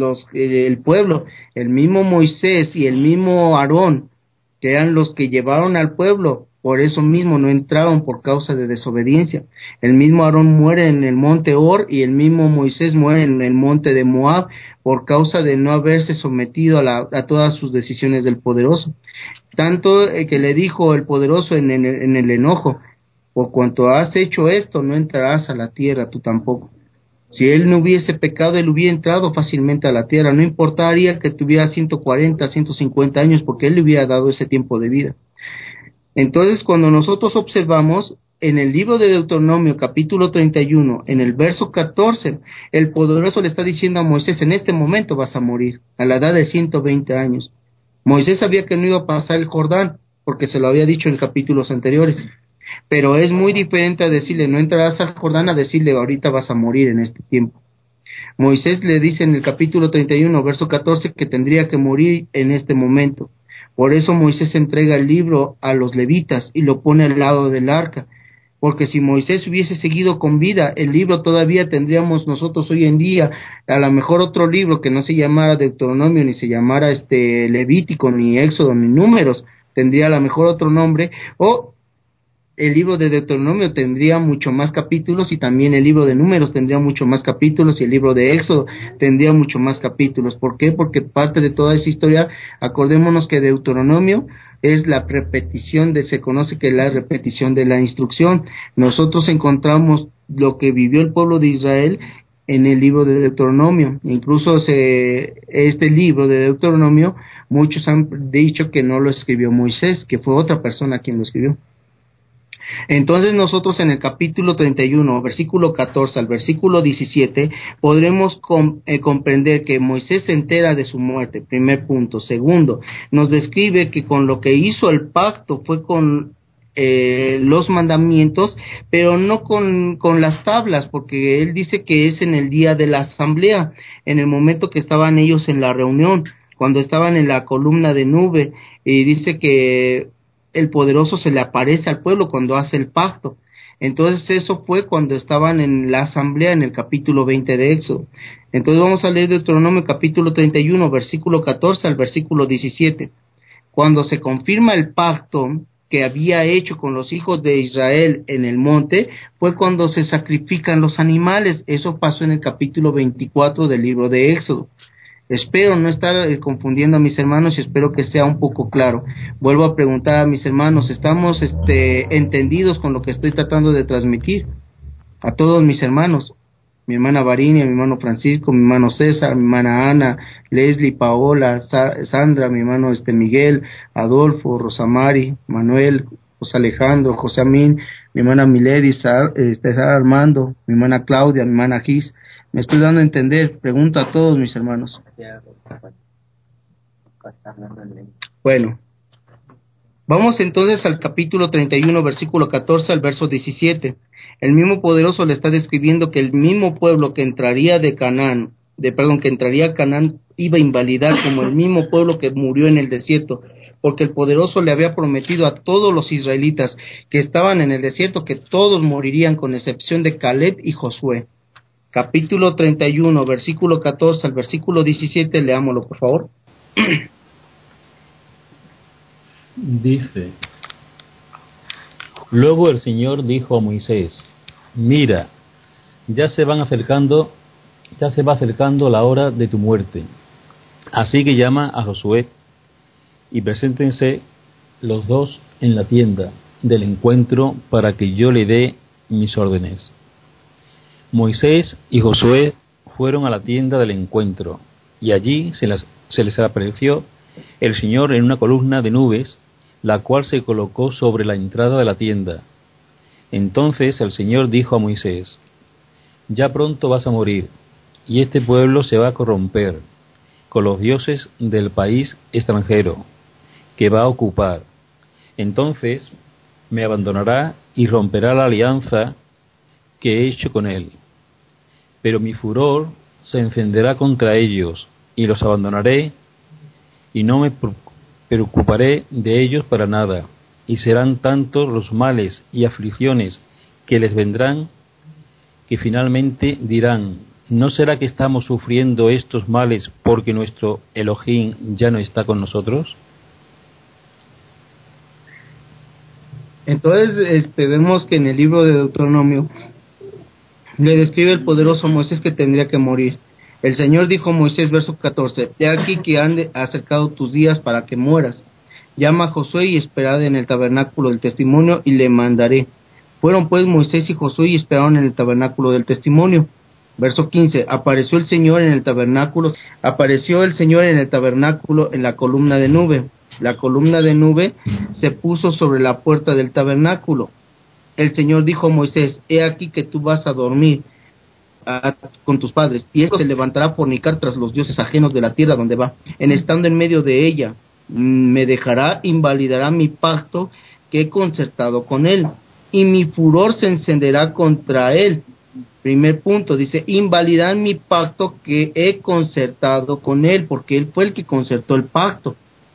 el pueblo, el mismo Moisés y el mismo Aarón, que eran los que llevaron al pueblo, por eso mismo no entraron por causa de desobediencia. El mismo Aarón muere en el monte Hor y el mismo Moisés muere en el monte de Moab por causa de no haberse sometido a todas sus decisiones del poderoso. Tanto que le dijo el poderoso en el enojo: por cuanto has hecho esto, no entrarás a la tierra tú tampoco. Si él no hubiese pecado, él hubiera entrado fácilmente a la tierra. No importaría que tuviera 140, 150 años, porque él le hubiera dado ese tiempo de vida. Entonces, cuando nosotros observamos en el libro de Deuteronomio, capítulo 31, en el verso 14, el poderoso le está diciendo a Moisés: en este momento vas a morir, a la edad de 120 años. Moisés sabía que no iba a pasar el Jordán, porque se lo había dicho en capítulos anteriores. Pero es muy diferente a decirle no entrarás al Jordán, a decirle ahorita vas a morir en este tiempo. Moisés le dice en el capítulo 31, verso 14, que tendría que morir en este momento. Por eso Moisés entrega el libro a los levitas y lo pone al lado del arca. Porque si Moisés hubiese seguido con vida, el libro todavía tendríamos nosotros hoy en día, a lo mejor otro libro que no se llamara Deuteronomio, ni se llamara Levítico, ni Éxodo, ni Números, tendría a lo mejor otro nombre, o el libro de Deuteronomio tendría mucho más capítulos, y también el libro de Números tendría mucho más capítulos, y el libro de Éxodo tendría mucho más capítulos. ¿Por qué? Porque parte de toda esa historia, acordémonos que Deuteronomio es la repetición se conoce que es la repetición de la instrucción. Nosotros encontramos lo que vivió el pueblo de Israel en el libro de Deuteronomio. Incluso este libro de Deuteronomio, muchos han dicho que no lo escribió Moisés, que fue otra persona quien lo escribió. Entonces nosotros en el capítulo 31, versículo 14 al versículo 17, podremos comprender que Moisés se entera de su muerte, primer punto. Segundo, nos describe que con lo que hizo el pacto fue con los mandamientos, pero no con las tablas, porque él dice que es en el día de la asamblea, en el momento que estaban ellos en la reunión, cuando estaban en la columna de nube, y dice que el poderoso se le aparece al pueblo cuando hace el pacto. Entonces eso fue cuando estaban en la asamblea, en el capítulo 20 de Éxodo. Entonces vamos a leer Deuteronomio capítulo 31, versículo 14 al versículo 17. Cuando se confirma el pacto que había hecho con los hijos de Israel en el monte, fue cuando se sacrifican los animales. Eso pasó en el capítulo 24 del libro de Éxodo. Espero no estar confundiendo a mis hermanos, y espero que sea un poco claro. Vuelvo a preguntar a mis hermanos: ¿estamos entendidos con lo que estoy tratando de transmitir? A todos mis hermanos, mi hermana Varinia, mi hermano Francisco, mi hermano César, mi hermana Ana, Leslie, Paola, Sandra, mi hermano Miguel, Adolfo, Rosamari, Manuel, José Alejandro, José Amín, mi hermana Milady, Sara Armando, mi hermana Claudia, mi hermana Gis. Me estoy dando a entender. Pregunto a todos mis hermanos. Bueno, Vamos entonces al capítulo 31, versículo 14 al verso 17. El mismo poderoso le está describiendo que el mismo pueblo que entraría que entraría a Canaán iba a invalidar como el mismo pueblo que murió en el desierto, porque el poderoso le había prometido a todos los israelitas que estaban en el desierto que todos morirían con excepción de Caleb y Josué. Capítulo 31, versículo 14 al versículo 17, leámoslo por favor. Dice: Luego el Señor dijo a Moisés: Mira, ya se va acercando la hora de tu muerte. Así que llama a Josué y preséntense los dos en la tienda del encuentro para que yo le dé mis órdenes. Moisés y Josué fueron a la tienda del encuentro, y allí se les apareció el Señor en una columna de nubes, la cual se colocó sobre la entrada de la tienda. Entonces el Señor dijo a Moisés: Ya pronto vas a morir, y este pueblo se va a corromper con los dioses del país extranjero que va a ocupar. Entonces me abandonará y romperá la alianza que he hecho con él. Pero mi furor se encenderá contra ellos, y los abandonaré, y no me preocuparé de ellos para nada, y serán tantos los males y aflicciones que les vendrán, que finalmente dirán: ¿no será que estamos sufriendo estos males porque nuestro Elohim ya no está con nosotros? Entonces vemos que en el libro de Deuteronomio le describe el poderoso Moisés que tendría que morir. El Señor dijo a Moisés, verso 14, he aquí que han acercado tus días para que mueras. Llama a Josué y esperad en el tabernáculo del testimonio y le mandaré. Fueron pues Moisés y Josué y esperaron en el tabernáculo del testimonio. Verso 15, apareció el Señor en el tabernáculo en la columna de nube. La columna de nube se puso sobre la puerta del tabernáculo. El Señor dijo a Moisés, he aquí que tú vas a dormir con tus padres, y esto se levantará a fornicar tras los dioses ajenos de la tierra donde va, en estando en medio de ella, me dejará, invalidará mi pacto que he concertado con él, y mi furor se encenderá contra él. Primer punto, dice, invalidar mi pacto que he concertado con él, porque él fue el que concertó el pacto.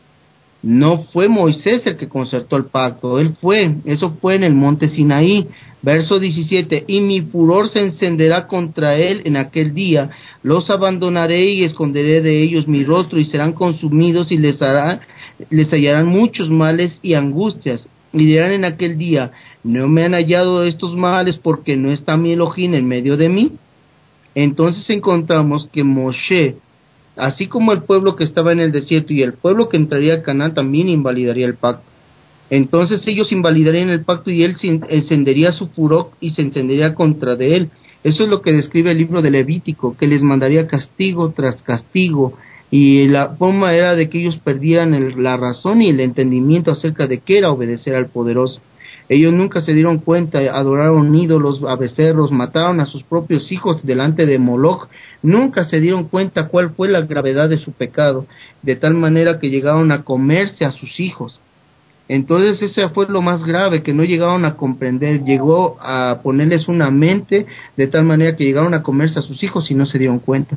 No fue Moisés el que concertó el pacto, eso fue en el monte Sinaí. Verso 17, y mi furor se encenderá contra él en aquel día, los abandonaré y esconderé de ellos mi rostro, y serán consumidos y les hallarán muchos males y angustias, y dirán en aquel día, no me han hallado estos males porque no está mi Elohim en medio de mí. Entonces encontramos que Moshe, así como el pueblo que estaba en el desierto y el pueblo que entraría a Canaán, también invalidaría el pacto. Entonces ellos invalidarían el pacto y él encendería su furor y se encendería contra de él. Eso es lo que describe el libro de Levítico, que les mandaría castigo tras castigo, y la forma era de que ellos perdieran la razón y el entendimiento acerca de qué era obedecer al poderoso. Ellos nunca se dieron cuenta, adoraron ídolos, a becerros, mataron a sus propios hijos delante de Moloch, nunca se dieron cuenta cuál fue la gravedad de su pecado, de tal manera que llegaron a comerse a sus hijos. Entonces ese fue lo más grave, que no llegaron a comprender, llegó a ponerles una mente de tal manera que llegaron a comerse a sus hijos y no se dieron cuenta.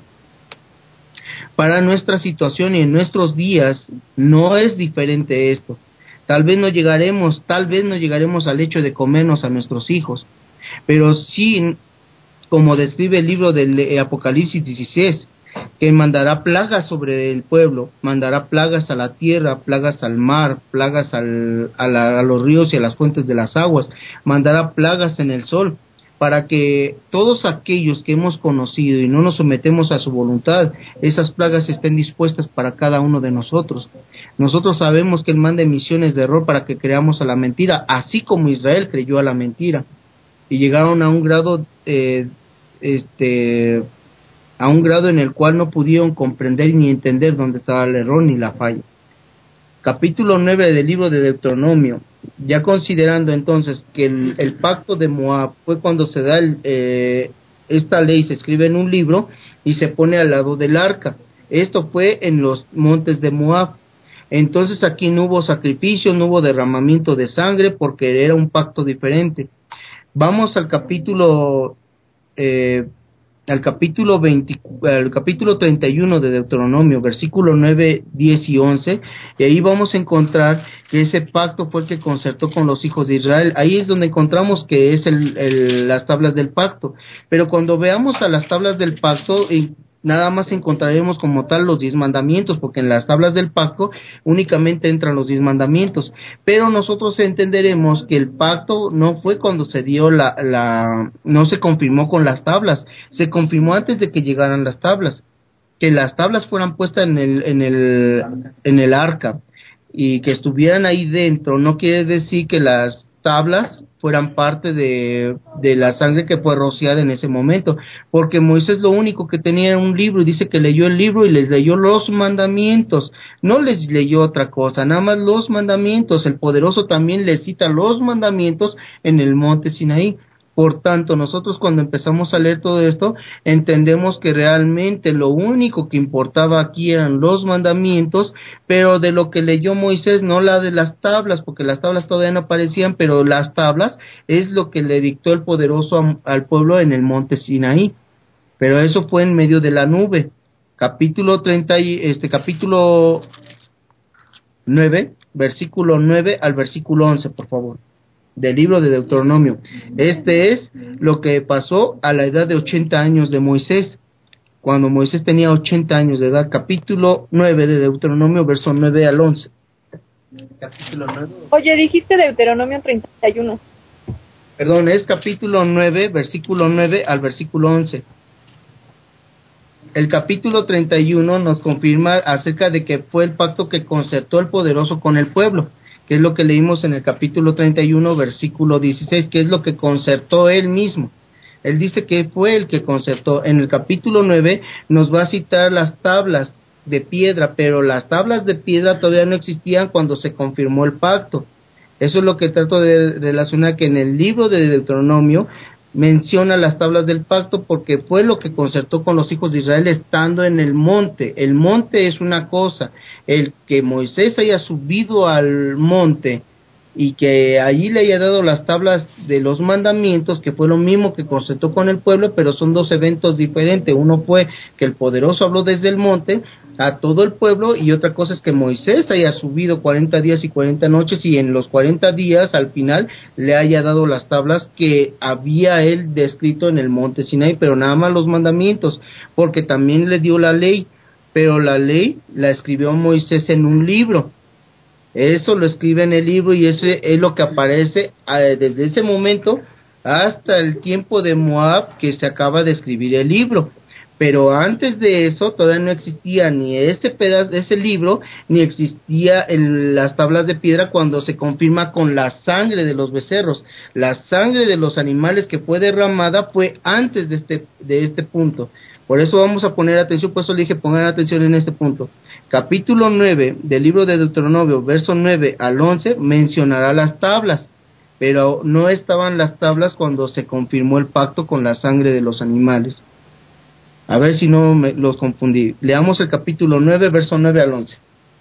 Para nuestra situación y en nuestros días no es diferente esto. Tal vez no llegaremos al hecho de comernos a nuestros hijos, pero sí, como describe el libro del Apocalipsis 16, que mandará plagas sobre el pueblo, mandará plagas a la tierra, plagas al mar, plagas a los ríos y a las fuentes de las aguas, mandará plagas en el sol, para que todos aquellos que hemos conocido y no nos sometemos a su voluntad, esas plagas estén dispuestas para cada uno de nosotros. Nosotros sabemos que Él manda emisiones de error para que creamos a la mentira, así como Israel creyó a la mentira, y llegaron a un grado en el cual no pudieron comprender ni entender dónde estaba el error ni la falla. Capítulo 9 del libro de Deuteronomio, ya considerando entonces que el pacto de Moab fue cuando se da esta ley, se escribe en un libro y se pone al lado del arca. Esto fue en los montes de Moab. Entonces aquí no hubo sacrificio, no hubo derramamiento de sangre, porque era un pacto diferente. Vamos al capítulo 20, al capítulo 31 de Deuteronomio, versículo 9, 10 y 11, y ahí vamos a encontrar que ese pacto fue el que concertó con los hijos de Israel. Ahí es donde encontramos que es las tablas del pacto, pero cuando veamos a las tablas del pacto, nada más encontraremos como tal los 10 mandamientos, porque en las tablas del pacto únicamente entran los 10 mandamientos, pero nosotros entenderemos que el pacto no fue cuando se dio no se confirmó con las tablas, se confirmó antes de que llegaran las tablas, que las tablas fueran puestas en el arca y que estuvieran ahí dentro, no quiere decir que las tablas fueran parte de la sangre que fue rociada en ese momento, porque Moisés lo único que tenía era un libro, y dice que leyó el libro y les leyó los mandamientos, no les leyó otra cosa, nada más los mandamientos. El Poderoso también les cita los mandamientos en el monte Sinaí. Por tanto, nosotros cuando empezamos a leer todo esto, entendemos que realmente lo único que importaba aquí eran los mandamientos, pero de lo que leyó Moisés, no la de las tablas, porque las tablas todavía no aparecían, pero las tablas es lo que le dictó el Poderoso al pueblo en el monte Sinaí. Pero eso fue en medio de la nube. Capítulo 9, versículo 9 al versículo 11, por favor, del libro de Deuteronomio. Este es lo que pasó a la edad de 80 años de Moisés, cuando Moisés tenía 80 años de edad. Capítulo 9 de Deuteronomio, verso 9 al 11. Capítulo 9. Oye, dijiste Deuteronomio 31. Perdón, es capítulo 9, versículo 9 al versículo 11. El capítulo 31 nos confirma acerca de que fue el pacto que concertó el Poderoso con el pueblo, que es lo que leímos en el capítulo 31, versículo 16, que es lo que concertó él mismo. Él dice que fue el que concertó. En el capítulo 9 nos va a citar las tablas de piedra, pero las tablas de piedra todavía no existían cuando se confirmó el pacto. Eso es lo que trato de relacionar, que en el libro de Deuteronomio menciona las tablas del pacto porque fue lo que concertó con los hijos de Israel estando en el monte. El monte es una cosa, el que Moisés haya subido al monte y que allí le haya dado las tablas de los mandamientos, que fue lo mismo que concertó con el pueblo, pero son dos eventos diferentes. Uno fue que el Poderoso habló desde el monte a todo el pueblo, y otra cosa es que Moisés haya subido 40 días y 40 noches, y en los 40 días al final le haya dado las tablas que había él descrito en el monte Sinaí, pero nada más los mandamientos, porque también le dio la ley, pero la ley la escribió Moisés en un libro. Eso lo escribe en el libro, y ese es lo que aparece desde ese momento hasta el tiempo de Moab, que se acaba de escribir el libro. Pero antes de eso todavía no existía ni ese pedazo de ese libro, ni existía las tablas de piedra, cuando se confirma con la sangre de los becerros. La sangre de los animales que fue derramada fue antes de este punto. Por eso vamos a poner atención, por eso le dije pongan atención en este punto. Capítulo 9 del libro de Deuteronomio, verso 9 al 11, mencionará las tablas, pero no estaban las tablas cuando se confirmó el pacto con la sangre de los animales. A ver si no los confundí. Leamos el capítulo 9, verso 9 al 11.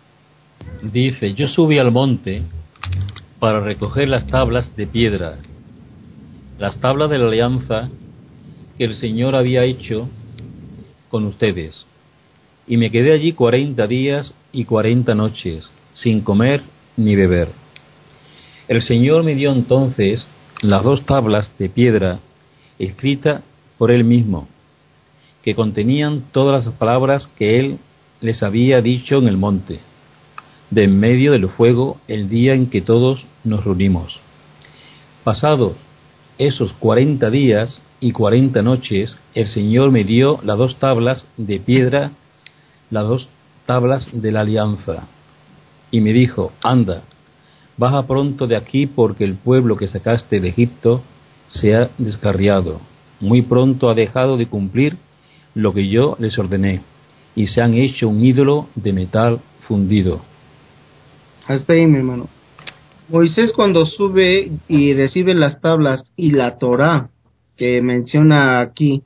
Dice: yo subí al monte para recoger las tablas de piedra, las tablas de la alianza que el Señor había hecho con ustedes, y me quedé allí 40 días y 40 noches, sin comer ni beber. El Señor me dio entonces las 2 tablas de piedra escritas por Él mismo, que contenían todas las palabras que Él les había dicho en el monte, de en medio del fuego, el día en que todos nos reunimos. Pasados esos 40 días y 40 noches, el Señor me dio las 2 tablas de piedra, las 2 tablas de la alianza, y me dijo: anda, baja pronto de aquí, porque el pueblo que sacaste de Egipto se ha descarriado, muy pronto ha dejado de cumplir lo que yo les ordené, y se han hecho un ídolo de metal fundido. Hasta ahí, mi hermano. Moisés, cuando sube y recibe las tablas y la Torá que menciona aquí,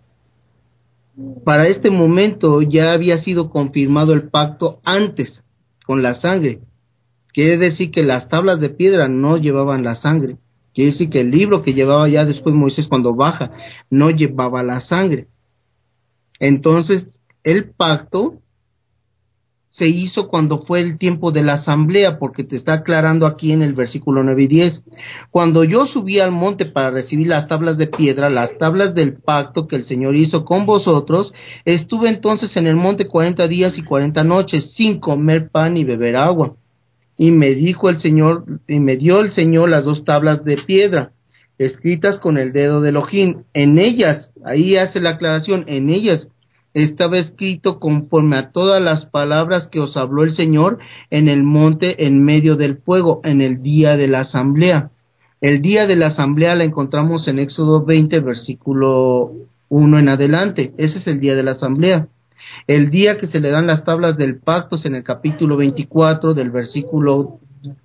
para este momento ya había sido confirmado el pacto antes, con la sangre. Quiere decir que las tablas de piedra no llevaban la sangre. Quiere decir que el libro que llevaba ya después Moisés cuando baja no llevaba la sangre. Entonces, el pacto se hizo cuando fue el tiempo de la asamblea, porque te está aclarando aquí en el versículo 9 y 10. Cuando yo subí al monte para recibir las tablas de piedra, las tablas del pacto que el Señor hizo con vosotros, estuve entonces en el monte 40 días y 40 noches, sin comer pan ni beber agua. Y me dijo el Señor, y me dio el Señor las 2 tablas de piedra, escritas con el dedo de Elohim. En ellas, ahí hace la aclaración, en ellas estaba escrito conforme a todas las palabras que os habló el Señor en el monte en medio del fuego, en el día de la asamblea. El día de la asamblea la encontramos en Éxodo 20, versículo 1 en adelante. Ese es el día de la asamblea. El día que se le dan las tablas del pacto es en el capítulo 24, del versículo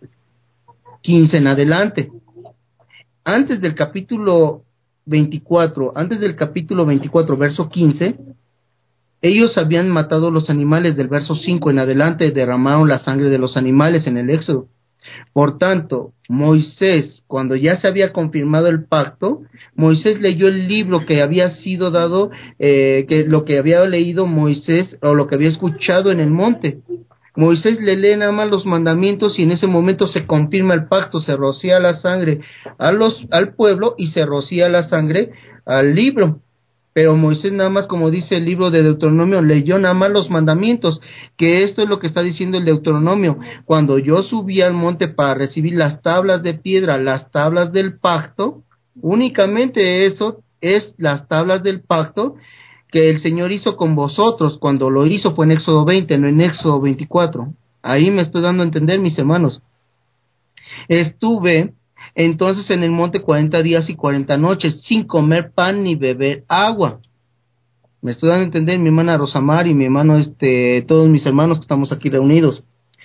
15 en adelante. Antes del capítulo 24, verso 15, ellos habían matado los animales. Del verso 5 en adelante derramaron la sangre de los animales en el Éxodo. Por tanto, Moisés, cuando ya se había confirmado el pacto, Moisés leyó el libro que había sido dado, que lo que había leído Moisés, o lo que había escuchado en el monte. Moisés le lee nada más los mandamientos y en ese momento se confirma el pacto, se rocía la sangre al pueblo y se rocía la sangre al libro. Pero Moisés nada más, como dice el libro de Deuteronomio, leyó nada más los mandamientos, que esto es lo que está diciendo el Deuteronomio. Cuando yo subí al monte para recibir las tablas de piedra, las tablas del pacto, únicamente eso es las tablas del pacto que el Señor hizo con vosotros. Cuando lo hizo fue en Éxodo 20, no en Éxodo 24. Ahí me estoy dando a entender, mis hermanos. Estuve entonces en el monte 40 días y 40 noches, sin comer pan ni beber agua. Me estoy dando a entender, mi hermana Rosamar y mi hermano, todos mis hermanos que estamos aquí reunidos.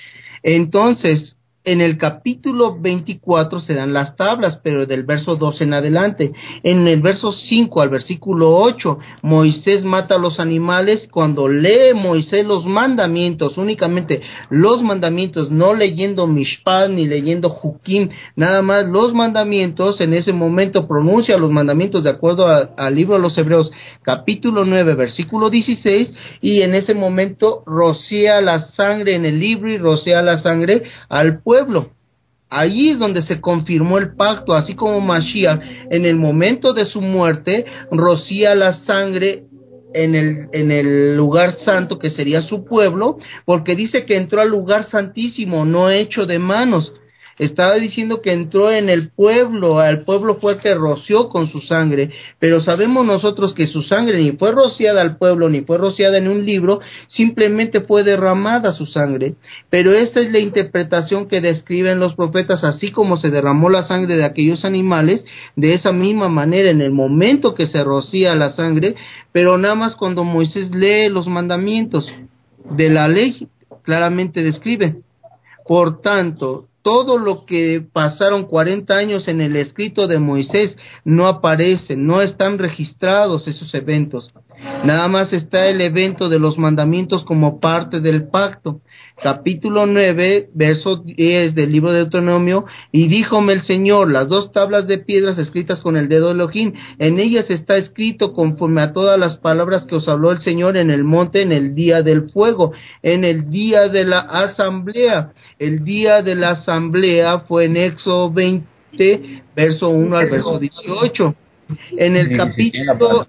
Entonces, en el capítulo 24 se dan las tablas, pero del verso 12 en adelante. En el verso 5 al versículo 8, Moisés mata a los animales. Cuando lee Moisés los mandamientos, únicamente los mandamientos, no leyendo Mishpat ni leyendo Jukim, nada más los mandamientos, en ese momento pronuncia los mandamientos de acuerdo al libro de los Hebreos, capítulo 9, versículo 16, y en ese momento rocía la sangre en el libro y rocía la sangre al pueblo. Allí es donde se confirmó el pacto, así como Mashiach en el momento de su muerte rocía la sangre en el lugar santo que sería su pueblo, porque dice que entró al lugar santísimo, no hecho de manos. Estaba diciendo que entró en el pueblo, al pueblo fue el que roció con su sangre, pero sabemos nosotros que su sangre ni fue rociada al pueblo, ni fue rociada en un libro, simplemente fue derramada su sangre. Pero esa es la interpretación que describen los profetas, así como se derramó la sangre de aquellos animales, de esa misma manera en el momento que se rocía la sangre, pero nada más cuando Moisés lee los mandamientos de la ley, claramente describe. Por tanto, todo lo que pasaron 40 años en el escrito de Moisés no aparece, no están registrados esos eventos. Nada más está el evento de los mandamientos como parte del pacto. Capítulo 9, verso 10 del libro de Deuteronomio, y díjome el Señor, las 2 tablas de piedras escritas con el dedo de Elohim, en ellas está escrito conforme a todas las palabras que os habló el Señor en el monte en el día del fuego, en el día de la asamblea. El día de la asamblea fue en Éxodo 20, verso 1 al verso 18. En el capítulo,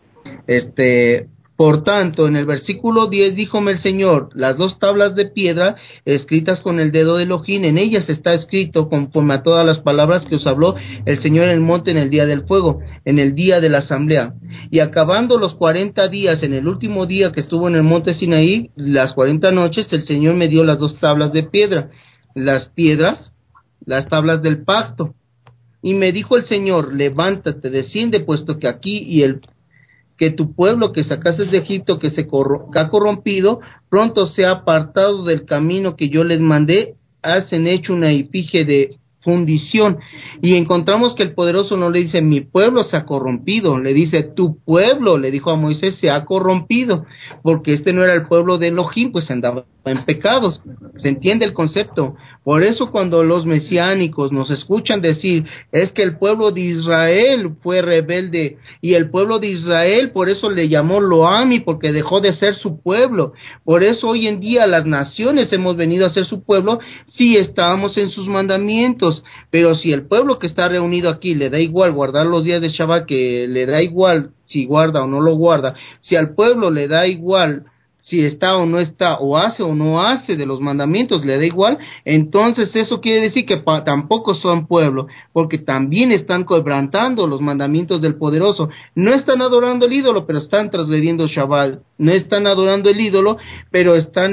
por tanto, en el versículo 10, díjome el Señor, las 2 tablas de piedra escritas con el dedo de Elohim, en ellas está escrito conforme a todas las palabras que os habló el Señor en el monte en el día del fuego, en el día de la asamblea. Y acabando los 40 días, en el último día que estuvo en el monte Sinaí, las 40 noches, el Señor me dio las 2 tablas de piedra, las piedras, las tablas del pacto. Y me dijo el Señor, levántate, desciende, puesto que aquí que tu pueblo que sacaste de Egipto, que ha corrompido, pronto se ha apartado del camino que yo les mandé, hacen hecho una efigie de fundición, y encontramos que el poderoso no le dice mi pueblo se ha corrompido, le dice tu pueblo, le dijo a Moisés, se ha corrompido, porque este no era el pueblo de Elohim, pues andaba en pecados. ¿Se entiende el concepto? Por eso cuando los mesiánicos nos escuchan decir, es que el pueblo de Israel fue rebelde, y el pueblo de Israel por eso le llamó Loami, porque dejó de ser su pueblo. Por eso hoy en día las naciones hemos venido a ser su pueblo, si estábamos en sus mandamientos. Pero si el pueblo que está reunido aquí le da igual guardar los días de Shabbat, que le da igual si guarda o no lo guarda, si al pueblo le da igual si está o no está, o hace o no hace de los mandamientos, le da igual, entonces eso quiere decir que tampoco son pueblo, porque también están quebrantando los mandamientos del poderoso. No están adorando el ídolo, pero están transgrediendo Shabbat. No están adorando el ídolo, pero están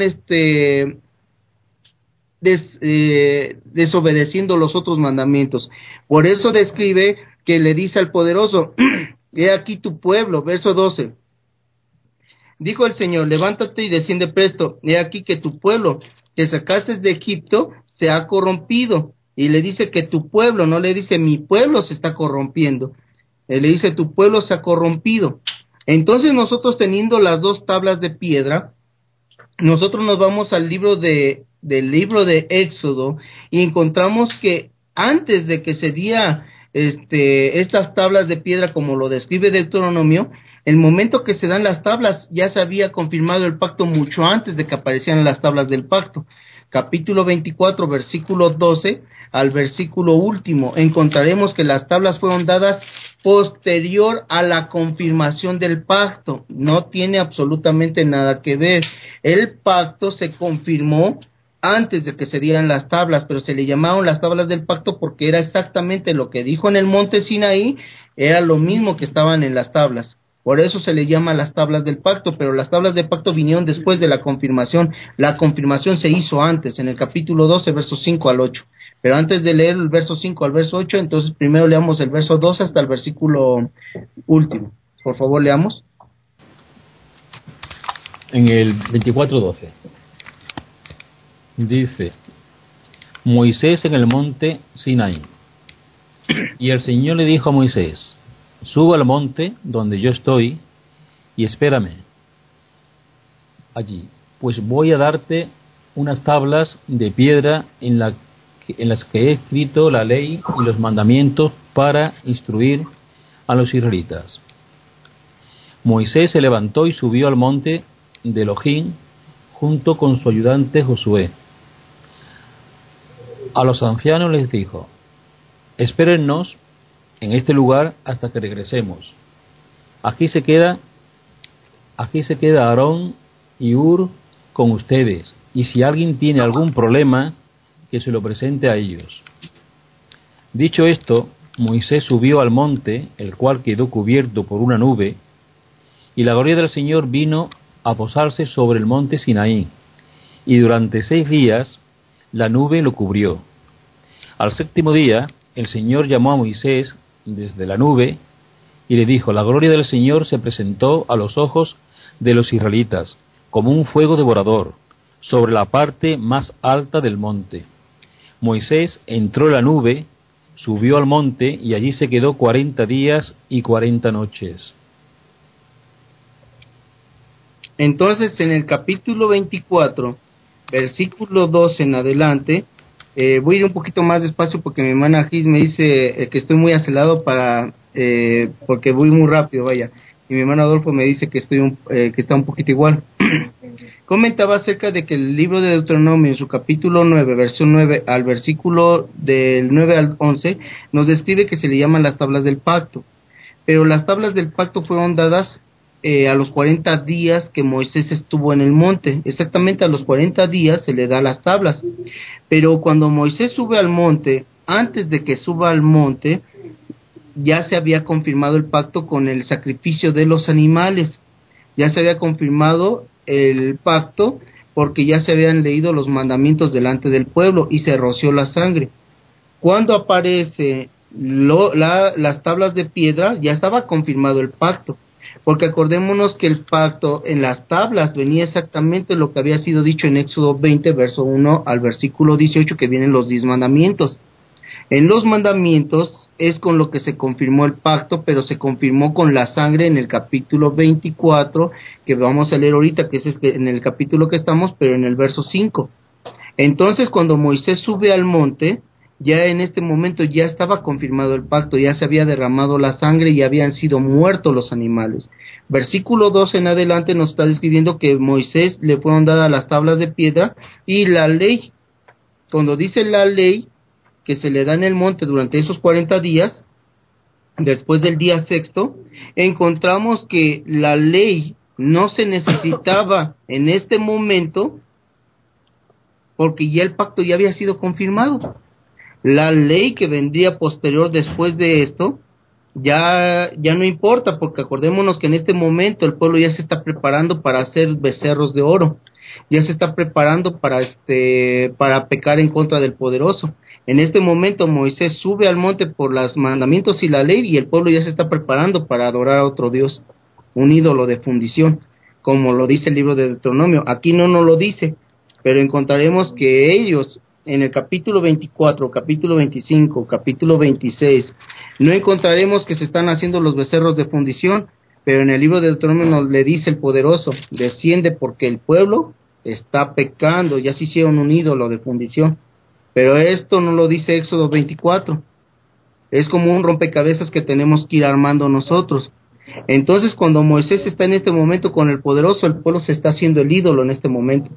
desobedeciendo los otros mandamientos. Por eso describe que le dice al poderoso, he aquí tu pueblo, verso 12. Dijo el Señor, levántate y desciende presto, he aquí que tu pueblo que sacaste de Egipto se ha corrompido. Y le dice que tu pueblo, no le dice mi pueblo se está corrompiendo, le dice tu pueblo se ha corrompido. Entonces nosotros teniendo las dos tablas de piedra, nosotros nos vamos al del libro de Éxodo, y encontramos que antes de que se diera estas tablas de piedra como lo describe Deuteronomio, el momento que se dan las tablas ya se había confirmado el pacto mucho antes de que aparecieran las tablas del pacto. Capítulo 24, versículo 12 al versículo último, encontraremos que las tablas fueron dadas posterior a la confirmación del pacto. No tiene absolutamente nada que ver. El pacto se confirmó antes de que se dieran las tablas, pero se le llamaron las tablas del pacto porque era exactamente lo que dijo en el monte Sinaí, era lo mismo que estaban en las tablas. Por eso se le llama las tablas del pacto, pero las tablas del pacto vinieron después de la confirmación. La confirmación se hizo antes, en el capítulo 12, versos 5 al 8. Pero antes de leer el verso 5 al verso 8, entonces primero leamos el verso 12 hasta el versículo último. Por favor, leamos. En el 24:12 dice, Moisés en el monte Sinaí. Y el Señor le dijo a Moisés, sube al monte donde yo estoy y espérame allí, pues voy a darte unas tablas de piedra en las que he escrito la ley y los mandamientos para instruir a los israelitas. Moisés se levantó y subió al monte de Elohim junto con su ayudante Josué. A los ancianos les dijo, espérennos en este lugar hasta que regresemos. Aquí se queda Aarón y Hur con ustedes, y si alguien tiene algún problema, que se lo presente a ellos. Dicho esto, Moisés subió al monte, el cual quedó cubierto por una nube, y la gloria del Señor vino a posarse sobre el monte Sinaí, y durante 6 días la nube lo cubrió. Al 7º día, el Señor llamó a Moisés desde la nube y le dijo, la gloria del Señor se presentó a los ojos de los israelitas como un fuego devorador sobre la parte más alta del monte. Moisés entró en la nube, subió al monte y allí se quedó 40 días y 40 noches. Entonces en el capítulo 24, versículo 12 en adelante, voy a ir un poquito más despacio porque mi hermana Gis me dice que estoy muy acelerado porque voy muy rápido, vaya. Y mi hermano Adolfo me dice que que está un poquito igual. Comentaba acerca de que el libro de Deuteronomio, en su capítulo 9, versión 9 al versículo del 9 al 11, nos describe que se le llaman las tablas del pacto. Pero las tablas del pacto fueron dadas a los 40 días que Moisés estuvo en el monte. Exactamente a los 40 días se le da las tablas. Pero cuando Moisés sube al monte, antes de que suba al monte, ya se había confirmado el pacto con el sacrificio de los animales. Ya se había confirmado el pacto porque ya se habían leído los mandamientos delante del pueblo y se roció la sangre. Cuando aparece las tablas de piedra, ya estaba confirmado el pacto. Porque acordémonos que el pacto en las tablas venía exactamente lo que había sido dicho en Éxodo 20, verso 1 al versículo 18, que vienen los 10 mandamientos. En los mandamientos es con lo que se confirmó el pacto, pero se confirmó con la sangre en el capítulo 24, que vamos a leer ahorita, que es en el capítulo que estamos, pero en el verso 5. Entonces, cuando Moisés sube al monte, ya en este momento ya estaba confirmado el pacto, ya se había derramado la sangre y habían sido muertos los animales. Versículo 12 en adelante nos está describiendo que Moisés le fueron dadas las tablas de piedra y la ley. Cuando dice la ley que se le da en el monte durante esos 40 días, después del día sexto, encontramos que la ley no se necesitaba en este momento porque ya el pacto ya había sido confirmado. La ley que vendría posterior después de esto ya no importa, porque acordémonos que en este momento el pueblo ya se está preparando para hacer becerros de oro, ya se está preparando para pecar en contra del poderoso. En este momento Moisés sube al monte por los mandamientos y la ley, y el pueblo ya se está preparando para adorar a otro Dios, un ídolo de fundición, como lo dice el libro de Deuteronomio. Aquí no nos lo dice, pero encontraremos que ellos en el capítulo 24, capítulo 25, capítulo 26, no encontraremos que se están haciendo los becerros de fundición, pero en el libro de Deuteronomio nos le dice el poderoso, desciende porque el pueblo está pecando, ya se hicieron un ídolo de fundición. Pero esto no lo dice Éxodo 24, es como un rompecabezas que tenemos que ir armando nosotros. Entonces, cuando Moisés está en este momento con el poderoso, el pueblo se está haciendo el ídolo en este momento.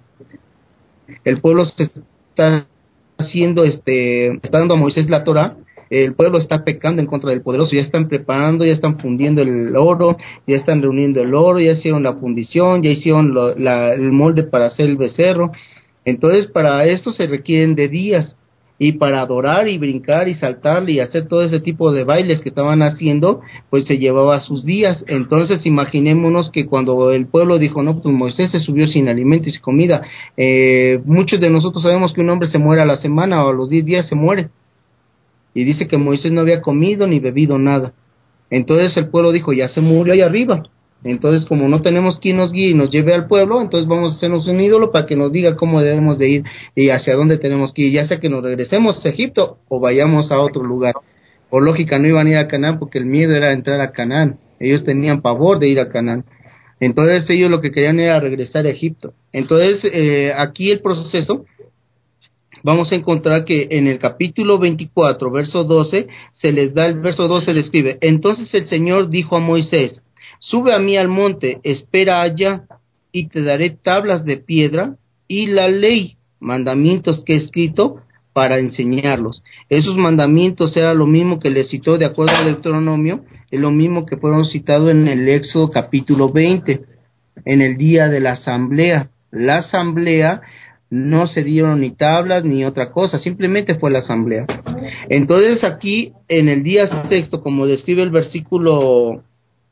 El pueblo se está haciendo, está dando a Moisés la Torah, el pueblo está pecando en contra del poderoso, ya están preparando, ya están fundiendo el oro, ya están reuniendo el oro, ya hicieron la fundición, ya hicieron el molde para hacer el becerro. Entonces, para esto se requieren de días, y para adorar y brincar y saltar y hacer todo ese tipo de bailes que estaban haciendo, pues se llevaba sus días. Entonces imaginémonos que cuando el pueblo dijo, no, pues Moisés se subió sin alimento y sin comida, muchos de nosotros sabemos que un hombre se muere a la semana o a los 10 días se muere, y dice que Moisés no había comido ni bebido nada. Entonces el pueblo dijo, ya se murió ahí arriba. Entonces, como no tenemos quien nos guíe y nos lleve al pueblo, entonces vamos a hacernos un ídolo para que nos diga cómo debemos de ir y hacia dónde tenemos que ir, ya sea que nos regresemos a Egipto o vayamos a otro lugar. Por lógica no iban a ir a Canaán porque el miedo era entrar a Canaán. Ellos tenían pavor de ir a Canaán. Entonces ellos lo que querían era regresar a Egipto. Entonces aquí el proceso, vamos a encontrar que en el capítulo 24, verso 12, se les da el verso 12, le escribe, entonces el Señor dijo a Moisés, sube a mí al monte, espera allá, y te daré tablas de piedra y la ley, mandamientos que he escrito para enseñarlos. Esos mandamientos era lo mismo que le citó de acuerdo al Deuteronomio, es lo mismo que fueron citados en el Éxodo capítulo 20, en el día de la asamblea. La asamblea no se dieron ni tablas ni otra cosa, simplemente fue la asamblea. Entonces aquí en el día sexto, como describe el versículo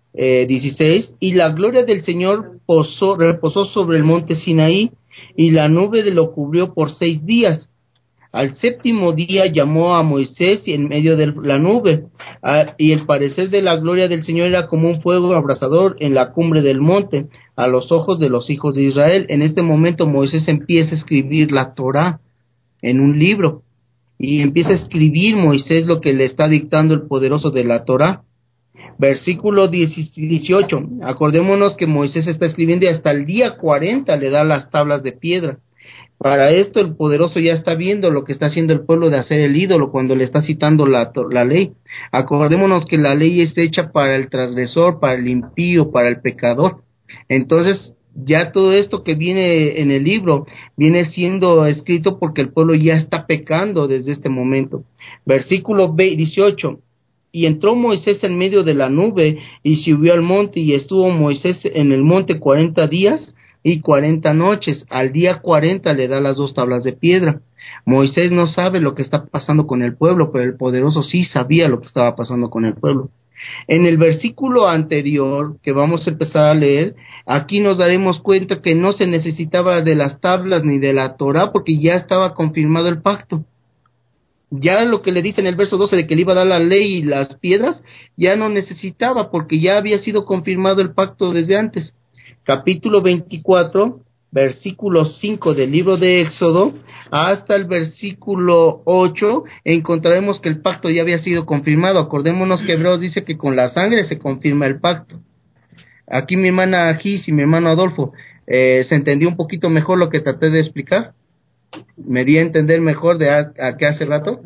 16, y la gloria del Señor reposó sobre el monte Sinaí, y la nube lo cubrió por 6 días. Al séptimo día llamó a Moisés y en medio de la nube, y el parecer de la gloria del Señor era como un fuego abrasador en la cumbre del monte, a los ojos de los hijos de Israel. En este momento Moisés empieza a escribir la Torá en un libro, y empieza a escribir Moisés lo que le está dictando el poderoso de la Torá. Versículo 18, acordémonos que Moisés está escribiendo y hasta el día 40 le da las tablas de piedra. Para esto el poderoso ya está viendo lo que está haciendo el pueblo de hacer el ídolo cuando le está citando la ley. Acordémonos que la ley es hecha para el transgresor, para el impío, para el pecador. Entonces ya todo esto que viene en el libro viene siendo escrito porque el pueblo ya está pecando desde este momento. Versículo 18, y entró Moisés en medio de la nube y subió al monte, y estuvo Moisés en el monte 40 días y 40 noches. Al día 40 le da las 2 tablas de piedra. Moisés no sabe lo que está pasando con el pueblo, pero el poderoso sí sabía lo que estaba pasando con el pueblo. En el versículo anterior que vamos a empezar a leer, aquí nos daremos cuenta que no se necesitaba de las tablas ni de la Torá porque ya estaba confirmado el pacto. Ya lo que le dice en el verso 12 de que le iba a dar la ley y las piedras, ya no necesitaba porque ya había sido confirmado el pacto desde antes. Capítulo 24, versículo 5 del libro de Éxodo hasta el versículo 8, encontraremos que el pacto ya había sido confirmado. Acordémonos que Hebreos dice que con la sangre se confirma el pacto. Aquí mi hermana Gis y mi hermano Adolfo, ¿se entendió un poquito mejor lo que traté de explicar? ¿Me di a entender mejor de a qué hace rato?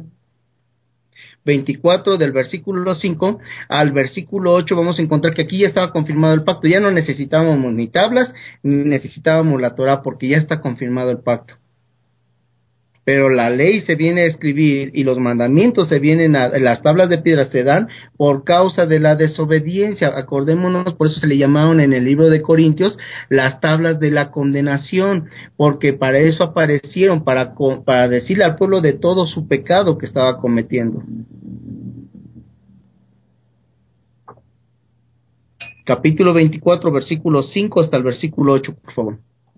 24 del versículo 5 al versículo 8 vamos a encontrar que aquí ya estaba confirmado el pacto. Ya no necesitábamos ni tablas, ni necesitábamos la Torá, porque ya está confirmado el pacto. Pero la ley se viene a escribir y los mandamientos se vienen las tablas de piedra se dan por causa de la desobediencia. Acordémonos, por eso se le llamaron en el libro de Corintios las tablas de la condenación, porque para eso aparecieron, para decirle al pueblo de todo su pecado que estaba cometiendo. Capítulo 24, versículo 5 hasta el versículo 8, por favor.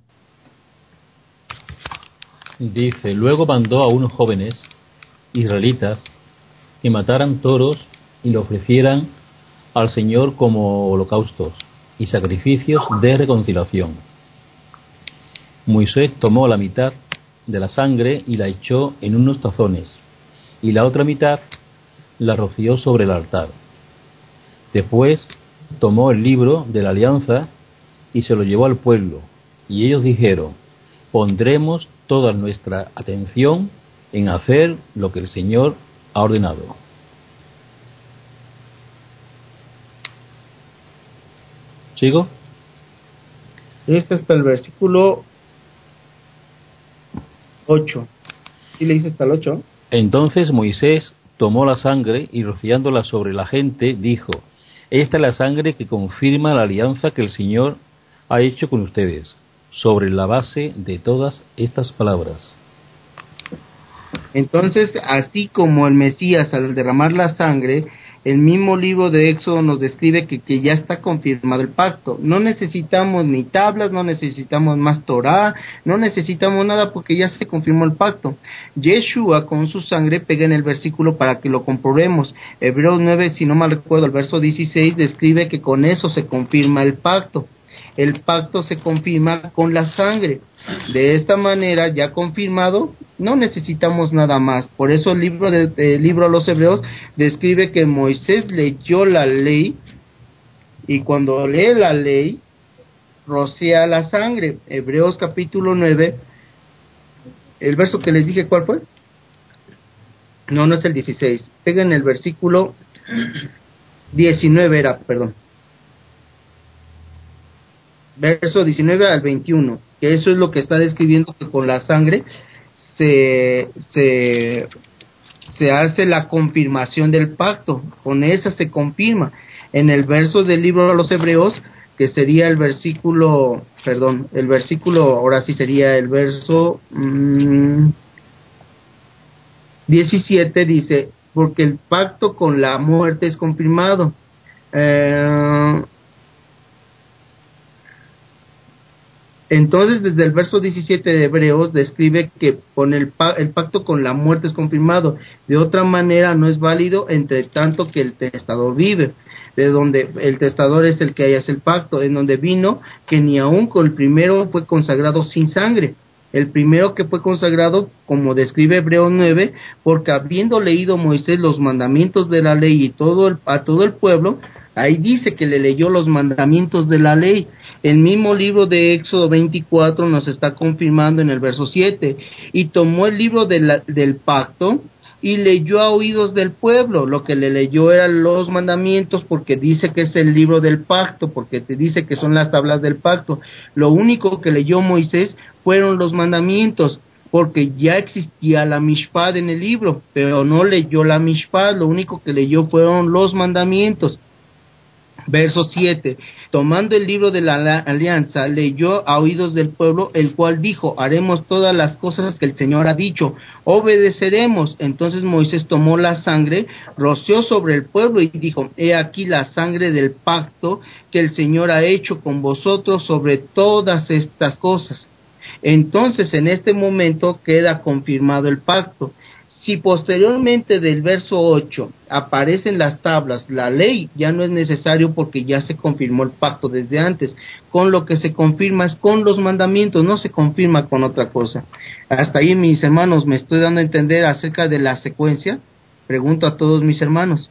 Dice: luego mandó a unos jóvenes israelitas que mataran toros y lo ofrecieran al Señor como holocaustos y sacrificios de reconciliación. Moisés tomó la mitad de la sangre y la echó en unos tazones, y la otra mitad la roció sobre el altar. Después tomó el libro de la alianza y se lo llevó al pueblo, y ellos dijeron: pondremos toda nuestra atención en hacer lo que el Señor ha ordenado. ¿Sigo? Es hasta el versículo 8. ¿Sí le dice hasta el 8? Entonces Moisés tomó la sangre y rociándola sobre la gente dijo: esta es la sangre que confirma la alianza que el Señor ha hecho con ustedes, sobre la base de todas estas palabras. Entonces, así como el Mesías al derramar la sangre, el mismo libro de Éxodo nos describe que ya está confirmado el pacto. No necesitamos ni tablas, no necesitamos más Torá, no necesitamos nada porque ya se confirmó el pacto. Yeshua con su sangre pega en el versículo para que lo comprobemos. Hebreos 9, si no mal recuerdo, el verso 16 describe que con eso se confirma el pacto. El pacto se confirma con la sangre. De esta manera, ya confirmado, no necesitamos nada más. Por eso el libro a los Hebreos describe que Moisés leyó la ley y cuando lee la ley, rocea la sangre. Hebreos capítulo 9, el verso que les dije, ¿cuál fue? No es el 16. Pega en el versículo 19 era, perdón. Verso 19 al 21, que eso es lo que está describiendo, que con la sangre se hace la confirmación del pacto, con esa se confirma. En el verso del libro de los Hebreos, que sería el versículo, ahora sí sería el verso 17, dice, porque el pacto con la muerte es confirmado. Entonces, desde el verso 17 de Hebreos describe que con el pacto con la muerte es confirmado. De otra manera no es válido, entre tanto que el testador vive. De donde el testador es el que hace el pacto, en donde vino que ni aun con el primero fue consagrado sin sangre. El primero que fue consagrado, como describe Hebreos 9, porque habiendo leído Moisés los mandamientos de la ley y a todo el pueblo, ahí dice que le leyó los mandamientos de la ley. El mismo libro de Éxodo 24 nos está confirmando en el verso 7. Y tomó el libro del pacto y leyó a oídos del pueblo. Lo que le leyó eran los mandamientos, porque dice que es el libro del pacto, porque te dice que son las tablas del pacto. Lo único que leyó Moisés fueron los mandamientos, porque ya existía la mishpad en el libro, pero no leyó la mishpad, lo único que leyó fueron los mandamientos. Verso 7, tomando el libro de la alianza, leyó a oídos del pueblo, el cual dijo: haremos todas las cosas que el Señor ha dicho, obedeceremos. Entonces Moisés tomó la sangre, roció sobre el pueblo y dijo: he aquí la sangre del pacto que el Señor ha hecho con vosotros sobre todas estas cosas. Entonces en este momento queda confirmado el pacto. Si posteriormente del verso 8 aparecen las tablas, la ley ya no es necesario porque ya se confirmó el pacto desde antes. Con lo que se confirma es con los mandamientos, no se confirma con otra cosa. Hasta ahí, mis hermanos, me estoy dando a entender acerca de la secuencia. Pregunto a todos mis hermanos.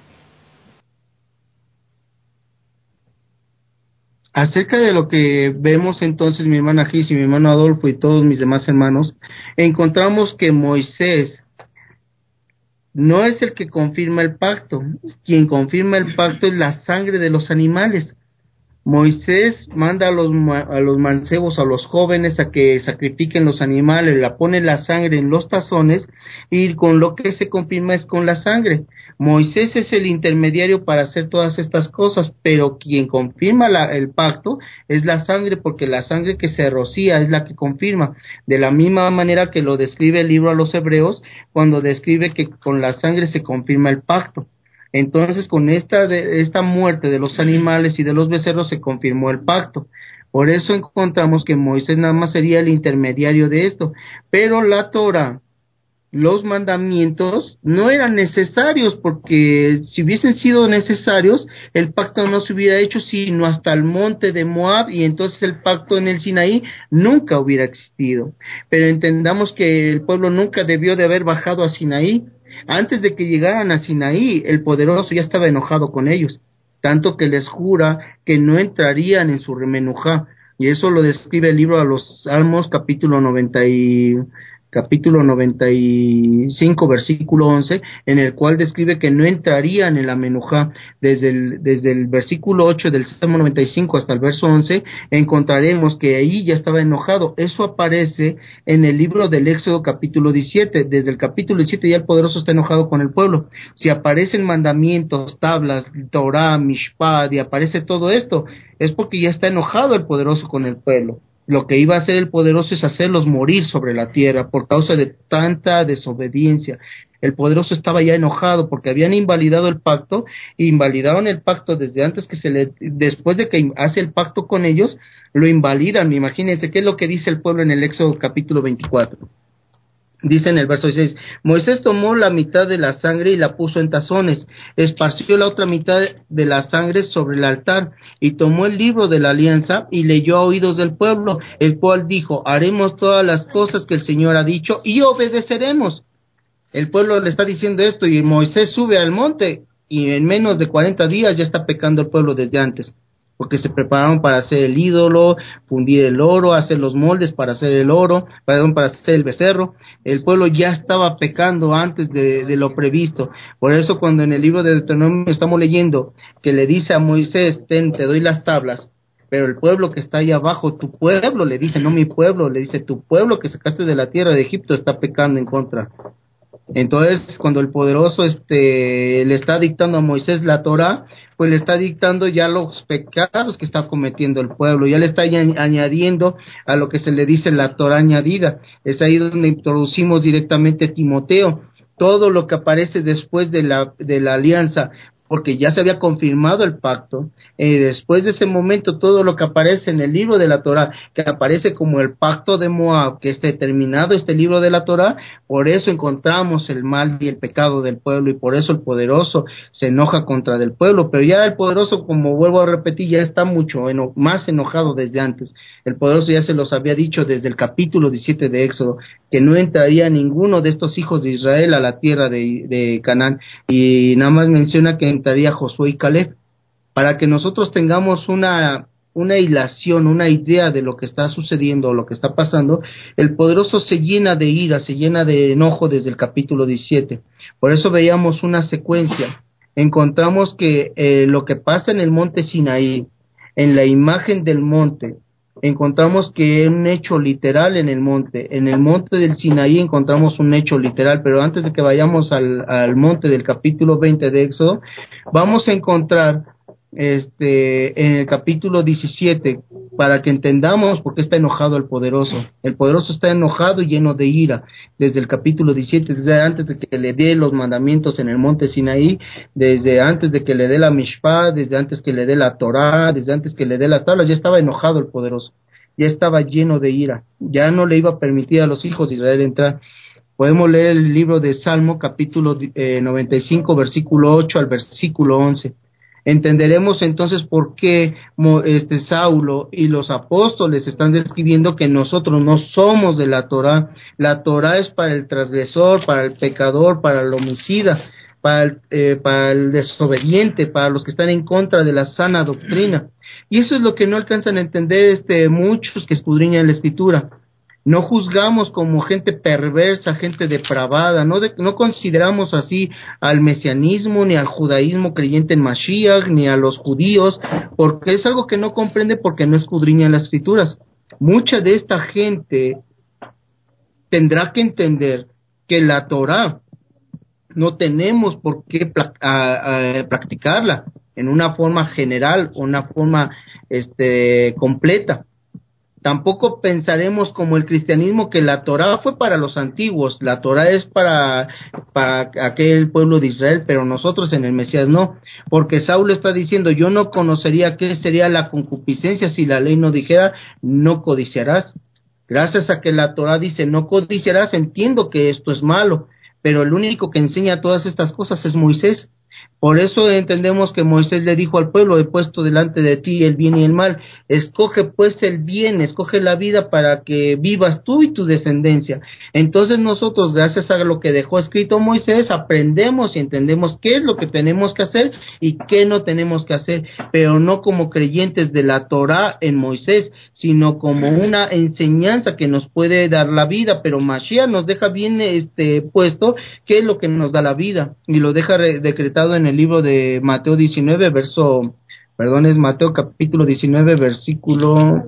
Acerca de lo que vemos entonces mi hermana Gis y mi hermano Adolfo y todos mis demás hermanos, encontramos que Moisés no es el que confirma el pacto. Quien confirma el pacto es la sangre de los animales. Moisés manda a los mancebos, a los jóvenes, a que sacrifiquen los animales, la pone la sangre en los tazones, y con lo que se confirma es con la sangre. Moisés es el intermediario para hacer todas estas cosas, pero quien confirma el pacto es la sangre, porque la sangre que se rocía es la que confirma, de la misma manera que lo describe el libro a los Hebreos, cuando describe que con la sangre se confirma el pacto. Entonces, con esta muerte de los animales y de los becerros se confirmó el pacto. Por eso encontramos que Moisés nada más sería el intermediario de esto. Pero la Torah, los mandamientos, no eran necesarios, porque si hubiesen sido necesarios, el pacto no se hubiera hecho sino hasta el monte de Moab, y entonces el pacto en el Sinaí nunca hubiera existido. Pero entendamos que el pueblo nunca debió de haber bajado a Sinaí. Antes de que llegaran a Sinaí, el poderoso ya estaba enojado con ellos, tanto que les jura que no entrarían en su remenujá, y eso lo describe el libro a los Salmos, capítulo 95, versículo 11, en el cual describe que no entrarían en la menujá. Desde el versículo 8 del Salmo 95 hasta el verso 11, encontraremos que ahí ya estaba enojado. Eso aparece en el libro del Éxodo, capítulo 17. Desde el capítulo 17 ya el poderoso está enojado con el pueblo. Si aparecen mandamientos, tablas, Torah, Mishpat, y aparece todo esto, es porque ya está enojado el poderoso con el pueblo. Lo que iba a hacer el poderoso es hacerlos morir sobre la tierra por causa de tanta desobediencia. El poderoso estaba ya enojado porque habían invalidado el pacto, e invalidaron el pacto desde antes después de que hace el pacto con ellos, lo invalidan. Imagínense qué es lo que dice el pueblo en el Éxodo capítulo 24. Dice en el verso 16, Moisés tomó la mitad de la sangre y la puso en tazones, esparció la otra mitad de la sangre sobre el altar, y tomó el libro de la alianza y leyó a oídos del pueblo, el cual dijo, haremos todas las cosas que el Señor ha dicho y obedeceremos. El pueblo le está diciendo esto, y Moisés sube al monte, y en menos de 40 días ya está pecando el pueblo desde antes, porque se prepararon para hacer el ídolo, fundir el oro, hacer los moldes para hacer el oro, para hacer el becerro. El pueblo ya estaba pecando antes de lo previsto. Por eso cuando en el libro de Deuteronomio estamos leyendo que le dice a Moisés, te doy las tablas, pero el pueblo que está ahí abajo, tu pueblo, le dice, no mi pueblo, le dice, tu pueblo que sacaste de la tierra de Egipto está pecando en contra. Entonces, cuando el poderoso le está dictando a Moisés la Torah, pues le está dictando ya los pecados que está cometiendo el pueblo, ya le está añadiendo a lo que se le dice la Torah añadida. Es ahí donde introducimos directamente Timoteo, todo lo que aparece después de la alianza, porque ya se había confirmado el pacto. Después de ese momento, todo lo que aparece en el libro de la Torah, que aparece como el pacto de Moab, que esté terminado este libro de la Torah, por eso encontramos el mal y el pecado del pueblo, y por eso el poderoso se enoja contra del pueblo. Pero ya el poderoso, como vuelvo a repetir, ya está mucho más enojado desde antes. El poderoso ya se los había dicho desde el capítulo 17 de Éxodo, que no entraría ninguno de estos hijos de Israel a la tierra de Canaán, y nada más menciona que entraría Josué y Caleb, para que nosotros tengamos una hilación, una idea de lo que está sucediendo, lo que está pasando. El poderoso se llena de ira, se llena de enojo desde el capítulo 17. Por eso veíamos una secuencia. Encontramos que lo que pasa en el monte Sinaí, en la imagen del monte, encontramos que es un hecho literal en el monte del Sinaí encontramos un hecho literal, pero antes de que vayamos al monte del capítulo 20 de Éxodo, vamos a encontrar en el capítulo 17, para que entendamos por qué está enojado el poderoso. El poderoso está enojado y lleno de ira desde el capítulo 17, desde antes de que le dé los mandamientos en el monte Sinaí, desde antes de que le dé la Mishpah, desde antes que le dé la Torah, desde antes que le dé las tablas. Ya estaba enojado el poderoso, ya estaba lleno de ira, ya no le iba a permitir a los hijos de Israel entrar. Podemos leer el libro de Salmo, capítulo 95, versículo 8 al versículo 11. Entenderemos entonces por qué Saulo y los apóstoles están describiendo que nosotros no somos de la Torá. La Torá es para el transgresor, para el pecador, para el homicida, para el desobediente, para los que están en contra de la sana doctrina. Y eso es lo que no alcanzan a entender muchos que escudriñan la Escritura. No juzgamos como gente perversa, gente depravada, no consideramos así al mesianismo, ni al judaísmo creyente en Mashiach, ni a los judíos, porque es algo que no comprende porque no escudriñan las Escrituras. Mucha de esta gente tendrá que entender que la Torá no tenemos por qué practicarla en una forma general o una forma completa. Tampoco pensaremos como el cristianismo que la Torá fue para los antiguos, la Torá es para aquel pueblo de Israel, pero nosotros en el Mesías no, porque Saulo está diciendo, yo no conocería qué sería la concupiscencia si la ley no dijera, no codiciarás. Gracias a que la Torá dice, no codiciarás, entiendo que esto es malo, pero el único que enseña todas estas cosas es Moisés. Por eso entendemos que Moisés le dijo al pueblo, he puesto delante de ti el bien y el mal, escoge pues el bien, escoge la vida para que vivas tú y tu descendencia. Entonces nosotros, gracias a lo que dejó escrito Moisés, aprendemos y entendemos qué es lo que tenemos que hacer y qué no tenemos que hacer, pero no como creyentes de la Torá en Moisés, sino como una enseñanza que nos puede dar la vida, pero Mashiach nos deja bien puesto qué es lo que nos da la vida, y lo deja decretado en el libro de Mateo 19, es Mateo capítulo 19, versículo,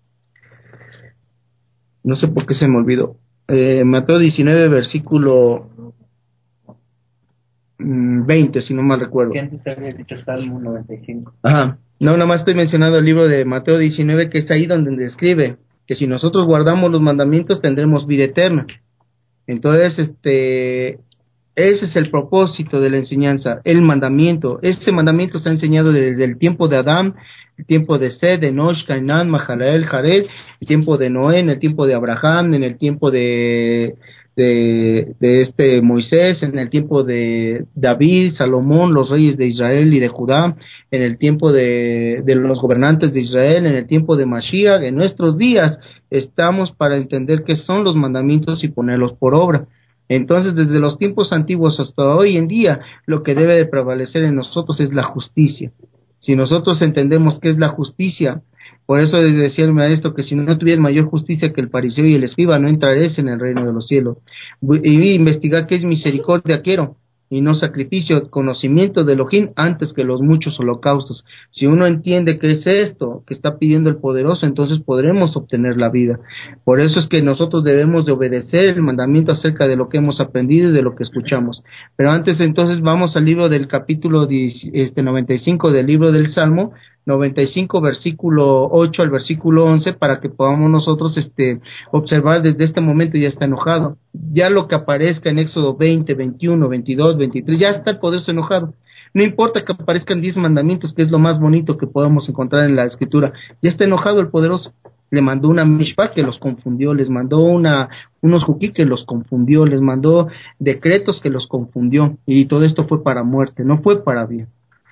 no sé por qué se me olvidó, Mateo 19, versículo 20, si no mal recuerdo. Que antes había dicho Salmo 95. Ajá, no, nada más estoy mencionando el libro de Mateo 19, que es ahí donde describe que si nosotros guardamos los mandamientos tendremos vida eterna. Entonces, ese es el propósito de la enseñanza, el mandamiento. Ese mandamiento está enseñado desde el tiempo de Adán, el tiempo de Sed, de Enosh, Cainán, Mahalael, Jared, el tiempo de Noé, en el tiempo de Abraham, en el tiempo de Moisés, en el tiempo de David, Salomón, los reyes de Israel y de Judá, en el tiempo de los gobernantes de Israel, en el tiempo de Mashiach. En nuestros días estamos para entender qué son los mandamientos y ponerlos por obra. Entonces, desde los tiempos antiguos hasta hoy en día, lo que debe de prevalecer en nosotros es la justicia. Si nosotros entendemos qué es la justicia, por eso decía el maestro que si no tuvieras mayor justicia que el fariseo y el escriba, no entraréis en el reino de los cielos. Y investigar qué es misericordia quiero, y no sacrificio, conocimiento de Elohim antes que los muchos holocaustos. Si uno entiende qué es esto que está pidiendo el poderoso, entonces podremos obtener la vida. Por eso es que nosotros debemos de obedecer el mandamiento acerca de lo que hemos aprendido y de lo que escuchamos. Pero antes entonces vamos al libro del capítulo 95 del libro del Salmo, 95 versículo 8 al versículo 11, para que podamos nosotros observar desde este momento. Ya está enojado, ya lo que aparezca en Éxodo 20, 21, 22, 23, ya está el poderoso enojado. No importa que aparezcan 10 mandamientos, que es lo más bonito que podemos encontrar en la escritura, ya está enojado el poderoso. Le mandó una mishpah que los confundió, les mandó unos juquí que los confundió, les mandó decretos que los confundió, y todo esto fue para muerte, no fue para bien.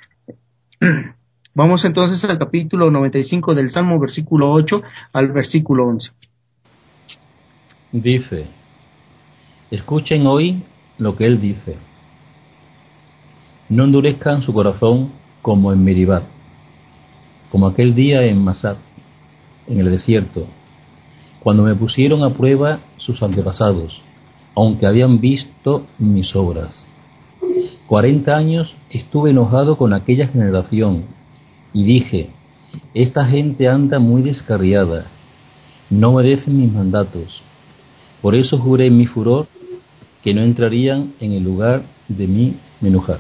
Vamos entonces al capítulo 95 del Salmo, versículo 8 al versículo 11. Dice: escuchen hoy lo que él dice. No endurezcan su corazón como en Meribá, como aquel día en Masad, en el desierto, cuando me pusieron a prueba sus antepasados, aunque habían visto mis obras. 40 años estuve enojado con aquella generación, y dije: esta gente anda muy descarriada, no obedecen mis mandatos. Por eso juré en mi furor que no entrarían en el lugar de mi enojar.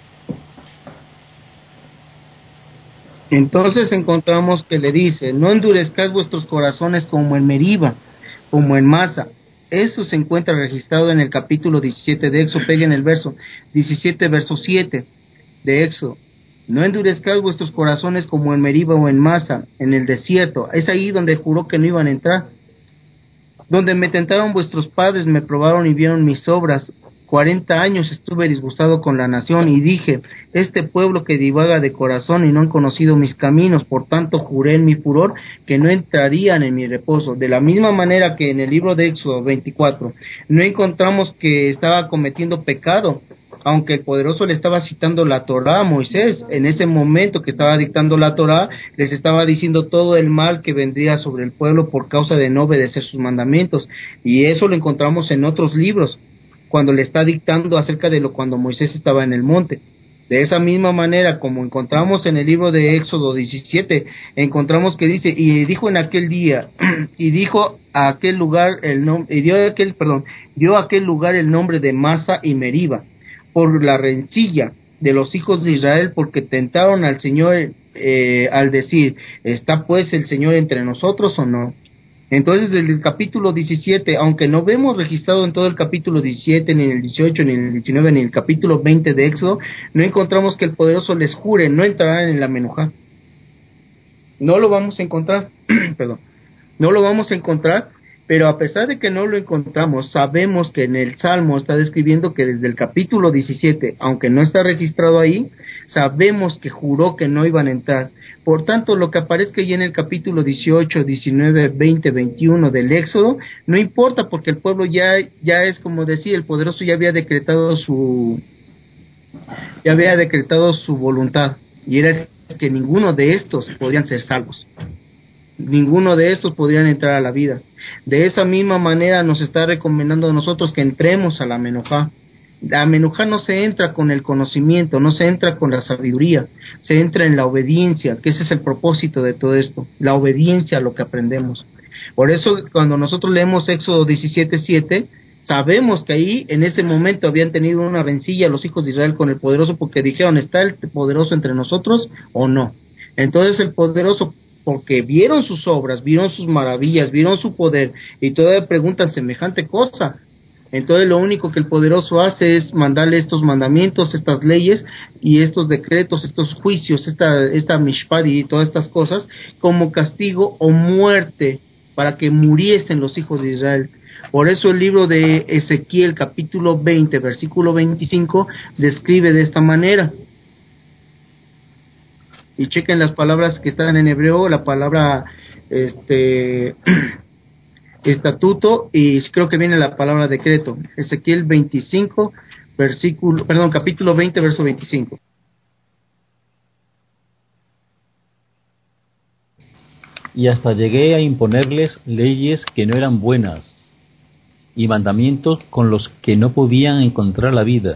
Entonces encontramos que le dice: no endurezcáis vuestros corazones como en Meriba, como en Masa. Eso se encuentra registrado en el capítulo 17 de Éxodo. Peguen el verso 17, verso 7 de Éxodo. No endurezcáis vuestros corazones como en Meriba o en Masa, en el desierto. Es ahí donde juró que no iban a entrar. donde me tentaron vuestros padres, me probaron y vieron mis obras. 40 años estuve disgustado con la nación y dije, este pueblo que divaga de corazón y no han conocido mis caminos, por tanto juré en mi furor que no entrarían en mi reposo. De la misma manera que en el libro de Éxodo 24 no encontramos que estaba cometiendo pecado, aunque el poderoso le estaba citando la Torá a Moisés. En ese momento que estaba dictando la Torá, les estaba diciendo todo el mal que vendría sobre el pueblo por causa de no obedecer sus mandamientos, y eso lo encontramos en otros libros, cuando le está dictando acerca de cuando Moisés estaba en el monte. De esa misma manera, como encontramos en el libro de Éxodo 17, encontramos que dice, y dijo en aquel día, y dijo a aquel lugar el nombre, y dio a aquel lugar el nombre de Masa y Meriba, por la rencilla de los hijos de Israel, porque tentaron al Señor al decir, ¿está pues el Señor entre nosotros o no? Entonces, desde el capítulo 17, aunque no vemos registrado en todo el capítulo 17, ni en el 18, ni en el 19, ni en el capítulo 20 de Éxodo, no encontramos que el poderoso les jure, no entrarán en la Menujá. No lo vamos a encontrar, perdón, no lo vamos a encontrar, pero a pesar de que no lo encontramos, sabemos que en el Salmo está describiendo que desde el capítulo 17, aunque no está registrado ahí, sabemos que juró que no iban a entrar. Por tanto, lo que aparezca ya en el capítulo 18, 19, 20, 21 del Éxodo, no importa, porque el pueblo ya es, como decía, el poderoso ya había decretado su voluntad, y era que ninguno de estos podían ser salvos. Ninguno de estos podrían entrar a la vida. De esa misma manera nos está recomendando a nosotros que entremos a la Menujá. La Menujá no se entra con el conocimiento, no se entra con la sabiduría, se entra en la obediencia, que ese es el propósito de todo esto, la obediencia a lo que aprendemos. Por eso, cuando nosotros leemos Éxodo 17:7, sabemos que ahí, en ese momento, habían tenido una rencilla los hijos de Israel con el poderoso, porque dijeron, ¿está el poderoso entre nosotros o no? Entonces el poderoso, porque vieron sus obras, vieron sus maravillas, vieron su poder, y todavía preguntan semejante cosa. Entonces lo único que el poderoso hace es mandarle estos mandamientos, estas leyes y estos decretos, estos juicios, esta mishpat y todas estas cosas como castigo o muerte para que muriesen los hijos de Israel. Por eso el libro de Ezequiel capítulo 20 versículo 25 describe de esta manera. Y chequen las palabras que están en hebreo, la palabra estatuto, y creo que viene la palabra decreto. Ezequiel 25 capítulo 20 verso 25. Y hasta llegué a imponerles leyes que no eran buenas y mandamientos con los que no podían encontrar la vida.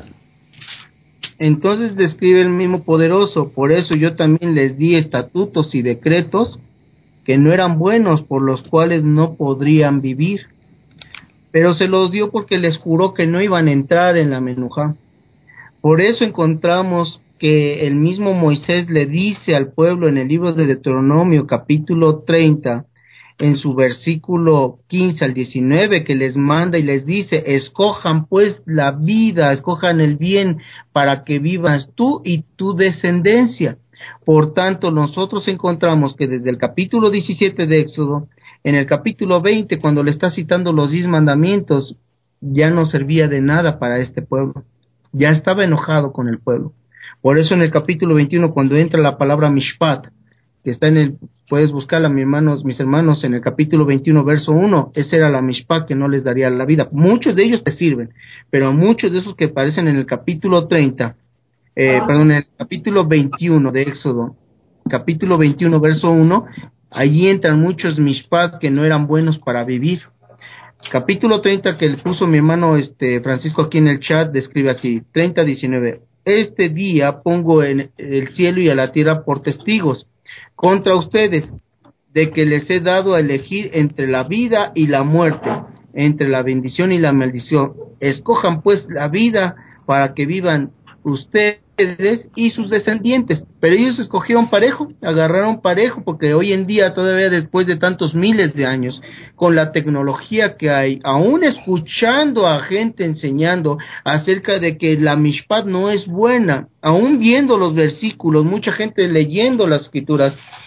Entonces describe el mismo poderoso, por eso yo también les di estatutos y decretos que no eran buenos, por los cuales no podrían vivir, pero se los dio porque les juró que no iban a entrar en la Menujá. Por eso encontramos que el mismo Moisés le dice al pueblo en el libro de Deuteronomio capítulo 30, en su versículo 15 al 19, que les manda y les dice, escojan pues la vida, escojan el bien para que vivas tú y tu descendencia. Por tanto, nosotros encontramos que desde el capítulo 17 de Éxodo, en el capítulo 20, cuando le está citando los 10 mandamientos, ya no servía de nada para este pueblo. Ya estaba enojado con el pueblo. Por eso en el capítulo 21, cuando entra la palabra mishpat, que está puedes buscarla, mis hermanos, en el capítulo 21, verso 1, esa era la mishpat que no les daría la vida. Muchos de ellos te sirven, pero muchos de esos que aparecen en el capítulo 30, en el capítulo 21 de Éxodo, capítulo 21, verso 1, allí entran muchos mishpat que no eran buenos para vivir. Capítulo 30 que le puso mi hermano Francisco aquí en el chat, describe así, 30:19, este día pongo en el cielo y a la tierra por testigos contra ustedes, de que les he dado a elegir entre la vida y la muerte, entre la bendición y la maldición. Escojan pues la vida para que vivan ustedes y sus descendientes. Pero ellos escogieron parejo, agarraron parejo, porque hoy en día, todavía después de tantos miles de años, con la tecnología que hay, aún escuchando a gente enseñando acerca de que la mishpat no es buena, aún viendo los versículos, mucha gente leyendo las escrituras,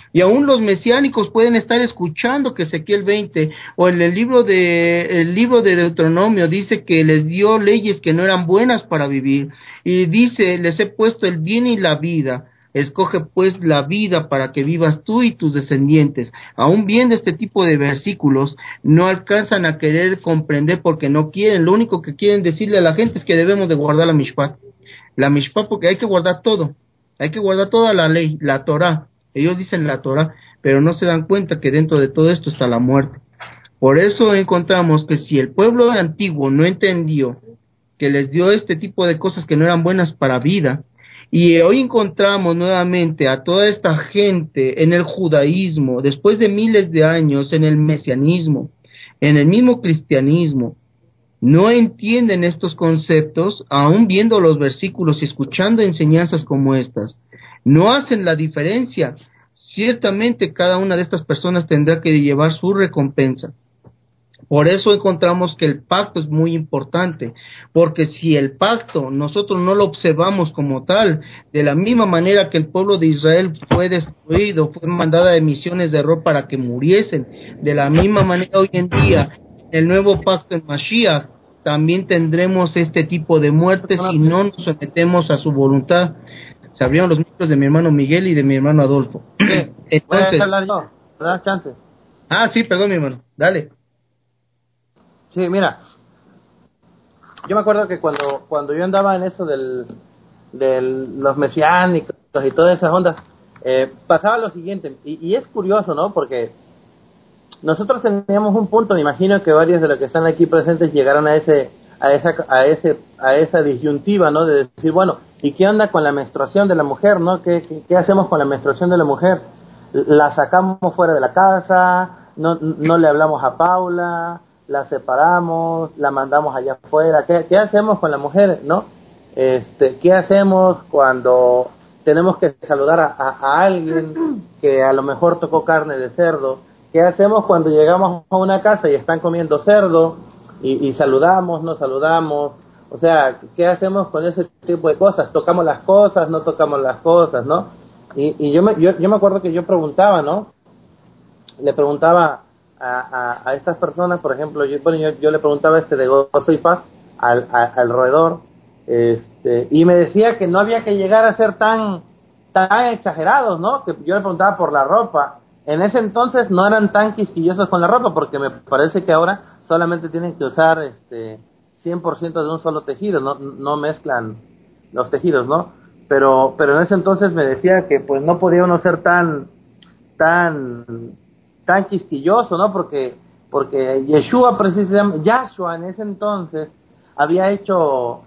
Y aún los mesiánicos pueden estar escuchando que Ezequiel 20 o en el libro de Deuteronomio dice que les dio leyes que no eran buenas para vivir, y dice, les he puesto el bien y la vida. Escoge pues la vida para que vivas tú y tus descendientes. Aún viendo este tipo de versículos, no alcanzan a querer comprender porque no quieren. Lo único que quieren decirle a la gente es que debemos de guardar la mishpat. La mishpat, porque hay que guardar todo. Hay que guardar toda la ley, la Torah. Ellos dicen la Torah, pero no se dan cuenta que dentro de todo esto está la muerte. Por eso encontramos que si el pueblo antiguo no entendió que les dio este tipo de cosas que no eran buenas para vida, y hoy encontramos nuevamente a toda esta gente en el judaísmo, después de miles de años en el mesianismo, en el mismo cristianismo, no entienden estos conceptos, aún viendo los versículos y escuchando enseñanzas como estas, no hacen la diferencia. Ciertamente cada una de estas personas tendrá que llevar su recompensa. Por eso encontramos que el pacto es muy importante, porque si el pacto nosotros no lo observamos como tal, de la misma manera que el pueblo de Israel fue destruido, fue mandada de misiones de error para que muriesen, de la misma manera hoy en día, el nuevo pacto en Mashiach, también tendremos este tipo de muertes si no nos sometemos a su voluntad. Se abrieron los micros de mi hermano Miguel y de mi hermano Adolfo. Entonces, ¿verdad, chance? sí, perdón mi hermano, dale. Sí, mira, yo me acuerdo que cuando yo andaba en eso de los mesiánicos y todas esas ondas, pasaba lo siguiente, y es curioso, ¿no? Porque nosotros teníamos un punto, me imagino que varios de los que están aquí presentes llegaron a esa disyuntiva, ¿no? De decir, bueno, ¿y qué onda con la menstruación de la mujer, no? ¿Qué hacemos con la menstruación de la mujer? ¿La sacamos fuera de la casa? ¿No le hablamos a Paula? ¿La separamos? ¿La mandamos allá afuera? ¿Qué hacemos con la mujer, no? ¿Qué hacemos cuando tenemos que saludar a alguien que a lo mejor tocó carne de cerdo? ¿Qué hacemos cuando llegamos a una casa y están comiendo cerdo y saludamos, no saludamos? O sea, ¿qué hacemos con ese tipo de cosas? ¿Tocamos las cosas, no tocamos las cosas, no? Y yo me acuerdo que yo preguntaba, ¿no? Le preguntaba a estas personas, por ejemplo, yo le preguntaba de Gozo y Paz al roedor, y me decía que no había que llegar a ser tan exagerados, ¿no? Que yo le preguntaba por la ropa. En ese entonces no eran tan quisquillosos con la ropa, porque me parece que ahora solamente tienen que usar 100% de un solo tejido, no mezclan los tejidos, ¿no? Pero en ese entonces me decía que pues no podía uno ser tan quisquilloso, ¿no? Porque Yeshua precisamente, Yahshua en ese entonces había hecho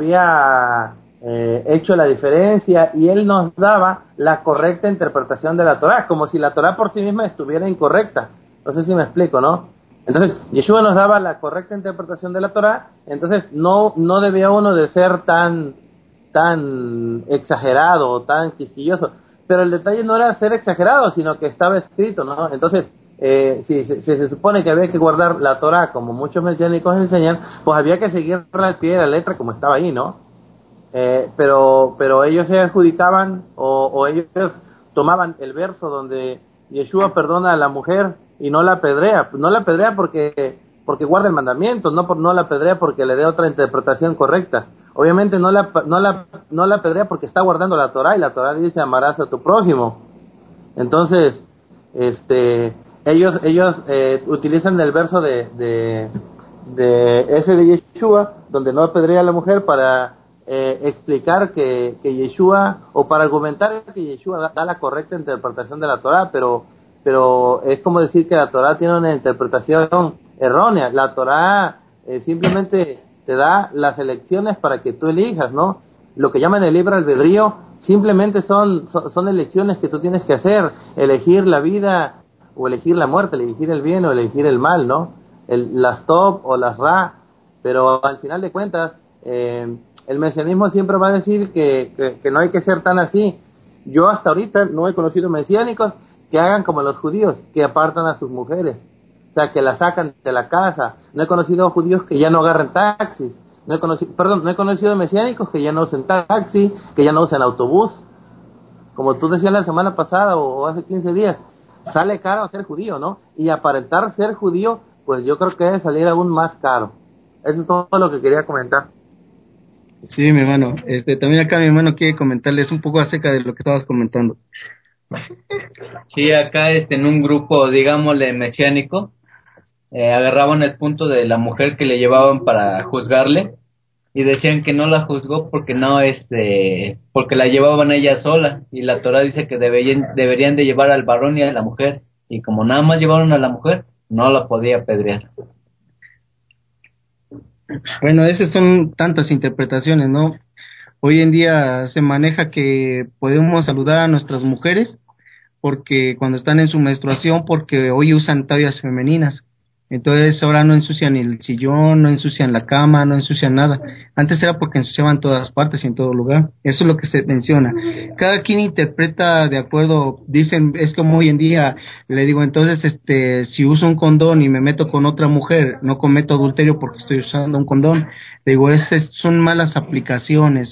la diferencia, y él nos daba la correcta interpretación de la Torah, como si la Torah por sí misma estuviera incorrecta. No sé si me explico, ¿no? Entonces, Yeshua nos daba la correcta interpretación de la Torah, entonces no debía uno de ser tan exagerado o tan quisquilloso. Pero el detalle no era ser exagerado, sino que estaba escrito, ¿no? Entonces, si se supone que había que guardar la Torah como muchos mesiánicos enseñan, pues había que seguirla al pie de la letra como estaba ahí, ¿no? Pero ellos se adjudicaban o ellos tomaban el verso donde Yeshua perdona a la mujer y no la apedrea porque guarda el mandamiento, no la apedrea porque le dé otra interpretación correcta. Obviamente no la apedrea porque está guardando la Torah, y la Torah dice amarás a tu prójimo. Entonces ellos utilizan el verso de Yeshua donde no apedrea a la mujer para explicar que Yeshua, o para argumentar que Yeshua da la correcta interpretación de la Torah, pero es como decir que la Torah tiene una interpretación errónea. La Torah simplemente te da las elecciones para que tú elijas, ¿no? Lo que llaman el libre albedrío simplemente son elecciones que tú tienes que hacer, elegir la vida o elegir la muerte, elegir el bien o elegir el mal, ¿no? Las top o las ra, pero al final de cuentas el mesianismo siempre va a decir que no hay que ser tan así. Yo hasta ahorita no he conocido mesiánicos que hagan como los judíos, que apartan a sus mujeres, o sea, que las sacan de la casa. No he conocido judíos que ya no agarren taxis. No he conocido mesiánicos que ya no usen taxi, que ya no usen autobús. como tú decías la semana pasada o hace 15 días, sale caro ser judío, ¿no? Y aparentar ser judío, pues yo creo que debe salir aún más caro. Eso es todo lo que quería comentar. Sí, mi hermano. También acá mi hermano quiere comentarles un poco acerca de lo que estabas comentando. Sí, acá en un grupo, digámosle, mesiánico, agarraban el punto de la mujer que le llevaban para juzgarle y decían que no la juzgó porque no, porque la llevaban ella sola, y la Torá dice que deberían de llevar al varón y a la mujer, y como nada más llevaron a la mujer, no la podía apedrear. Bueno, esas son tantas interpretaciones, ¿no? Hoy en día se maneja que podemos saludar a nuestras mujeres porque cuando están en su menstruación, porque hoy usan toallas femeninas. Entonces ahora no ensucian el sillón, no ensucian la cama, no ensucian nada. Antes era porque ensuciaban todas partes y en todo lugar. Eso es lo que se menciona. Cada quien interpreta de acuerdo, dicen, es como hoy en día, le digo, entonces, si uso un condón y me meto con otra mujer, no cometo adulterio porque estoy usando un condón. Le digo, son malas aplicaciones,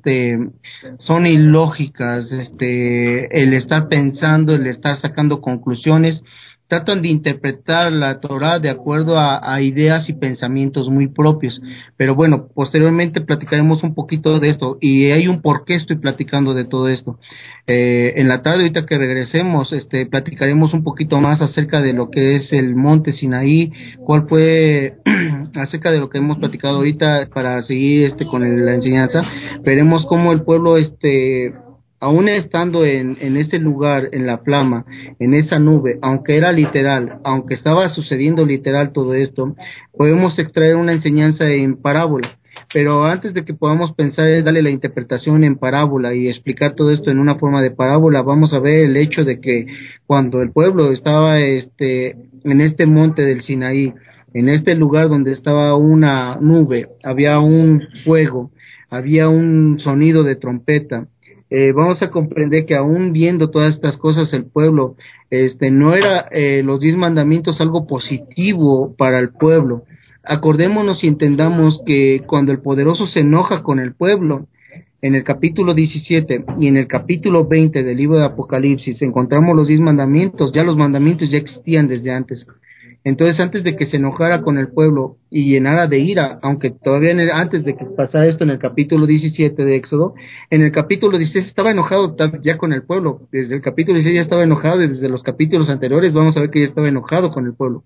son ilógicas, el estar pensando, el estar sacando conclusiones, tratan de interpretar la Torá de acuerdo a ideas y pensamientos muy propios. Pero bueno, posteriormente platicaremos un poquito de esto y hay un por qué estoy platicando de todo esto. En la tarde, ahorita que regresemos, platicaremos un poquito más acerca de lo que es el monte Sinaí, cuál fue acerca de lo que hemos platicado ahorita para seguir con la enseñanza. Veremos cómo el pueblo aún estando en ese lugar, en la flama, en esa nube, aunque era literal, aunque estaba sucediendo literal todo esto, podemos extraer una enseñanza en parábola. Pero antes de que podamos pensar en darle la interpretación en parábola y explicar todo esto en una forma de parábola, vamos a ver el hecho de que cuando el pueblo estaba en este monte del Sinaí, en este lugar donde estaba una nube, había un fuego, había un sonido de trompeta. Vamos a comprender que aún viendo todas estas cosas el pueblo, no era los 10 mandamientos algo positivo para el pueblo. Acordémonos y entendamos que cuando el poderoso se enoja con el pueblo, en el capítulo 17 y en el capítulo 20 del libro de Apocalipsis encontramos los 10 mandamientos. Ya los mandamientos ya existían desde antes. Entonces, antes de que se enojara con el pueblo y llenara de ira, aunque todavía antes de que pasara esto en el capítulo 17 de Éxodo, en el capítulo 16 estaba enojado ya con el pueblo. Desde el capítulo 16 ya estaba enojado, y desde los capítulos anteriores vamos a ver que ya estaba enojado con el pueblo.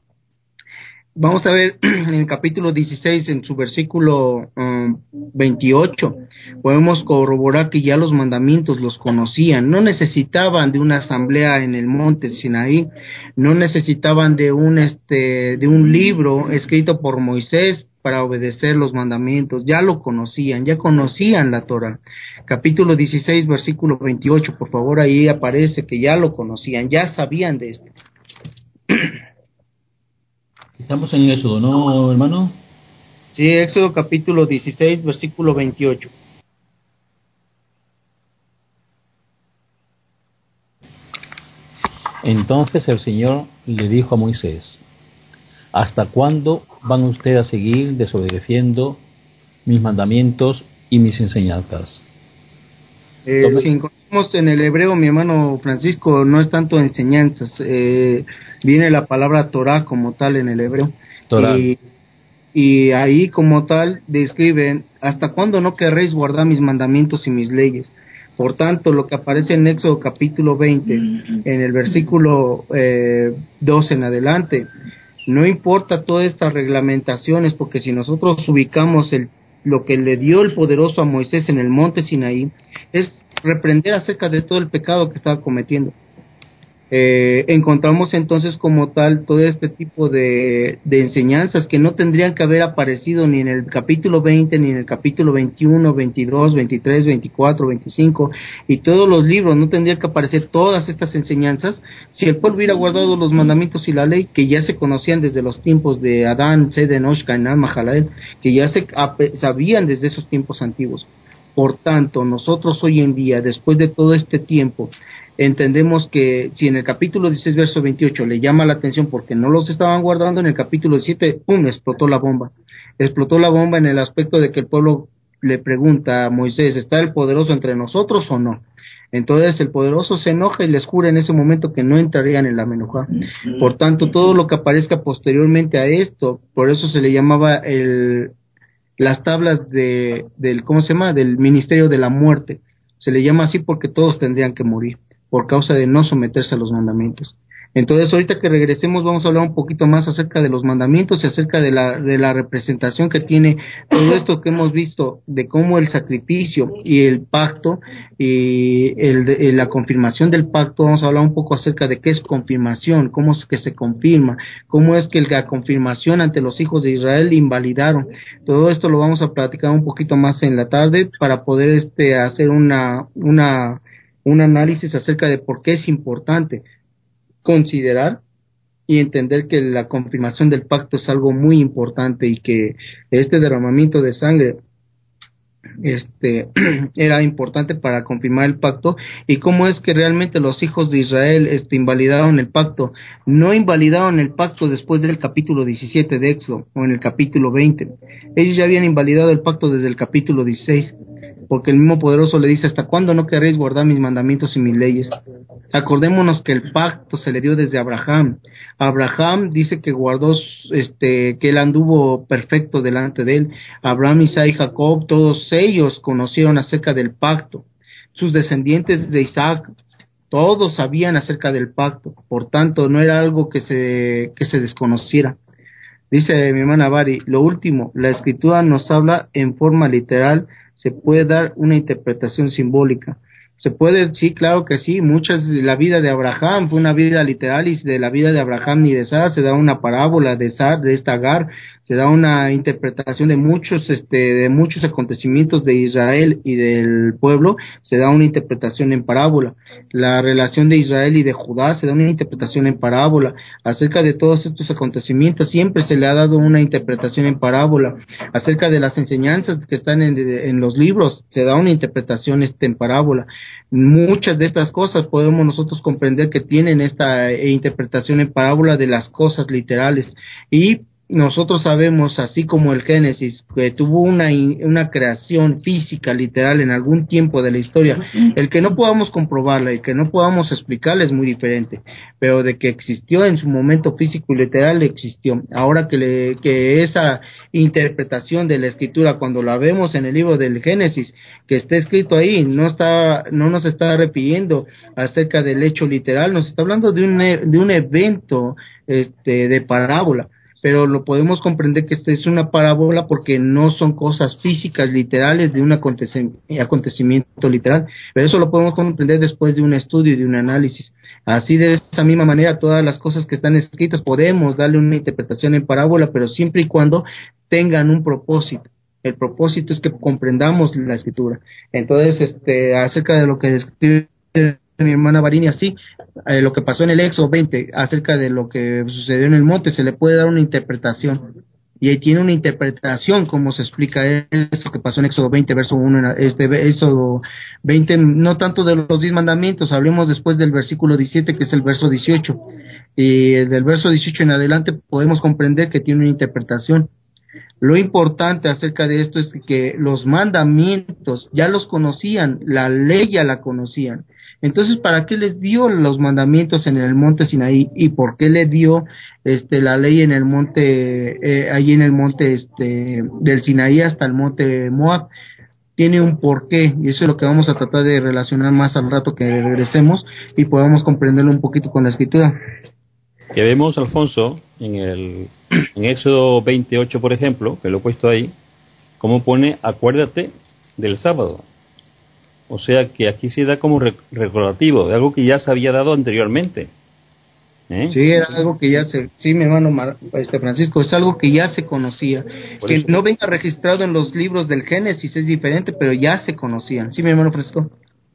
Vamos a ver en el capítulo 16, en su versículo 28, podemos corroborar que ya los mandamientos los conocían, no necesitaban de una asamblea en el monte Sinaí, no necesitaban de un libro escrito por Moisés para obedecer los mandamientos, ya lo conocían, ya conocían la Torah. Capítulo 16, versículo 28, por favor, ahí aparece que ya lo conocían, ya sabían de esto. Estamos en Éxodo, ¿no, hermano? Sí, Éxodo capítulo 16, versículo 28. Entonces el Señor le dijo a Moisés: ¿hasta cuándo van ustedes a seguir desobedeciendo mis mandamientos y mis enseñanzas? Si encontramos en el hebreo, mi hermano Francisco, no es tanto enseñanzas, viene la palabra Torah como tal en el hebreo. Torah. Y ahí como tal describen: ¿hasta cuándo no querréis guardar mis mandamientos y mis leyes? Por tanto, lo que aparece en Éxodo capítulo 20, en el versículo 12 en adelante, no importa todas estas reglamentaciones, porque si nosotros ubicamos lo que le dio el poderoso a Moisés en el monte Sinaí, es reprender acerca de todo el pecado que estaba cometiendo. Encontramos entonces como tal todo este tipo de enseñanzas que no tendrían que haber aparecido ni en el capítulo 20, ni en el capítulo 21, 22, 23, 24, 25 y todos los libros. No tendrían que aparecer todas estas enseñanzas si el pueblo hubiera guardado los mandamientos y la ley que ya se conocían desde los tiempos de Adán, Sed, Enosh, Cainán, Mahalael, que ya se sabían desde esos tiempos antiguos. Por tanto, nosotros hoy en día, después de todo este tiempo, entendemos que si en el capítulo 16, verso 28 le llama la atención porque no los estaban guardando, en el capítulo 17, ¡pum!, explotó la bomba. Explotó la bomba en el aspecto de que el pueblo le pregunta a Moisés: ¿está el poderoso entre nosotros o no? Entonces el poderoso se enoja y les jura en ese momento que no entrarían en la Menuja. Por tanto, todo lo que aparezca posteriormente a esto, por eso se le llamaba las tablas del, ¿cómo se llama?, del ministerio de la muerte. Se le llama así porque todos tendrían que morir por causa de no someterse a los mandamientos. Entonces, ahorita que regresemos vamos a hablar un poquito más acerca de los mandamientos y acerca de la representación que tiene todo esto que hemos visto, de cómo el sacrificio y el pacto y la confirmación del pacto. Vamos a hablar un poco acerca de qué es confirmación, cómo es que se confirma, cómo es que la confirmación ante los hijos de Israel invalidaron. Todo esto lo vamos a platicar un poquito más en la tarde para poder hacer un análisis acerca de por qué es importante considerar y entender que la confirmación del pacto es algo muy importante y que este derramamiento de sangre era importante para confirmar el pacto. Y cómo es que realmente los hijos de Israel invalidaron el pacto. No invalidaron el pacto después del capítulo 17 de Éxodo o en el capítulo 20. Ellos ya habían invalidado el pacto desde el capítulo 16, porque el mismo poderoso le dice: ¿hasta cuándo no querréis guardar mis mandamientos y mis leyes? Acordémonos que el pacto se le dio desde Abraham. Abraham dice que guardó, que él anduvo perfecto delante de él. Abraham, Isaac y Jacob, todos ellos conocieron acerca del pacto. Sus descendientes de Isaac, todos sabían acerca del pacto. Por tanto, no era algo que se desconociera. Dice mi hermana Bari: lo último, la escritura nos habla en forma literal, se puede dar una interpretación simbólica. Se puede, sí, claro que sí. La vida de Abraham fue una vida literal, y de la vida de Abraham y de Sara se da una parábola de esta Agar, se da una interpretación de muchos acontecimientos de Israel y del pueblo, se da una interpretación en parábola. La relación de Israel y de Judá se da una interpretación en parábola. Acerca de todos estos acontecimientos siempre se le ha dado una interpretación en parábola. Acerca de las enseñanzas que están en los libros se da una interpretación en parábola. Muchas de estas cosas podemos nosotros comprender que tienen esta interpretación en parábola de las cosas literales. Y nosotros sabemos, así como el Génesis, que tuvo una creación física literal en algún tiempo de la historia. El que no podamos comprobarla y que no podamos explicarla es muy diferente, pero de que existió en su momento físico y literal, existió. Ahora que esa interpretación de la escritura, cuando la vemos en el libro del Génesis, que está escrito ahí, no nos está refiriendo acerca del hecho literal, nos está hablando de un evento de parábola. Pero lo podemos comprender que esta es una parábola porque no son cosas físicas literales de un acontecimiento literal, pero eso lo podemos comprender después de un estudio y de un análisis. Así, de esa misma manera, todas las cosas que están escritas podemos darle una interpretación en parábola, pero siempre y cuando tengan un propósito. El propósito es que comprendamos la escritura. Entonces, acerca de lo que describe mi hermana Varinia, sí, lo que pasó en el Éxodo 20, acerca de lo que sucedió en el monte, se le puede dar una interpretación, y ahí tiene una interpretación como se explica esto que pasó en Éxodo 20, verso 1, Éxodo 20, no tanto de los 10 mandamientos, hablemos después del versículo 17, que es el verso 18, y del verso 18 en adelante podemos comprender que tiene una interpretación. Lo importante acerca de esto es que los mandamientos ya los conocían, la ley ya la conocían. Entonces, ¿para qué les dio los mandamientos en el monte Sinaí? ¿Y por qué le dio la ley en el monte, allí en el monte del Sinaí hasta el monte Moab? Tiene un porqué, y eso es lo que vamos a tratar de relacionar más al rato que regresemos y podamos comprenderlo un poquito con la escritura. Que vemos, Alfonso, en Éxodo 28, por ejemplo, que lo he puesto ahí, cómo pone: acuérdate del sábado. O sea que aquí se da como recordativo de algo que ya se había dado anteriormente. Sí, era algo que sí, mi hermano Francisco, es algo que ya se conocía. Por que eso no venga registrado en los libros del Génesis es diferente, pero ya se conocían. Sí, mi hermano Francisco.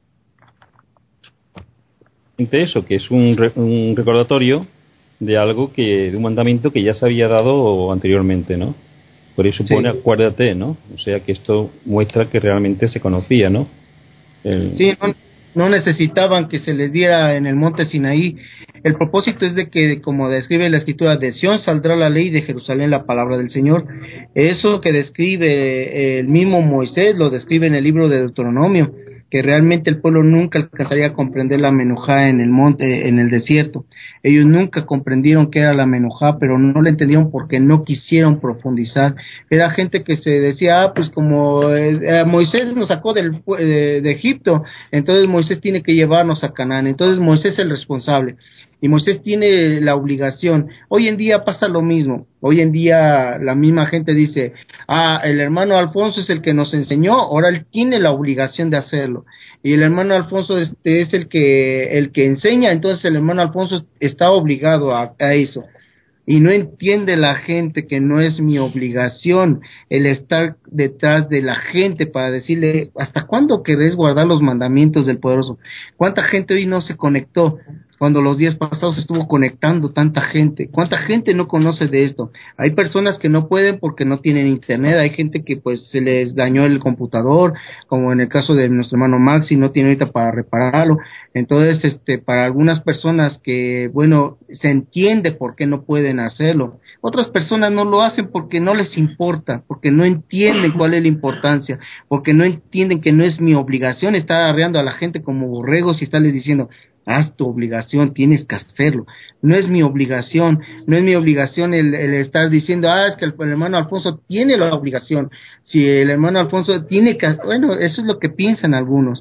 Eso, que es un recordatorio de algo de un mandamiento que ya se había dado anteriormente, ¿no? Por eso pone acuérdate, ¿no? O sea que esto muestra que realmente se conocía, ¿no? Sí, no necesitaban que se les diera en el monte Sinaí. El propósito es de que, como describe la escritura, de Sión saldrá la ley, de Jerusalén la palabra del Señor. Eso que describe el mismo Moisés lo describe en el libro de Deuteronomio, que realmente el pueblo nunca alcanzaría a comprender la menujá en el monte, en el desierto. Ellos nunca comprendieron qué era la menujá, pero no la entendieron porque no quisieron profundizar. Era gente que se decía, pues como Moisés nos sacó de Egipto, entonces Moisés tiene que llevarnos a Canaán, entonces Moisés es el responsable. Y Moisés tiene la obligación. Hoy en día pasa lo mismo. Hoy en día la misma gente dice, el hermano Alfonso es el que nos enseñó, ahora él tiene la obligación de hacerlo. Y el hermano Alfonso es el que enseña, entonces el hermano Alfonso está obligado a eso. Y no entiende la gente que no es mi obligación el estar detrás de la gente para decirle, ¿hasta cuándo querés guardar los mandamientos del poderoso? ¿Cuánta gente hoy no se conectó cuando los días pasados estuvo conectando tanta gente? ¿Cuánta gente no conoce de esto? Hay personas que no pueden porque no tienen internet, hay gente que pues se les dañó el computador, como en el caso de nuestro hermano Maxi, no tiene ahorita para repararlo. Entonces, para algunas personas que, bueno, se entiende por qué no pueden hacerlo. Otras personas no lo hacen porque no les importa, porque no entienden cuál es la importancia, porque no entienden que no es mi obligación estar arreando a la gente como borregos y estarles diciendo, haz tu obligación, tienes que hacerlo. No es mi obligación, no es mi obligación el estar diciendo, es que el hermano Alfonso tiene la obligación. Si el hermano Alfonso tiene que, bueno, eso es lo que piensan algunos.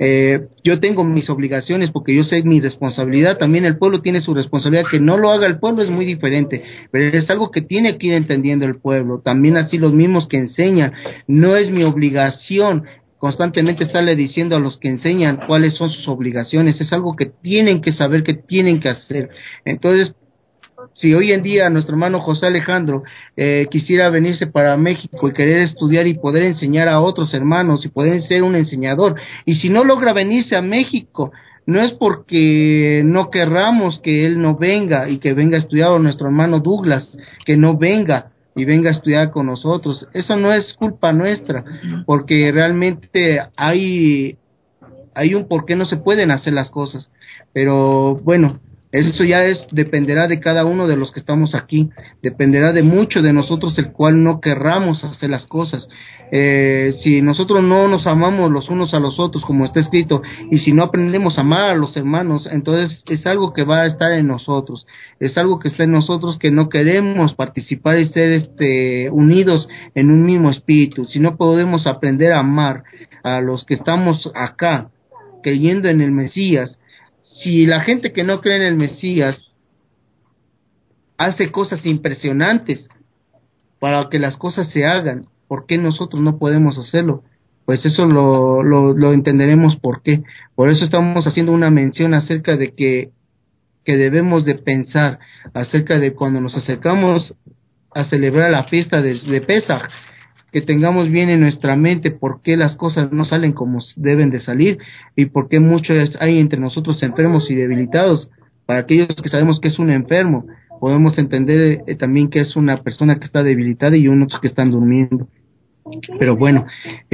Yo tengo mis obligaciones porque yo sé mi responsabilidad, también el pueblo tiene su responsabilidad, que no lo haga el pueblo es muy diferente, pero es algo que tiene que ir entendiendo el pueblo. También así los mismos que enseñan, no es mi obligación constantemente estarle diciendo a los que enseñan cuáles son sus obligaciones, es algo que tienen que saber, que tienen que hacer. Entonces, si hoy en día nuestro hermano José Alejandro quisiera venirse para México y querer estudiar y poder enseñar a otros hermanos y poder ser un enseñador, y si no logra venirse a México, no es porque no querramos que él no venga y que venga a estudiar, o nuestro hermano Douglas, que no venga y venga a estudiar con nosotros. Eso no es culpa nuestra, porque realmente hay un por qué no se pueden hacer las cosas. Pero bueno, eso ya dependerá de cada uno de los que estamos aquí, dependerá de mucho de nosotros el cual no querramos hacer las cosas. Si nosotros no nos amamos los unos a los otros, como está escrito, y si no aprendemos a amar a los hermanos, entonces es algo que va a estar en nosotros, es algo que está en nosotros, que no queremos participar y ser unidos en un mismo espíritu. Si no podemos aprender a amar a los que estamos acá creyendo en el Mesías, si la gente que no cree en el Mesías hace cosas impresionantes para que las cosas se hagan, ¿por qué nosotros no podemos hacerlo? Pues eso lo entenderemos por qué. Por eso estamos haciendo una mención acerca de que debemos de pensar acerca de cuando nos acercamos a celebrar la fiesta de Pesaj, que tengamos bien en nuestra mente por qué las cosas no salen como deben de salir y por qué muchos hay entre nosotros enfermos y debilitados. Para aquellos que sabemos que es un enfermo, podemos entender también que es una persona que está debilitada y otros que están durmiendo. Pero bueno,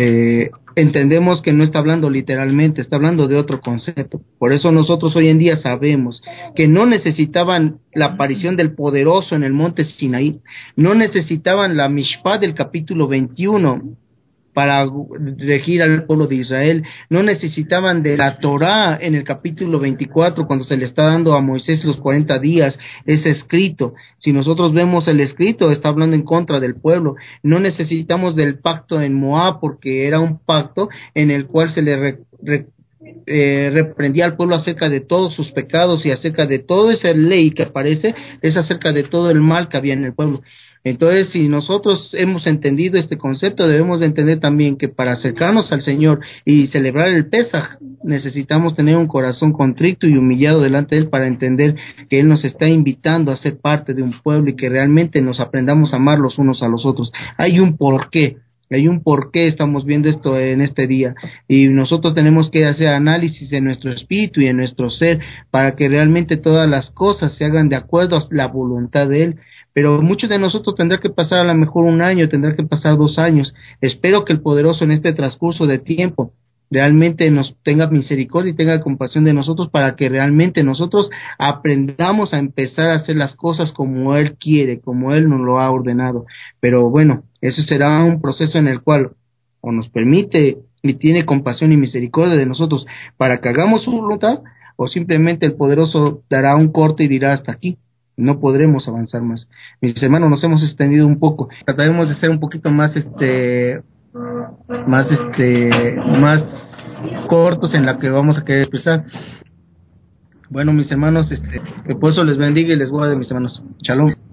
entendemos que no está hablando literalmente, está hablando de otro concepto. Por eso nosotros hoy en día sabemos que no necesitaban la aparición del poderoso en el monte Sinaí, no necesitaban la Mishpat del capítulo 21 para regir al pueblo de Israel, no necesitaban de la Torá en el capítulo 24 cuando se le está dando a Moisés los 40 días, ese escrito. Si nosotros vemos el escrito, está hablando en contra del pueblo. No necesitamos del pacto en Moab porque era un pacto en el cual se le reprendía al pueblo acerca de todos sus pecados y acerca de toda esa ley que aparece, es acerca de todo el mal que había en el pueblo. Entonces, si nosotros hemos entendido este concepto, debemos de entender también que para acercarnos al Señor y celebrar el Pesaj, necesitamos tener un corazón contrito y humillado delante de Él para entender que Él nos está invitando a ser parte de un pueblo y que realmente nos aprendamos a amar los unos a los otros. Hay un porqué estamos viendo esto en este día, y nosotros tenemos que hacer análisis en nuestro espíritu y en nuestro ser para que realmente todas las cosas se hagan de acuerdo a la voluntad de Él. Pero muchos de nosotros tendrá que pasar a lo mejor un año, tendrá que pasar 2 años. Espero que el poderoso en este transcurso de tiempo realmente nos tenga misericordia y tenga compasión de nosotros para que realmente nosotros aprendamos a empezar a hacer las cosas como Él quiere, como Él nos lo ha ordenado. Pero bueno, eso será un proceso en el cual o nos permite y tiene compasión y misericordia de nosotros para que hagamos su voluntad, o simplemente el poderoso dará un corte y dirá hasta aquí, no podremos avanzar más. Mis hermanos, nos hemos extendido un poco, trataremos de ser un poquito más más cortos en la que vamos a querer expresar. Bueno, mis hermanos, que por eso les bendiga y les guarde, mis hermanos. Shalom.